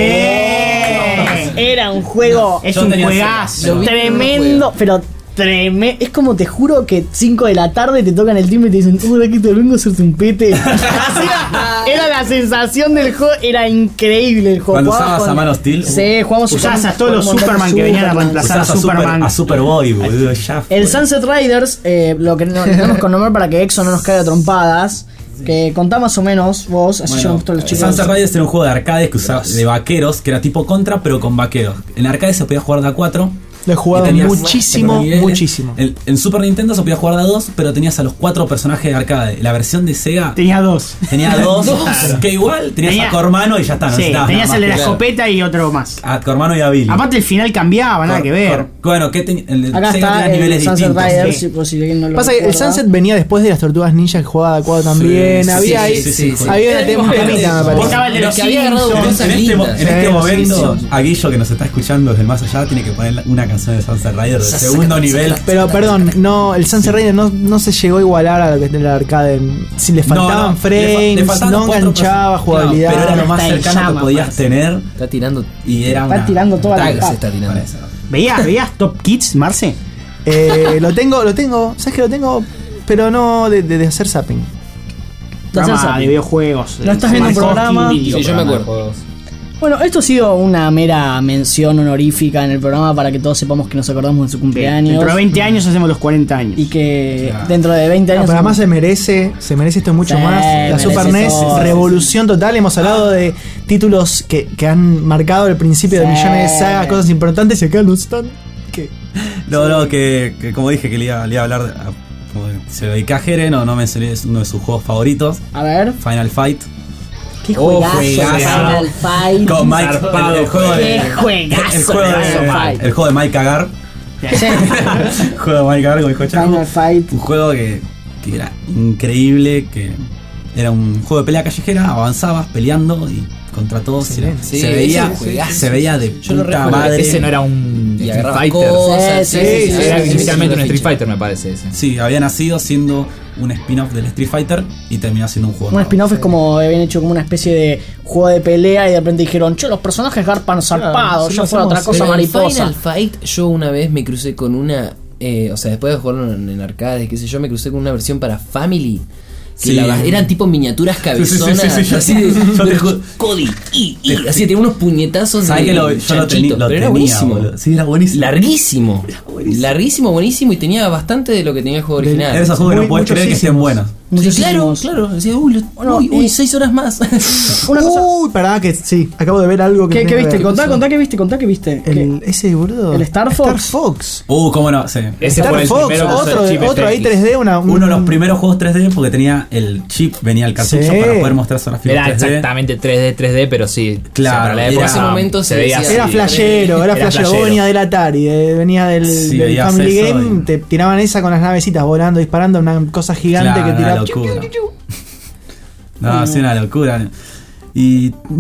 ¡Che! Era un juego Es Yo un tenía juegazo. Lo vi, tremendo, pero tremendo. Es como te juro que cinco de la tarde te tocan el timbre y te dicen, hola, que te vengo a hacerte un pete. Así era, era la sensación del juego, era increíble el juego. Cuando Jugabas usabas con- a mano hostil, Sí, jugamos Usabas con- a todos los con un montón de Superman que venían a Superman. reemplazar usabas a a, Super, Superman. a Superboy, boludo, ya fue. El Sunset Riders, eh, lo que no, tenemos con nombrar para que Exo no nos caiga a trompadas. Que contá más o menos vos, así yo Bueno, me gustó los chicos. Sunset Riders era un juego de arcades que usaba de vaqueros, que era tipo contra, pero con vaqueros. En arcade se podía jugar de a cuatro. Lo he jugado y tenías muchísimo, niveles. muchísimo. En, en Super Nintendo se podía jugar de a dos, pero tenías a los cuatro personajes de arcade. La versión de Sega Tenía dos. tenía dos, que igual tenías Tenía- a Cormano y ya está. No Sí, necesitabas tenías nada el de la más. escopeta y otro más. A Cormano y a Billy. Aparte el final cambiaba, nada Cor- que ver. Cor- bueno, ¿qué ten- el de Acá Sega está tenía el niveles Sunset distintos. Riders, sí. si- por si alguien no lo Pasa que el recuerda. Sunset venía después de las Tortugas Ninja que jugaba Cuadro también. Sí, había sí, ahí. sí, sí, sí. Había una Era tema como que- temita, me parece. Estaba el de Pero los que había agarrado Simpsons. cosas En este, mo- lindas. en este Sí, momento, sí, a Guillo que nos está escuchando desde el más allá, tiene que poner una canción de Sunset Riders del Saca, segundo saca, nivel. saca. Pero perdón, no, el Sunset Rider no, no se llegó a igualar a lo que es el arcade. Si le faltaban No, no, frames, le fa- le faltaban no los cuatro enganchaba personajes. jugabilidad. Claro, pero era lo más Está en cercano que llama, podías parece. tener Está tirando. y era Está una. tirando toda la Tags pata. está tirando. Parece. ¿Veías, ¿Veías Top Kids, Marce? Eh, lo tengo, lo tengo, sabes que lo tengo, pero no de, de, de hacer zapping. De hacer Programa zapping. de videojuegos. No estás viendo un Markovsky, programa. Video. Sí, yo me acuerdo. Bueno, esto ha sido una mera mención honorífica en el programa para que todos sepamos que nos acordamos de su cumpleaños. Dentro de veinte años hacemos los cuarenta años. Y que Claro. dentro de veinte No, años. pero además se merece, se merece esto mucho Sí, más. La merece Super N E S, todo. revolución total. Hemos hablado de títulos que, que han marcado el principio de Sí. millones de sagas, cosas importantes y acá no están. ¿Qué? No, no, que, que como dije que le iba, le iba a hablar. De, a- como de- se lo dediqué a Jere, no, no mencioné, es uno de sus juegos favoritos. A ver, Final Fight. qué Oh, juegazo, juegazo. Final Fight. Con Mike. El, el juego de. Qué juegazo, El juego Final de, Fight. el juego de Mike Cagar. Sí. El juego de Mike Cagar, como dijo Chaco. Final Fight. Un juego que, que era increíble, que era un juego de pelea callejera, avanzabas peleando y contra todos. y era- Sí, se veía, ese juegazo. se veía de Yo lo puta recuerdo, madre. Ese no era un Y Street agarraba Fighter. cosas. Sí, Sí, sí, sí, sí, Era sí, inicialmente un sí, Street sí. Fighter, me parece ese. Sí, había nacido siendo un spin-off del Street Fighter y terminó siendo un juego. Un nuevo. spin-off es como habían hecho como una especie de juego de pelea y de repente dijeron, che, los personajes garpan zarpados, sí, ya lo fue otra hacemos. cosa Pero en mariposa. Final Fight, yo una vez me crucé con una. Eh, o sea, después de jugarlo en, en arcades, qué sé yo, me crucé con una versión para Family. Que Sí. la- eran tipo miniaturas cabezonas. Sí, sí, sí, sí, así yo- de. yo te- pero Cody, y, y, así tenía unos puñetazos. ¿Sabes de que lo, yo lo, chanchito, tenía, lo pero era tenía, buenísimo. boludo? Sí, era buenísimo. Larguísimo. buenísimo. Larguísimo, buenísimo. Y tenía bastante de lo que tenía el juego original. Esos juegos que Muy- no puedes creer que estén muchísimos. buenos. Sí, claro, Muchísimos. claro. Decía, uy, lo- Bueno, uy, uy, y- seis horas más. Una cosa. Uy, pará, que sí, acabo de ver algo que. ¿Qué, tenía qué que viste? ver. Contá, contá qué viste, contá qué viste. El, ¿Qué? ese boludo. ¿El Star Fox? Star Fox. Uh, cómo no, sí. Ese Star fue el Fox, primero que usó otro, el chip otro ahí F X. tres D, una, un- Uno de los primeros juegos tres D porque tenía el chip, venía el cartucho Sí. para poder mostrar las figuras Era tres D. exactamente tres D, tres D, pero sí. Claro, o sea, para la era- época en ese momento se veía decía- Era así. flashero, era, flashero. Vos flashero. venía del Atari, eh, venía del, Sí, del veías Family eso Game, y- te tiraban esa con las navecitas volando, disparando, una cosa gigante Claro, que una tiraba. locura. No, sí, una locura. Y no,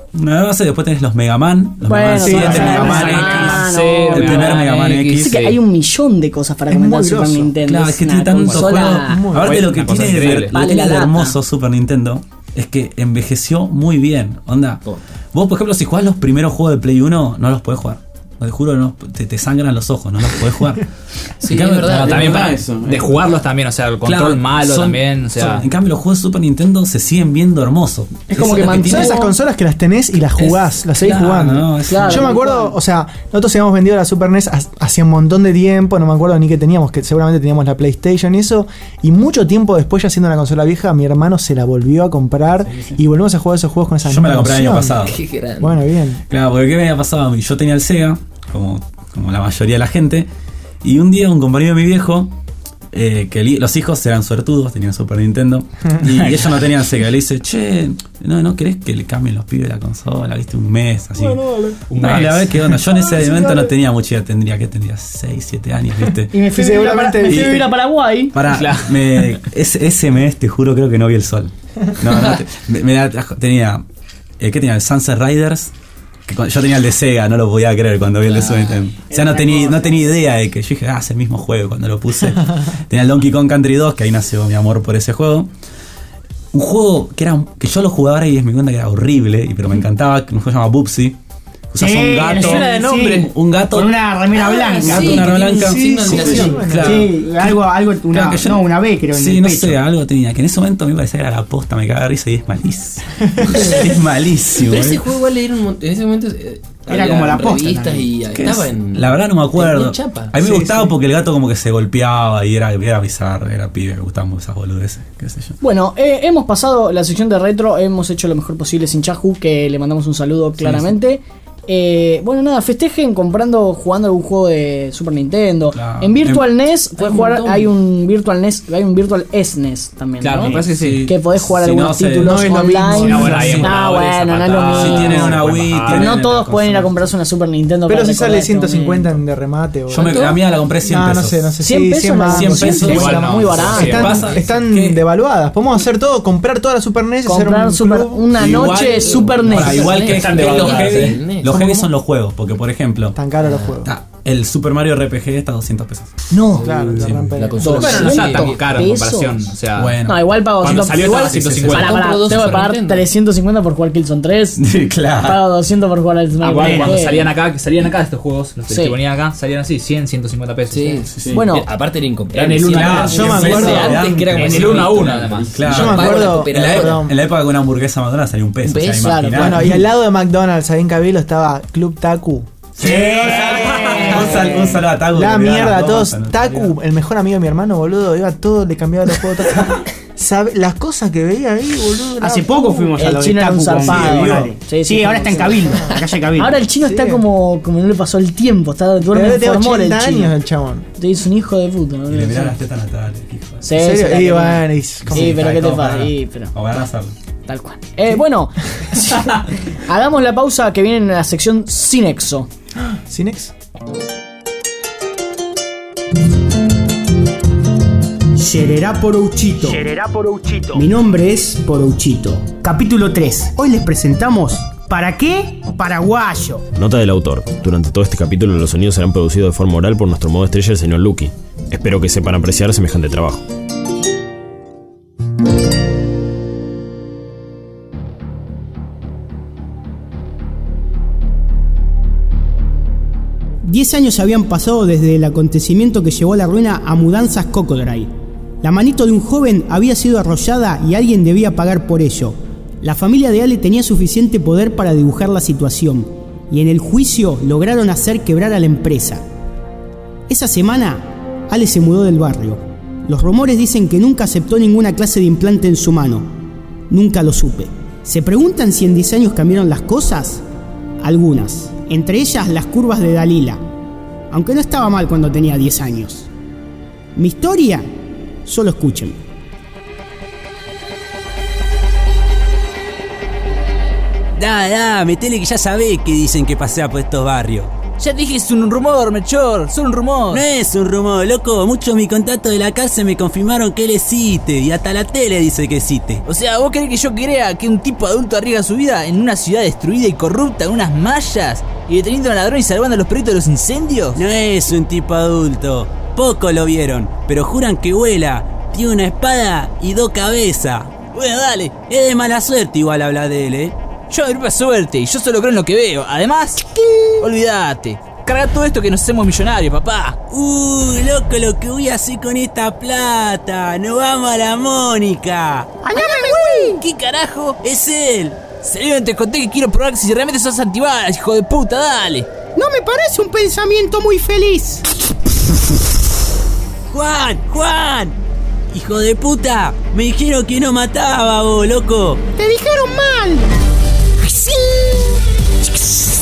No, no sé, después tenés los Mega Man. Los Bueno, Mega Man sí, siete, sí, Mega Man sí, X. sí, El primer Mega Man X. Así que hay un millón de cosas para Es comentar muy Super grosso. Nintendo. Claro, es que tiene una tantos consola- juegos. Aparte, lo que Una cosa tiene, de, increíble. lo que Vale tiene la de lata. hermoso Super Nintendo es que envejeció muy bien. Onda, vos, por ejemplo, si jugás los primeros juegos de Play uno, no los podés jugar. Te juro, no, te, te sangran los ojos, no los podés jugar. Sí, En cambio, es verdad. no, También verdad para eso. de jugarlos también, o sea, el control Claro, malo son- también, o sea. son- en cambio, los juegos de Super Nintendo se siguen viendo hermosos. Es como que Eso es lo son tiene- esas consolas que las tenés y las jugás, Es- las seguís claro, jugando. no, es- Yo me acuerdo, o sea, nosotros habíamos vendido la Super N E S ha- hacía un montón de tiempo, no me acuerdo ni qué teníamos, que seguramente teníamos la PlayStation y eso, y mucho tiempo después, ya siendo una consola vieja, mi hermano se la volvió a comprar y volvimos a jugar esos juegos con esa Yo me la compré el año emoción. pasado. Bueno, bien. Claro, porque ¿qué me había pasado a mí? Yo tenía el Sega, como, como la mayoría de la gente, y un día un compañero de mi viejo, eh, que li- los hijos eran suertudos, tenían Super Nintendo, y ellos no tenían Sega. Le dice, che, ¿no, ¿no querés que le cambien los pibes la consola? ¿Viste? Un mes, así. Bueno, dale. Un mes. dale, a ver qué onda. Yo en ese Ah, sí, momento dale. no tenía mucha idea, tendría que tendría seis, siete años, ¿viste? Y me fui, a vivir a Para- me fui a Y- vivir a Paraguay. Para, me, ese, ese mes, te juro, creo que no vi el sol. No, no, te- me, me da- tenía, eh, ¿qué tenía? El Sunset Riders. Que cuando- yo tenía el de Sega, no lo podía creer cuando vi el de Super Nintendo. O sea, no tenía, no tenía idea de que yo dije, ah, es el mismo juego cuando lo puse. Tenía el Donkey Kong Country dos, que ahí nació mi amor por ese juego. Un juego que era que yo lo jugaba ahora y me di cuenta que era horrible, y- pero me encantaba, que un juego que se llama Bubsy. Usas Sí, un me gato. suena de nombre. Un, un gato. Con una remera blanca. Un gato, una remera blanca. Sí, sí, sí, claro. sí, algo, algo, una, Claro, que yo- no, una B creo en Sí, el no pecho. sé, algo tenía. Que en ese momento me parecía que era la posta, me cagaba de risa y es malísimo. Es malísimo. Pero ese eh. juego igual era un mon- en ese momento eh, Era había como la posta revistas también. y ¿Qué estaba es? en. La verdad no me acuerdo. tenía chapa. A mí me Sí, gustaba sí. porque el gato como que se golpeaba y era, era bizarro, era pibe, me gustaban esas boludeces, qué sé yo. Bueno, eh, hemos pasado la sección de retro, hemos hecho lo mejor posible sin Chahu, que le mandamos un saludo claramente. Eh, bueno, nada, festejen comprando, jugando algún juego de Super Nintendo. Claro. En Virtual En- N E S puedes hay un jugar, montón. hay un Virtual N E S, hay un Virtual S N E S también. Claro, ¿no? me parece que sí. Que podés jugar Si algunos no se- títulos no es lo online. mismo. Sí, bueno, hay no, emuladores, bueno, no es lo zapatadas. mismo. Si tienen una Wii, Pero Pero tienen no todos la pueden ir a consola. comprarse una Super Nintendo. Pero para si recordar sale este ciento cincuenta momento. de remate, Yo me, a mí la compré cien no, pesos. no sé, no sé. cien sí, pesos, cien no, mangos. cien cien pesos. pesos Igual era no, muy sí. barato. Están, Pasa están que- devaluadas. Podemos hacer todo, comprar toda la Super N E S y hacer Comprar un super, club. una Igual- noche Super N E S. Ahora, igual que, Están que los devaluadas, heavy, ¿eh? los ¿Cómo, heavy cómo? son los juegos, porque por ejemplo, Tan caros los juegos. está el Super Mario R P G está a doscientos pesos. No. Claro, te Sí. rompen. La consola. Bueno, no está tan doscientos caro en comparación. pesos. O sea, Bueno. No, igual pago cuando doscientos, salió igual, estaba ciento cincuenta. Pará, pará, Compro dos tengo que Super pagar Nintendo. trescientos cincuenta por jugar Killzone tres. Sí, claro. Pago doscientos por jugar al Smash igual Bros. cuando salían acá, que salían acá estos juegos, los Sí. que ponían acá, salían así, cien, ciento cincuenta pesos. Sí, sí, sí. Bueno. Eh, aparte era incomparable. En el Sí, uno- claro, yo me siempre acuerdo- de antes que era como En el así, uno a uno, nada además. más. Claro. Yo me Pago la acuerdo- En cooperadora. la, e- Perdón. en la época que una hamburguesa McDonald's salía un peso. Un peso, o sea, claro, imaginate. Bueno, y al lado de McDonald's, ahí en Cabilo, estaba Club Taku. Sí. Un sal- un saludo a Taku. La que me da mierda, las a todos. cosas, no Taku, sabía. el mejor amigo de mi hermano, boludo, iba todo, le cambiaba los juegos. todo. Sabe- las cosas que veía ahí, boludo. Hace era- poco fuimos a El lo chino de era un Taku con zarpado, Diego. dale. Sí, Sí, sí, ahora sí, está en sí. Cabildo, en la calle Cabildo. Ahora el chino está Sí. como, como no le pasó el tiempo, está duerme Pero en tiene formol el ochenta chino. años el chabón. Es un hijo de puta, ¿no? Y le miraba las tetas natales. hijo de- Sí, ¿En sí, serio? la Y que- bueno, y- Sí, ¿cómo? pero ¿qué te como pasa? para- Sí, pero como para hacerlo. tal cual. Eh, bueno, hagamos la pausa que viene en la sección Sin Exo. ¿Cinex? Yererá Porouchito. Mi nombre es Porouchito. Capítulo tres. Hoy les presentamos ¿Para qué? Paraguayo. Nota del autor. Durante todo este capítulo los sonidos serán producidos de forma oral por nuestro modo estrella, el señor Lucky. Espero que sepan apreciar semejante trabajo. Diez años habían pasado desde el acontecimiento que llevó a la ruina a Mudanzas Cocodray. La manito de un joven había sido arrollada y alguien debía pagar por ello. La familia de Ale tenía suficiente poder para dibujar la situación, y en el juicio lograron hacer quebrar a la empresa. Esa semana, Ale se mudó del barrio. Los rumores dicen que nunca aceptó ninguna clase de implante en su mano. Nunca lo supe. ¿Se preguntan si en diez años cambiaron las cosas? Algunas, entre ellas las curvas de Dalila, aunque no estaba mal cuando tenía diez años. Mi historia, solo escuchen. Da, da, metele que ya sabés que dicen que pasea por estos barrios. Ya te dije, es un rumor, Melchor, es un rumor. No es un rumor, loco. Muchos de mis contactos de la casa me confirmaron que él existe. Y hasta la tele dice que existe. O sea, ¿vos querés que yo crea que un tipo adulto arriesga su vida en una ciudad destruida y corrupta, en unas mallas, y deteniendo a un ladrón y salvando a los perritos de los incendios? No es un tipo adulto. Pocos lo vieron, pero juran que vuela, tiene una espada y dos cabezas. Bueno, dale. Es de mala suerte igual hablar de él, ¿eh? Yo de propia suerte, y yo solo creo en lo que veo. Además, olvídate. Carga todo esto que nos hacemos millonarios, papá. Uh, loco, lo que voy a hacer con esta plata. Nos vamos a la Mónica. ¿Qué carajo? Es él. Salieron, te conté que quiero probar que si realmente sos antibalas, hijo de puta, dale. No me parece un pensamiento muy feliz. Juan, Juan. Hijo de puta. Me dijeron que no mataba vos, loco. Te dijeron mal. Sí. Sí.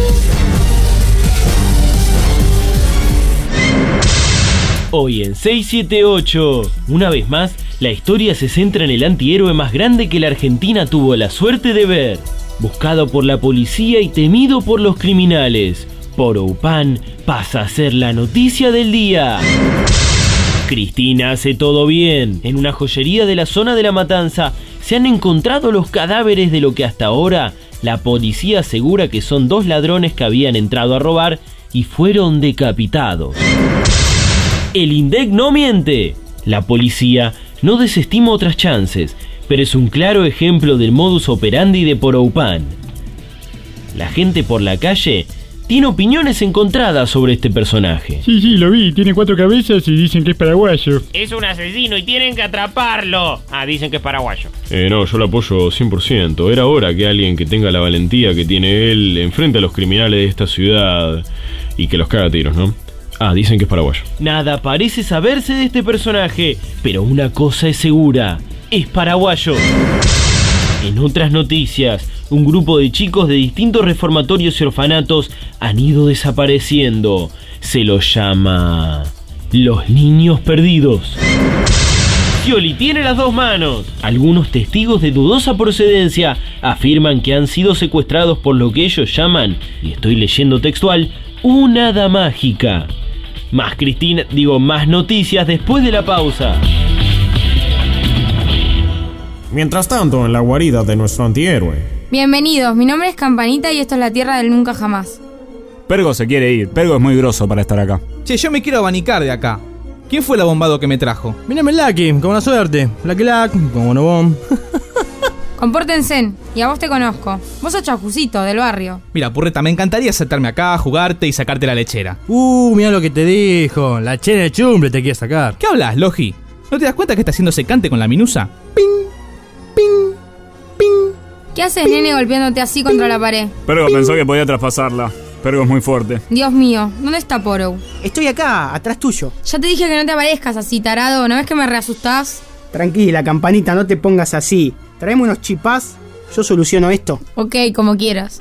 Hoy en seiscientos setenta y ocho, una vez más, la historia se centra en el antihéroe más grande que la Argentina tuvo la suerte de ver. Buscado por la policía y temido por los criminales, Poroupan pasa a ser la noticia del día. Cristina hace todo bien. En una joyería de la zona de La Matanza se han encontrado los cadáveres de lo que hasta ahora la policía asegura que son dos ladrones que habían entrado a robar y fueron decapitados. El INDEC no miente. La policía no desestima otras chances, pero es un claro ejemplo del modus operandi de Poroupan. La gente por la calle tiene opiniones encontradas sobre este personaje. Sí, sí, lo vi. Tiene cuatro cabezas y dicen que es paraguayo. Es un asesino y tienen que atraparlo. Ah, dicen que es paraguayo. Eh, no, yo lo apoyo cien por ciento. Era hora que alguien que tenga la valentía que tiene él enfrente a los criminales de esta ciudad y que los caga a tiros, ¿no? Ah, dicen que es paraguayo. Nada parece saberse de este personaje, pero una cosa es segura, es paraguayo. En otras noticias, un grupo de chicos de distintos reformatorios y orfanatos han ido desapareciendo. Se los llama los niños perdidos. Scioli tiene las dos manos. Algunos testigos de dudosa procedencia afirman que han sido secuestrados por lo que ellos llaman, y estoy leyendo textual, una hada mágica. Más Cristina, digo, más noticias después de la pausa. Mientras tanto, en la guarida de nuestro antihéroe. Bienvenidos, mi nombre es Campanita y esto es la tierra del nunca jamás. Pergo se quiere ir, Pergo es muy grosso para estar acá. Che, yo me quiero abanicar de acá. ¿Quién fue el abombado que me trajo? Mírame el Lucky, con buena suerte. Lucky Luck, como no bomb. Compórtense, y a vos te conozco. Vos sos Chajucito, del barrio. Mira, Purreta, me encantaría sentarme acá, jugarte y sacarte la lechera. Uh, mira lo que te dijo. La chera de chumble te quiere sacar. ¿Qué hablas, Logi? ¿No te das cuenta que está haciendo secante con la minusa? ¿Qué haces, nene, golpeándote así contra la pared? Pergo pensó que podía traspasarla. Pergo es muy fuerte. Dios mío, ¿dónde está Porou? Estoy acá, atrás tuyo. Ya te dije que no te aparezcas así, tarado. ¿No ves que me reasustás? Tranquila, Campanita, no te pongas así. Traeme unos chipás, yo soluciono esto. Ok, como quieras.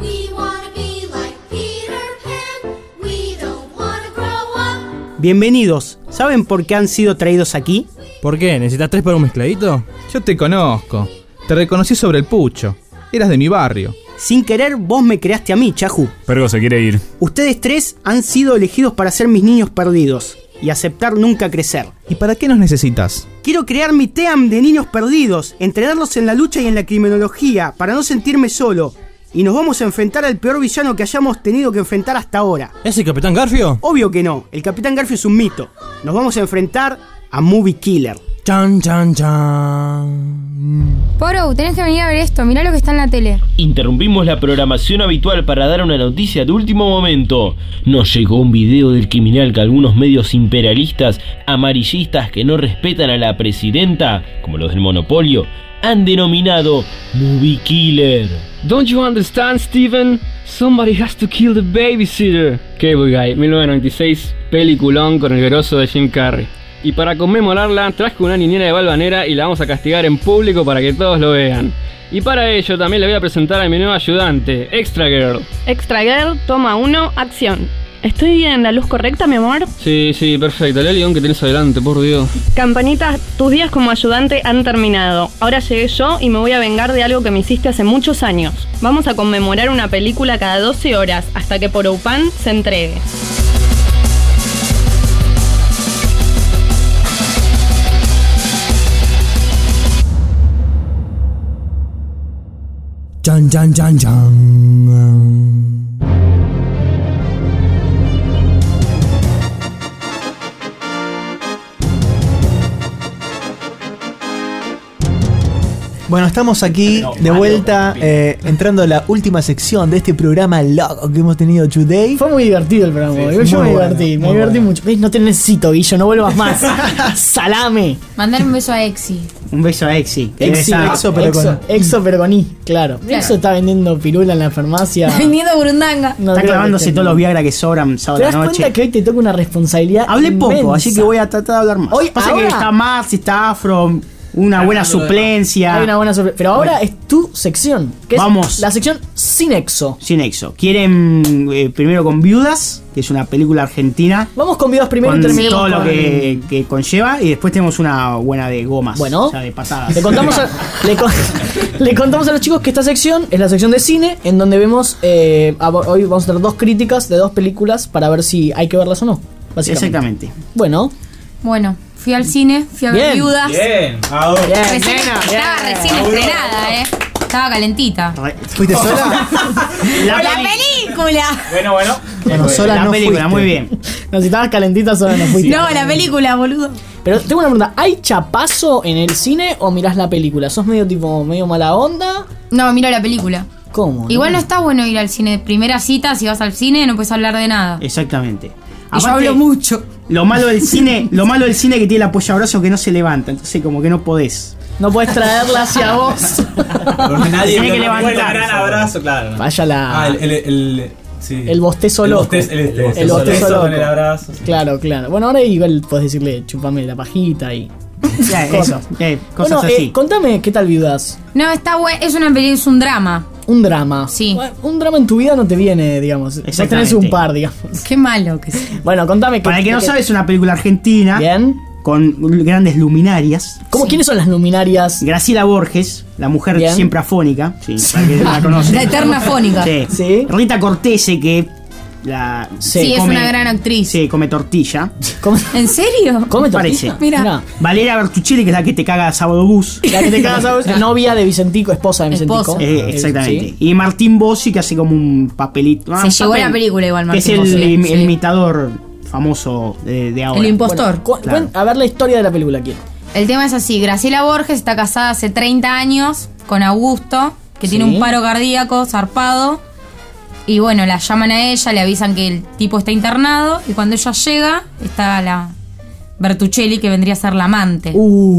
Bienvenidos. ¿Saben por qué han sido traídos aquí? ¿Por qué? ¿Necesitas tres para un mezcladito? Yo te conozco. Te reconocí sobre el pucho. Eras de mi barrio. Sin querer, vos me creaste a mí, Chaju. Pergo se quiere ir. Ustedes tres han sido elegidos para ser mis niños perdidos y aceptar nunca crecer. ¿Y para qué nos necesitas? Quiero crear mi TEAM de niños perdidos, entrenarlos en la lucha y en la criminología para no sentirme solo. Y nos vamos a enfrentar al peor villano que hayamos tenido que enfrentar hasta ahora. ¿Es el Capitán Garfio? Obvio que no. El Capitán Garfio es un mito. Nos vamos a enfrentar a Movie Killer. Chan, chan, chan. Porou, tenés que venir a ver esto. Mirá lo que está en la tele. Interrumpimos la programación habitual para dar una noticia de último momento. Nos llegó un video del criminal que algunos medios imperialistas, amarillistas que no respetan a la presidenta, como los del monopolio, han denominado Movie Killer. Don't you understand, Steven? Somebody has to kill the babysitter. Cable Guy, mil novecientos noventa y seis, peliculón con el grosso de Jim Carrey. Y para conmemorarla, traje una niñera de Balvanera y la vamos a castigar en público para que todos lo vean. Y para ello también le voy a presentar a mi nueva ayudante, Extra Girl. Extra Girl, toma uno, acción. ¿Estoy en la luz correcta, mi amor? Sí, sí, perfecto. Lea el guión que tenés adelante, por Dios. Campanita, tus días como ayudante han terminado. Ahora llegué yo y me voy a vengar de algo que me hiciste hace muchos años. Vamos a conmemorar una película cada doce horas hasta que Poroupan se entregue. Chan, chan, chan, chan. Bueno, estamos aquí de vuelta, eh, entrando a la última sección de este programa loco que hemos tenido today. Fue muy divertido el programa. Sí, Yo, yo me muy divertí, bueno, me muy divertí bueno. mucho. ¿Ves? No te necesito, Guillo, no vuelvas más. Salame. Mandar un beso a Exi. Un beso a Exi. Exi, Esa- exo, pero con, exo, pero con I, claro. Claro. Exo está vendiendo pirula en la farmacia. Vendiendo burundanga. No Está creo clavándose que esté- todos los Viagra que sobran sábado ¿Te a das la noche. cuenta que hoy te toca una responsabilidad? Hablé poco, inmensa? así que voy a tratar de hablar más. Hoy, Pasa ahora- que está Max, está Afro, una buena suplencia. Hay una buena sorpresa. Pero ahora es tu sección. Que es Vamos. la sección sin exo. Sin exo. ¿Quieren eh, primero con Viudas? Que es una película argentina. Vamos con videos primero Con y terminamos todo lo con- que, que conlleva. Y después tenemos una buena de gomas. Bueno. O sea, de patadas. Le contamos, a, le, con- le contamos a los chicos que esta sección es la sección de cine, en donde vemos, eh, a- hoy vamos a tener dos críticas de dos películas para ver si hay que verlas o no. Básicamente. Exactamente. Bueno. Bueno, fui al cine, fui a ver Bien. Viudas. Bien, bravo. Bien, Recién- nena, estaba bien. recién estrenada, eh. Estaba calentita. ¿Fuiste sola? ¡La, película! Bueno, bueno. Bueno, sola la no película, fuiste. muy bien. No, si estabas calentita, sola no fuiste. No, la película, boludo. Pero tengo una pregunta, ¿hay chapazo en el cine o mirás la película? ¿Sos medio tipo, medio mala onda? No, miro la película. ¿Cómo? Igual no está bueno ir al cine. Primera cita, si vas al cine, no puedes hablar de nada. Exactamente. Y yo hablo mucho. Lo malo del cine, lo malo del cine es que tiene el apoyabrazo que no se levanta. Entonces como que no podés. No podés traerla hacia vos. Porque nadie Tiene vio que la- levantar. fue el gran abrazo, claro. Vaya la... Ah, el, el, el, sí. El bostezo El loco. bostezo- el- el El bostezo bostezo loco. con el abrazo. Claro, claro. Bueno, ahora igual podés decirle chupame la pajita y... Ya, eso, eh, cosas Bueno, eh, así. contame, ¿qué tal Viudas? No, está bueno. Es una película, es un drama. Un drama. Sí. Bueno, un drama en tu vida no te viene, digamos. Vos tenés Exactamente. un par, digamos. Qué malo que sea. Bueno, contame. Para el que no qué- sabe, es una película argentina. Bien. Con grandes luminarias. ¿Cómo, ¿Quiénes son las luminarias? Graciela Borges, la mujer Bien. siempre afónica. Sí, para que la conoce. La eterna fónica. Sí. Sí. Rita Cortese, que la. Sí, es una gran actriz. Sí, come tortilla. ¿En serio? ¿Come Parece. Mira. Mirá. Valeria Bertuccelli, que es la que te caga sábado bus. La que te cagas a vos, novia de Vicentico, esposa de Vicentico. Esposa. Eh, exactamente. Sí. Y Martín Bossi, que hace como un papelito. ah, Se un llevó papel, la película igual, Que es Martín el, Bossi, im- sí. el imitador famoso de, de ahora. El impostor. Cu- Claro. cuen- A ver la historia de la película, quiero. El tema es así, Graciela Borges está casada hace treinta años con Augusto, que Sí. tiene un paro cardíaco zarpado. Y bueno, la llaman a ella, le avisan que el tipo está internado. Y cuando ella llega, está la Bertuccelli, que vendría a ser la amante.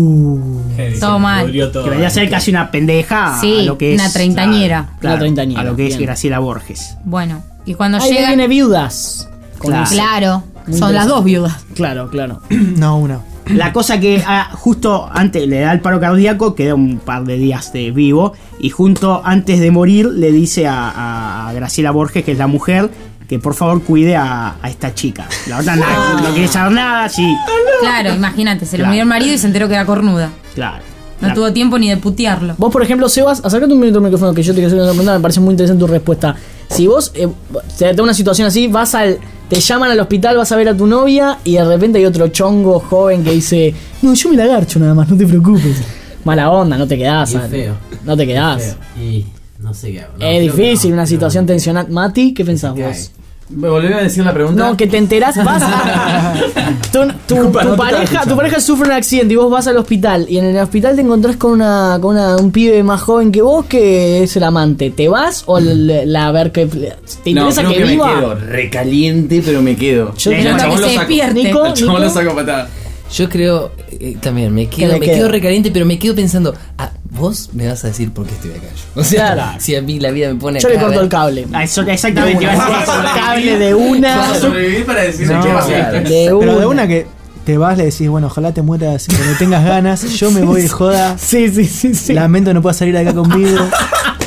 Uh. Todo mal. Volvió todo. Que vendría a ser casi una pendeja Sí, a lo que es. una treintañera. Claro, Una treintañera, A lo que es bien. Graciela Borges. Bueno, y cuando Ahí llega... viene Viudas. Con Claro. ese- Claro, Muy son las interesante. dos viudas. Claro, claro. No, una. La cosa que ah, justo antes le da el paro cardíaco, queda un par de días de vivo, y junto antes de morir le dice a, a- a Graciela Borges, que es la mujer, que por favor cuide a, a esta chica. La verdad, nada, no quiere saber nada, sí. Claro, imagínate, se le Claro. murió el marido y se enteró que era cornuda. Claro. No La- tuvo tiempo ni de putearlo. Vos, por ejemplo, Sebas, acércate un minuto al micrófono que yo te quiero hacer una pregunta, me parece muy interesante tu respuesta. Si vos eh, te da una situación así, vas al. Te llaman al hospital, vas a ver a tu novia y de repente hay otro chongo joven que dice: No, yo me la garcho nada más, no te preocupes. Mala onda, no te quedás. Y es ¿sabes? feo. No te quedás. Feo. Y no sé qué hago. No, es creo que difícil, no, una creo situación que no. tensionante. Mati, ¿qué pensás vos? ¿Me volví a decir la pregunta? No, que te enterás, vas a... Tu, tu- Disculpa, tu no te estaba pareja, escuchando. tu pareja sufre un accidente y vos vas al hospital y en el hospital te encontrás con una con una, un pibe más joven que vos que es el amante. ¿Te vas o le- la a ver que te No, interesa creo que, que, viva? me quedo recaliente, pero me quedo. Yo El creo que chabón se lo saco- despierte. Nico, el chabón Nico. lo saco a patada. Yo creo, eh, también, me quedo, me me quedo. quedo recaliente, pero me quedo pensando, ah, vos me vas a decir por qué estoy acá yo. O sea, Claro. si a mí la vida me pone Yo le acá, corto a el ver. cable. Ah, eso- exactamente. De una. iba a decir eso. Cable de una. Para sobrevivir para decir No, qué pasa. claro. De Pero de una. una que te vas, le decís, bueno, ojalá te mueras cuando tengas ganas. Yo me voy de joda. Sí, sí, sí, sí. Lamento no puedas salir de acá conmigo.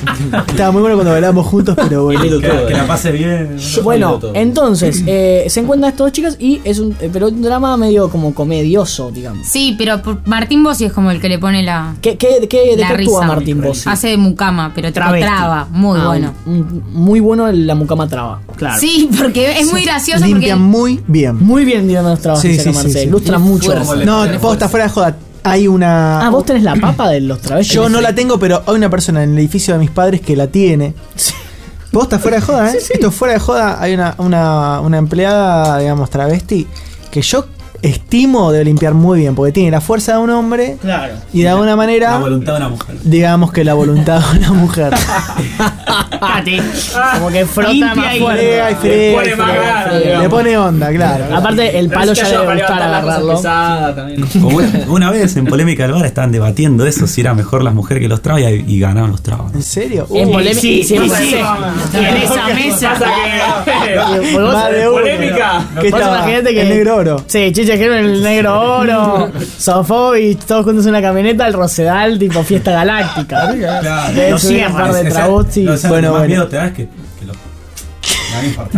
Estaba muy bueno cuando bailábamos juntos, pero bueno. Que, que la pase bien. Bueno, entonces, eh, se encuentran estas dos chicas y es un, eh, pero un drama medio como comedioso, digamos. Sí, pero por- Martín Bossi es como el que le pone la. ¿Qué, qué, qué, ¿De la qué actúa risa. Martín Bossi? Hace de mucama, pero tipo Travesti. traba. Muy Ah, bueno. un- Muy bueno el- la mucama traba. Claro. Sí, porque es muy gracioso. Limpian porque muy bien. Muy bien tirando los trabajos, Sí, dice sí, acá sí, Marcel. sí. Ilustran mucho. No, posta, fuera de joda. Hay una. Ah, vos tenés la papa de los travestis. Yo no la tengo, pero hay una persona en el edificio de mis padres que la tiene. Posta, fuera de joda, ¿eh? Esto fuera de joda. Hay una, una, una empleada, digamos, travesti, que yo estimo debe limpiar muy bien, porque tiene la fuerza de un hombre. Claro. Y de alguna manera. La voluntad de una mujer. Digamos que la voluntad de una mujer. Como que frota Limpia más y fuerte. frega y frega y frega. Le pone onda, claro. Aparte, el palo ya debe gustar agarrarlo. Como una, una vez en Polémica del Bar estaban debatiendo eso, si era mejor las mujeres que los trabas y, y ganaban los trabas. ¿En serio? En Uy, polémica. sí, siempre sí, se- sí. En esa mesa. Más de uno. ¿Qué Vos estaba? imaginate que. El negro oro. Sí, Chiche Gerber, el negro oro. Sofovich, todos juntos en una camioneta, el Rosedal, tipo fiesta galáctica. Claro. Debe Lo subir un cierran. par de Ese- trabostis. no, o sea, Bueno, lo que más bueno. miedo te da es que, que lo. No importa.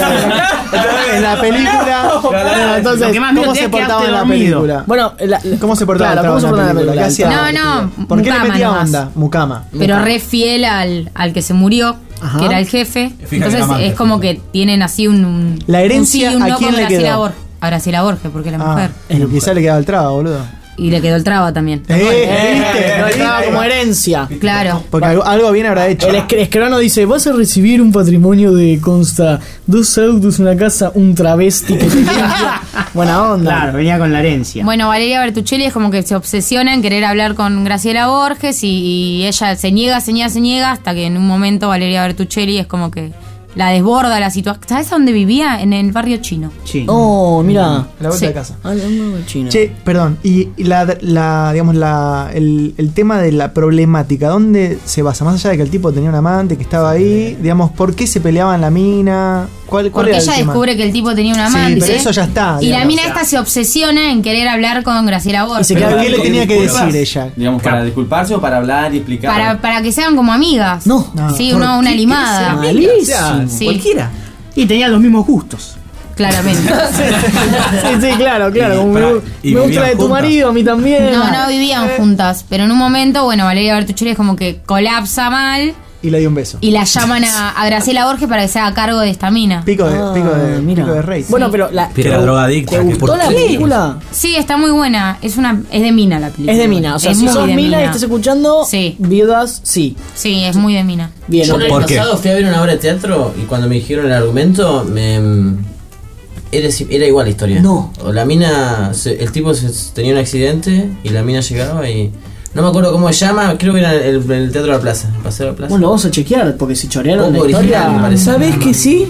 En la película. Bueno, entonces, Lo que más miedo ¿cómo te se da es portaba quedarte en la dormido. película? Bueno, la- ¿Cómo se portaba claro, el ¿cómo se traba portaba en en la película? ¿Qué hacía? No, no, ¿Por qué le mucama metía nomás. onda? Mucama. Pero re fiel al, al que se murió, Ajá. que era el jefe. Fíjate Entonces la amante, es como que tienen así un. un La herencia, un sí y un ¿a no quién con le Graciela quedó? Borges. A Graciela Borges, porque es la Ah, mujer. y quizá le quedaba el traba, boludo. Y le quedó el traba también. Eh, ¿viste? No estaba como herencia. Claro. Porque algo, algo bien habrá hecho. El escr- escribano dice, vas a recibir un patrimonio de consta dos autos, una casa, un travesti que te limpia. Buena onda. Claro, venía con la herencia. Bueno, Valeria Bertuccelli es como que se obsesiona en querer hablar con Graciela Borges y, y ella se niega, se niega, se niega hasta que en un momento Valeria Bertuccelli es como que la desborda la situación. ¿Sabes dónde vivía? En el barrio chino. Sí. Oh, mira. La vuelta Sí. de casa. Ah, no, no, China. Che, perdón, y y la, la digamos, la, el, el tema de la problemática, ¿dónde se basa? Más allá de que el tipo tenía un amante que estaba ahí, digamos, ¿por qué se peleaban la mina? ¿Cuál, cuál Porque era el ella tema? descubre que el tipo tenía un amante. Sí, pero eso ya está. Y la digamos. mina esta se obsesiona en querer hablar con Graciela Borges. se queda- ¿Qué le tenía que decir ella? Digamos, para disculparse o para hablar y explicar. Para, para que sean como amigas. No. Sí, ¿Por una, una qué limada. querés ser amiga? O sea, Sí. cualquiera. Y tenía los mismos gustos. Claramente. Sí, sí, claro, claro. Como me, y me gusta vivían la de tu juntas. marido, a mí también. No, no vivían juntas. Pero en un momento, bueno, Valeria Bertuccelli es como que colapsa mal Y le dio un beso. y la llaman a, a Graciela Borges para que se haga cargo de esta mina. Pico de, Ah, pico de, mira. pico de rey. Bueno, pero la. Que era drogadicta. ¿Te que gustó por- la película? Sí, está muy buena. Es una es de mina la película. Es de mina, o sea, Es si muy sos de mina y estás escuchando, Sí. viudas, sí. Sí, es muy de mina. Bien, Yo el año ¿Por qué? pasado fui a ver una obra de teatro y cuando me dijeron el argumento, me. Era, era igual la historia. No. O la mina. se- el tipo se- tenía un accidente y la mina llegaba y. No me acuerdo cómo se llama, creo que era el, el Teatro de la Plaza. el Paseo de la Plaza. Bueno, vamos a chequear, porque si chorearon Un la poco historia. original, me parece. ¿Sabes que sí?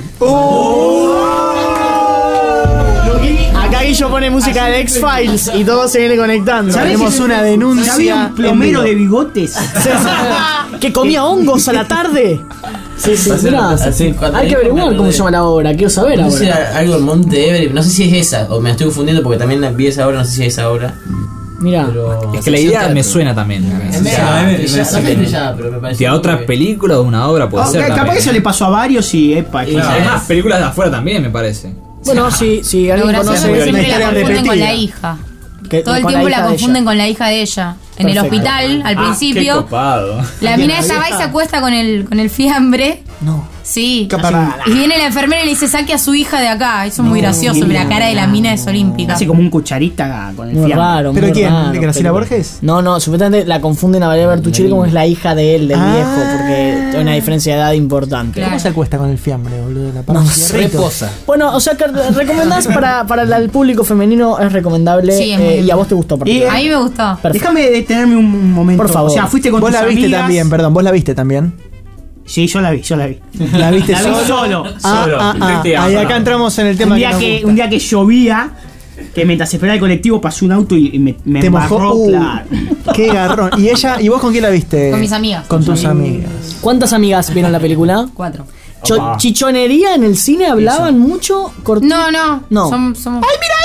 Acá Guillo pone música de X-Files y todo se viene conectando. ¿Sabés Tenemos que- una denuncia ¿Había un plomero en de vivo. bigotes? Que comía hongos a la tarde. Sí, sí, Paseo de la mirá. Plaza, sí. Cuando Hay que dijo, averiguar me cómo acordé. se llama la obra, quiero saber No sé si ahora. era algo en Monte Everest, no sé si es esa, o me estoy confundiendo porque también la vi esa obra, no sé si es esa obra. Mirá. Pero. Es que la idea me suena también. Es O medio sea, trillada, no es trillada, pero me parece. de a otra que- película o una obra puede Ah, ser. capaz también, que eso ¿eh? le pasó a varios y epa. Y además, películas de afuera también, me parece. Bueno, sí, sí, Pero alguien gracioso conoce que una siempre la historia confunden con la repetida. hija. Que- Todo el con tiempo la hija de confunden ella. con la hija de ella. En el Perfecto. hospital, al Ah, principio. Qué copado. La mina esa va y se acuesta con el, con el fiambre. No. Sí. Capaz- Y viene la enfermera y le dice, saque a su hija de acá. Eso es muy gracioso. La cara de la mina es olímpica. Hace como un cucharita con el Muy fiambre. raro, ¿Pero muy quién? raro, ¿De Graciela pero- Borges? No, no, supuestamente la confunden a Valeria Bertuccelli como es la hija de él, del Ah. viejo, porque hay una diferencia de edad importante. Claro. ¿Cómo se acuesta con el fiambre, boludo? La No parte sé. Reposa. Bueno, o sea que recomendás para, para el público femenino, es recomendable. Sí, es muy eh, bien. y a vos te gustó. Y, particularmente. A mí me gustó. Perfecto. Déjame detenerme un, un momento. Por favor. O sea, fuiste con Vos tus la viste amigas. también, perdón, vos la viste también. Sí, yo la vi, yo la vi. La viste La vi solo. solo. Ah, Solo. ah, ah. Viste, Ahí ah, acá ah. entramos en el tema Un día, que, nos que, gusta. un día que llovía, que mientras esperaba el colectivo pasó un auto y me, me Te mojó. embarró, Uh, claro. Qué garrón. ¿Y ella? ¿Y vos con quién la viste? Con mis amigas. Con tus amigas. ¿Cuántas amigas vieron la película? Cuatro. Cho- Opa. ¿Chichonería en el cine? ¿Hablaban mucho? Cort- No, no. No. Som- somos. ¡Ay, mira esta cómo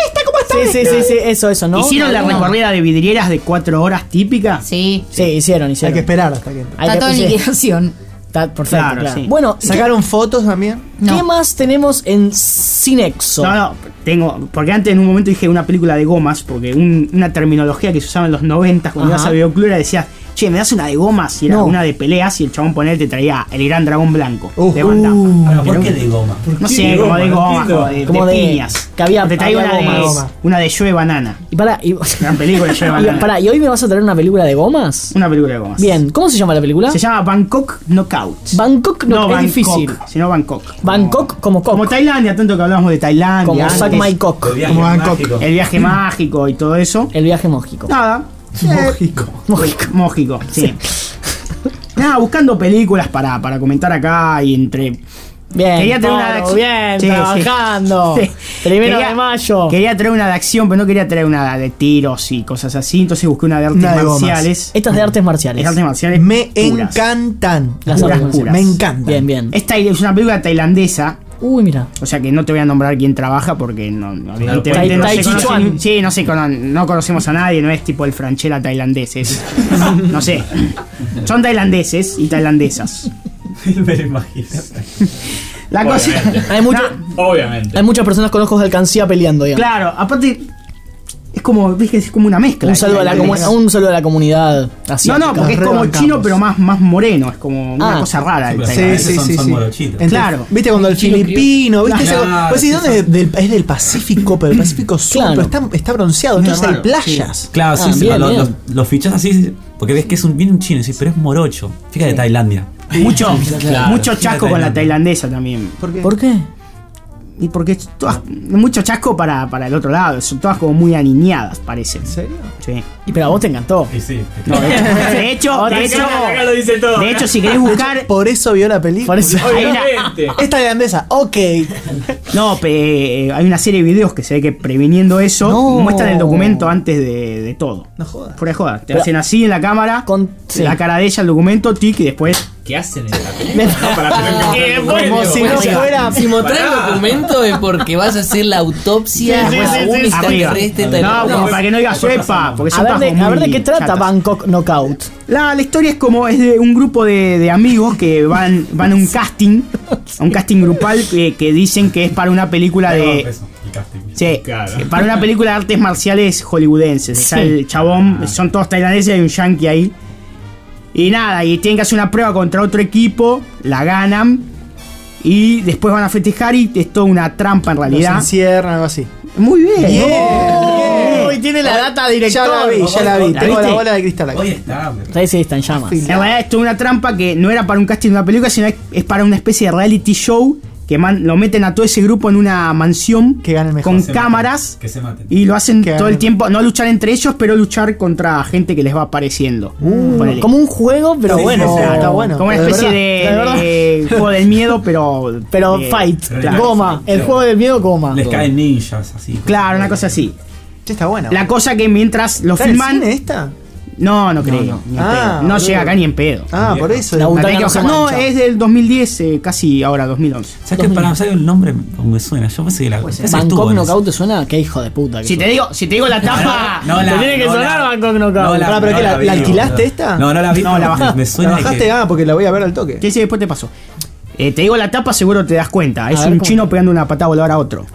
Sí, sí, sí, sí, eso, eso, ¿no? ¿Hicieron la No. recorrida de vidrieras de cuatro horas típica? Sí. Sí, hicieron, hicieron. Hay que esperar hasta que. Hay Está que- todo en sí. liquidación. Está perfecto, Claro, claro. sí. Bueno, ¿Sacaron fotos también? ¿qué más tenemos en Cinexo? No, no, tengo. Porque antes en un momento dije una película de gomas, porque un- una terminología que se usaba en los noventa cuando Ajá. ibas a videoclub era decía, che, me das una de gomas, y era No. una de peleas, y el chabón ponele te traía el gran dragón blanco Uh, de Van Damme. Ahora, ¿por qué de goma? No qué sé, de como goma? de No goma, entiendo. como de, Como de de- piñas. que había- te traía había una de, goma. una de Joe Banana. Y para, y, Gran película de Joe y, Banana. pará, ¿y hoy me vas a traer una película de gomas? Una película de gomas. Bien, ¿cómo se llama la película? Se llama Bangkok Knockout. Bangkok no, es Bangkok, difícil. sino Bangkok. Bangkok como cock. Como Tailandia, tanto que hablamos de Tailandia. Como antes. Suck My Cock. El viaje Como Bangkok. mágico. El viaje mágico y todo eso. El viaje mágico. Nada. Mógico. Mágico. Mógico, sí. Nada, buscando películas para, para comentar acá y entre. Bien, Quería tener una de Pablo, acción. bien, Sí, trabajando. sí. Primero Quería- de mayo. Quería traer una de acción, pero no quería traer una de tiros y cosas así. Entonces busqué una de artes Una de gomas. marciales. Estas de artes marciales. Es artes marciales. Me puras. encantan. Las puras, artes puras. Me encantan. Bien, bien. Esta es una película tailandesa. Uy, mira. O sea que no te voy a nombrar quién trabaja porque no, no, evidentemente Tai- no Tai se Chi conoce Chuan. ni- sí, no sé, cono- no conocemos a nadie, no es tipo el Franchella tailandés, es- no sé. Son tailandeses y tailandesas. Me lo imagino. La cosa, Hay, mucho- Obviamente. hay muchas personas con ojos de alcancía peleando, digamos. claro, aparte es como, ves que es como una mezcla. Un saludo, a la comu- Tailandesa. un saludo a la comunidad No, asiática. no, porque es como rebancamos. chino pero más, más moreno, es como una Ah. cosa rara. el Sí, Sí, tailandés. sí, son- sí. son sí. morochitos. Entre- Claro. ¿Viste cuando el filipino? ¿Viste? Claro, Ese- pues sí, sí, ¿dónde sí. es? Del, es del Pacífico, pero el Pacífico Sur, Claro. pero está, está bronceado, entonces hay raro, playas. Claro, sí, Ah, sí, bien, los, bien. los- los fichás así, porque ves que es un, viene un chino, sí, pero es morocho. Fíjate de Tailandia. Mucho, Claro. mucho chasco con la Tailandia. tailandesa también. ¿Por qué? ¿Por qué? Y porque es todas- mucho chasco para, para el otro lado, son todas como muy aniñadas, parecen. ¿En serio? Sí. Y pero a vos te encantó. Sí, sí. No, de hecho, de hecho, de hecho, Acá lo dice todo. de hecho, si querés buscar. Por eso vio la película. Por eso- hay una- Es tailandesa, ok. no, pe- eh, hay una serie de videos que se ve que previniendo eso No. muestran el documento antes de, de todo. No jodas. Fuera de joda. Te Pero- hacen así en la cámara, Con- sí. la cara de ella, el documento, tic, y después. ¿Qué hacen en la película? Como si no fuera. Si mostrás el documento es porque vas a hacer la autopsia Sí, sí, a sí, un sí, extraterrestre arriba. tailandés. No, como para que no diga sepa, porque A son ver, todas de, como a ver de muy qué trata chatas. Bangkok Knockout. La, la historia es como es de un grupo de, de amigos que van, van a un casting, a un casting grupal que, que dicen que es para una película de. Sí, para una película de artes marciales hollywoodenses. O sea, Sí. el chabón, son todos tailandeses, hay un yankee ahí. Y nada, y tienen que hacer una prueba contra otro equipo, la ganan. Y después van a festejar y es toda una trampa en Los realidad. encierran, algo así. Muy bien. Bien, Oh, Uy, tiene la data director. Ya la vi, ya la vi. ¿La Tengo la viste? bola de cristal acá. Hoy está, Sí, sí, está en llamas. En realidad es toda una trampa que no era para un casting de una película, sino es para una especie de reality show que man- lo meten a todo ese grupo en una mansión Que gane el mejor. con Se cámaras maten, que se maten. y lo hacen Que todo gane. el tiempo, no luchar entre ellos, pero luchar contra gente que les va apareciendo. Ponele. Como un juego, pero Sí, bueno. sí, sí, está bueno. Como una de especie verdad, de, de verdad. de juego del miedo, pero Pero eh, fight. claro. Goma. El juego del miedo, goma. Les caen ninjas, así. Claro, una cosa así. Che, está buena. La cosa que mientras lo ¿Está en el filman, cine esta? no, no creo, no. ni en Ah, pedo. no boludo. llega acá ni en pedo. Ah, por eso. La La butaca tenés que no se bajar. No, mancha. es del dos mil diez, eh, casi ahora dos mil once. ¿Sabes qué? Para ¿sabes el nombre como me suena? Yo pensé que la pensé que estuvo Bangkok en eso. Knockout te suena, qué hijo de puta. que Si sos. te digo, si te digo la tapa, No, Te la- tiene que no, sonar la- Bangkok Knockout. No, la- Pará, pero no ¿qué, la- vi, la alquilaste boludo. esta? No, no la vi. No, la bajé. Me suena ¿La de bajaste? que- Ah, porque la voy a ver al toque. Sí, sí, después te paso. Eh, te digo la tapa, seguro te das cuenta. Es ver, un ¿cómo? chino pegando una patada voladora a otro.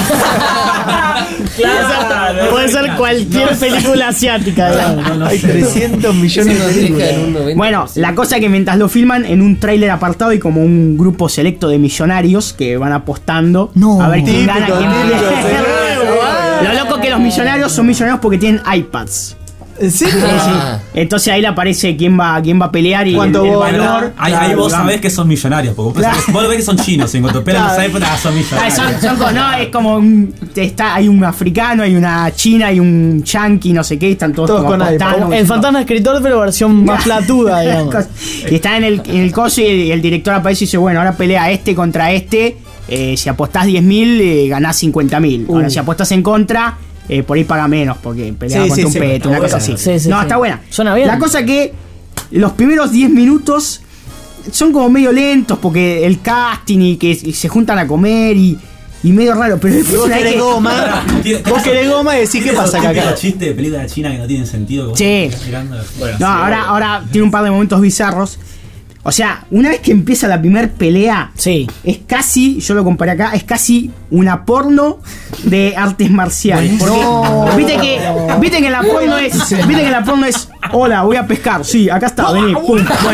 Puede ser cualquier película asiática, digamos. Hay trescientos millones de películas. Bueno, la cosa es que mientras lo filman, en un tráiler apartado hay como un grupo selecto de millonarios que van apostando No. a ver quién Típico, gana, quién típico, pierde. sí. Lo loco es que los millonarios son millonarios porque tienen iPads. ¿En serio? Sí, sí. Entonces ahí le aparece quién va, quién va a pelear y el, ¿Cuánto el vos? valor. Ahí, ahí vos sabés que son millonarios, porque vos, pensás que- vos lo ves que son chinos, en cuanto pelan Claro. no sabés, pues, ah, son Ah, millonarios. son, son como- no, es como un, está, hay un africano, hay una china, hay un yanqui, no sé qué, están todos, Todos como con iPad. apostando. El fantasma escritor, pero versión más platuda, digamos. Y está en el, en el coso y el director aparece y dice, bueno, ahora pelea este contra este, eh, si apostás diez mil, eh, ganás cincuenta mil. Ahora Uh. si apostás en contra, eh, por ahí paga menos, porque pelea Sí, contra sí, un sí, peto, está una cosa buena. así. Sí, sí, no, sí. está buena. Suena bien. La cosa que los primeros diez minutos son como medio lentos, porque el casting y que y se juntan a comer y... y medio raro, pero Y vos querés goma, vos querés goma y decís, ¿qué pasa acá? Los chistes de películas china que no tienen sentido. Que vos Sí. estás mirando. Bueno, No, sí, ahora, bueno. ahora tiene un par de momentos bizarros. O sea, una vez que empieza la primer pelea, sí. es casi, yo lo comparé acá, es casi una porno de artes marciales. Porque No. viste que, viste que la porno es, viste que la porno es, hola, voy a pescar, sí, acá está, vení, pum, bueno.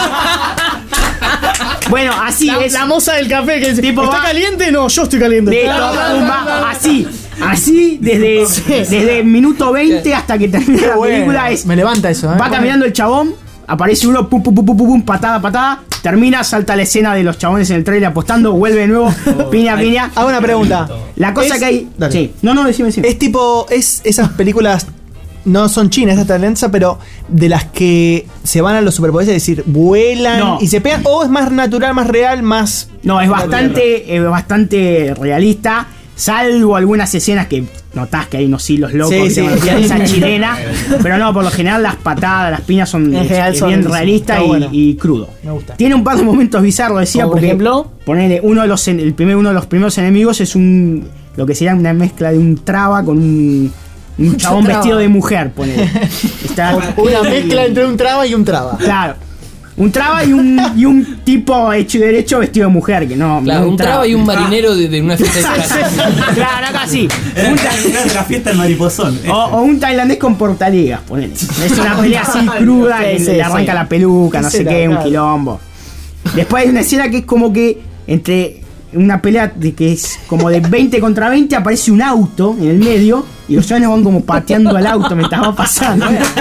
Bueno, así la, es. La moza del café que dice, Tipo, ¿está va- caliente? No, yo estoy caliente. Listo, pum, va, así. Así desde, desde el minuto veinte hasta que termina Qué la bueno. película es. Me levanta eso, ¿eh? Va caminando el chabón, aparece uno, pum, pum, pum, pum, pum, pum, patada, patada, termina, salta la escena de los chabones en el trailer apostando, vuelve de nuevo, piña, piña. Hago una pregunta. La cosa Es- que hay. Dale. Sí. No, no, decime, decime. Es tipo, es esas películas, no son chinas, esta tendencia, pero de las que se van a los superpoderes, es decir, vuelan No. y se pegan, o es más natural, más real, más... No, es bastante, es bastante realista, salvo algunas escenas que notás que hay unos hilos locos, Sí, que sí. se llaman esa chilena, pero no, por lo general las patadas, las piñas son En es- general es son bien buenísimas. realistas Está y, bueno. y crudo. Me gusta. Tiene un par de momentos bizarros, decía, Como por porque ejemplo, ponele, uno de los en- el primer, uno de los primeros enemigos es un lo que sería una mezcla de un traba con un, un chabón traba. vestido de mujer, ponele. Está- Una mezcla entre un traba y un traba. Claro. Un traba y un, y un tipo hecho y derecho vestido de mujer, que no. Claro, no un traba y un marinero de, de una fiesta de disfraces. Claro, acá sí. Era, Un era- ta- era la fiesta del mariposón. o, o un tailandés con portaligas, ponele. Es una pelea así cruda, que Sí, sí, le arranca sí. la peluca, no Sí, sé la qué, un verdad. quilombo. Después hay una escena que es como que entre una pelea de que es como de veinte contra veinte aparece un auto en el medio y los chavales van como pateando al auto mientras va pasando.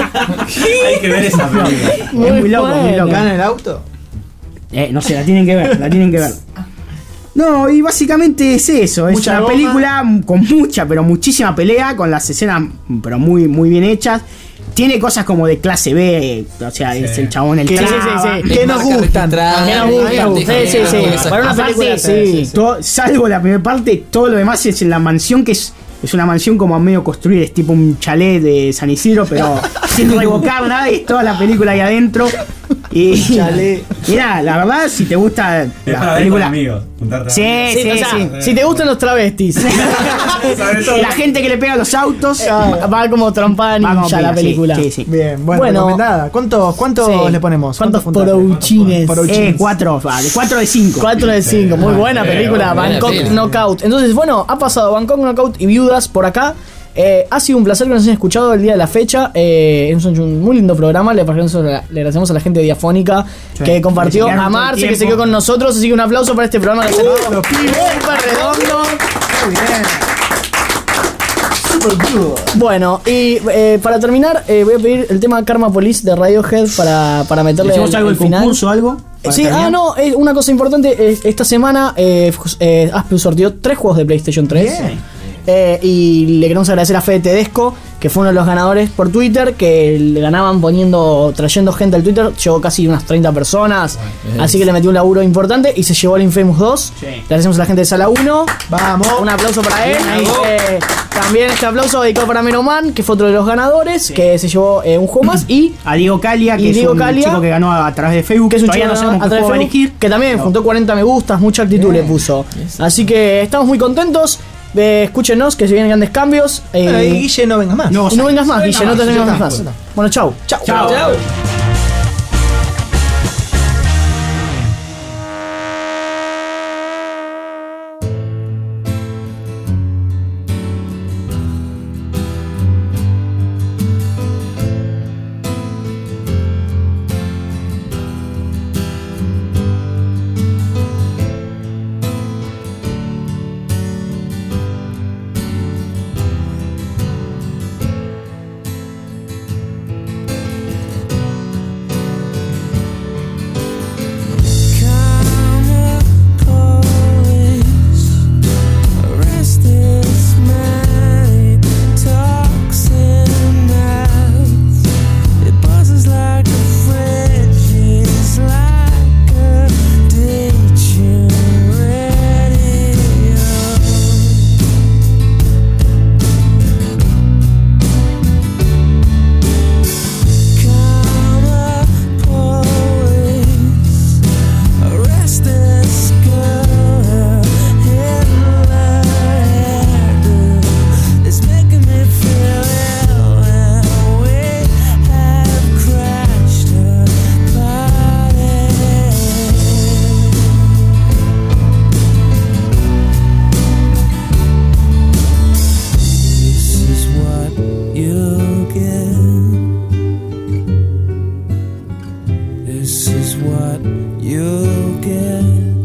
Hay que ver esa película. Es muy loco, muy loco. ¿Gana el auto? Eh, no sé, la tienen que ver, la tienen que ver. No, y básicamente es eso, es Mucha una goma. película con mucha, pero muchísima pelea, con las escenas, pero muy, muy bien hechas. Tiene cosas como de clase B, o sea, es el chabón el Sí, sí, traba. sí, sí. ¿Qué Es nos marca gustan? registrada, ¿Qué nos marca gustan? Sí, sí, sí. registrada. Para una Aparte, película, sí, sí, sí. todo- salvo la primera parte, todo lo demás es en la mansión, que es, es una mansión como a medio construir, es tipo un chalet de San Isidro, pero sin revocar nada, y es toda la película ahí adentro. Y, Chalet. mira, la verdad, si te gusta Es la para ver con película. amigos. juntarte a- Sí, Sí, sí, o sea, sí. si te gustan los travestis, Sobre todo. La gente que le pega a los autos. va como trompada Va como ninja la pega, sí, película. sí, sí. Bien, bueno, Bueno. recomendada. ¿Cuántos, cuántos Sí. le ponemos? ¿Cuántos puntajes? porouchines? Porouchines. Eh, cuatro, vale, cuatro de cinco. cuatro de cinco, muy buena Buena, película, buena Bangkok peli. Knockout. Entonces, bueno, ha pasado Bangkok Knockout y Viudas por acá. Eh, ha sido un placer que nos hayan escuchado el día de la fecha. Eh, es un, un muy lindo programa. Le agradecemos a la, le agradecemos a la gente de Diafónica que compartió, Que se quedaron a todo el Marce que se tiempo. quedó con nosotros. Así que un aplauso para este programa. los pibes. Súper redondo. Muy bien. Super crudo. Bueno, y eh, para terminar, eh, voy a pedir el tema Karma Police de Radiohead para, para meterle ¿Hicimos el, algo el del final. concurso o algo? Eh, Sí, ah, no, eh, una cosa importante, eh, esta semana eh, eh, Asplus sorteó tres juegos de PlayStation tres. Eh, y le queremos agradecer a Fede Tedesco, que fue uno de los ganadores por Twitter, que le ganaban poniendo, trayendo gente al Twitter, llegó casi unas treinta personas, así que le metió un laburo importante y se llevó el Infamous dos. Sí. Le agradecemos a la gente de Sala uno. Vamos. Un aplauso para él. Bien, Eh, también este aplauso dedicado para Meroman, que fue otro de los ganadores, que se llevó eh, un juego más. Y A Diego Calia, Y que Diego es un Calia, chico que ganó a, a través de Facebook. que es un Todavía chico no sabemos a qué través juego de va a Facebook, elegir. que también juntó cuarenta me gustas, mucha actitud le puso. Así que estamos muy contentos. Eh, escúchenos, que se vienen grandes cambios. Eh, Bueno, y Guille, no vengas más. No, y no vengas más, Guille, no te ya vengas está, más. ya está. Bueno, chau. Chau. Chau. get. This is what you'll get.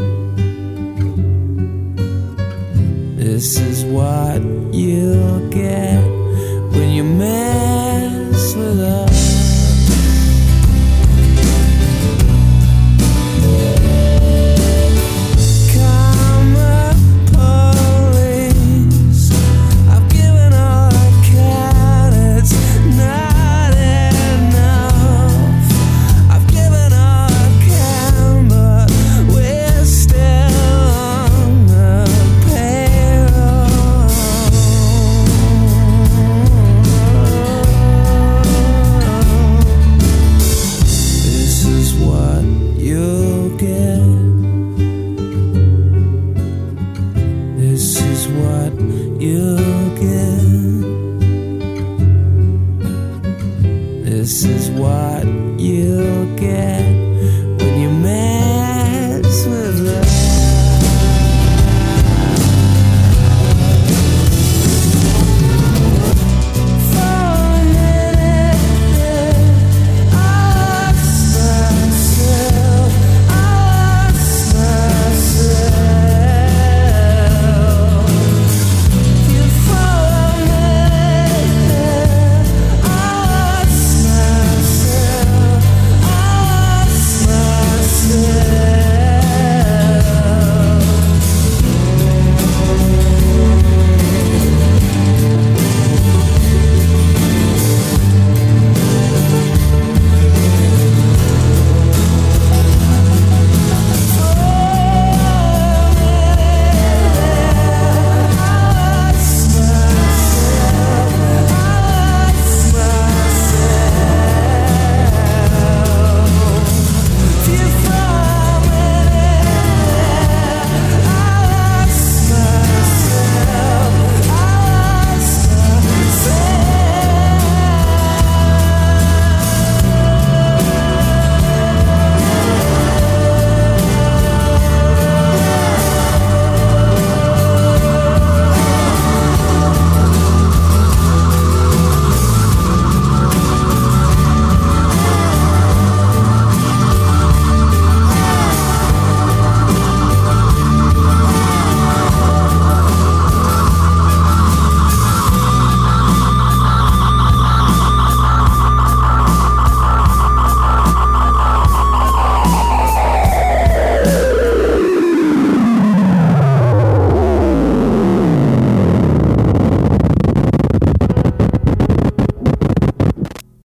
This is what you'll get when you mess with us. This is what you'll get.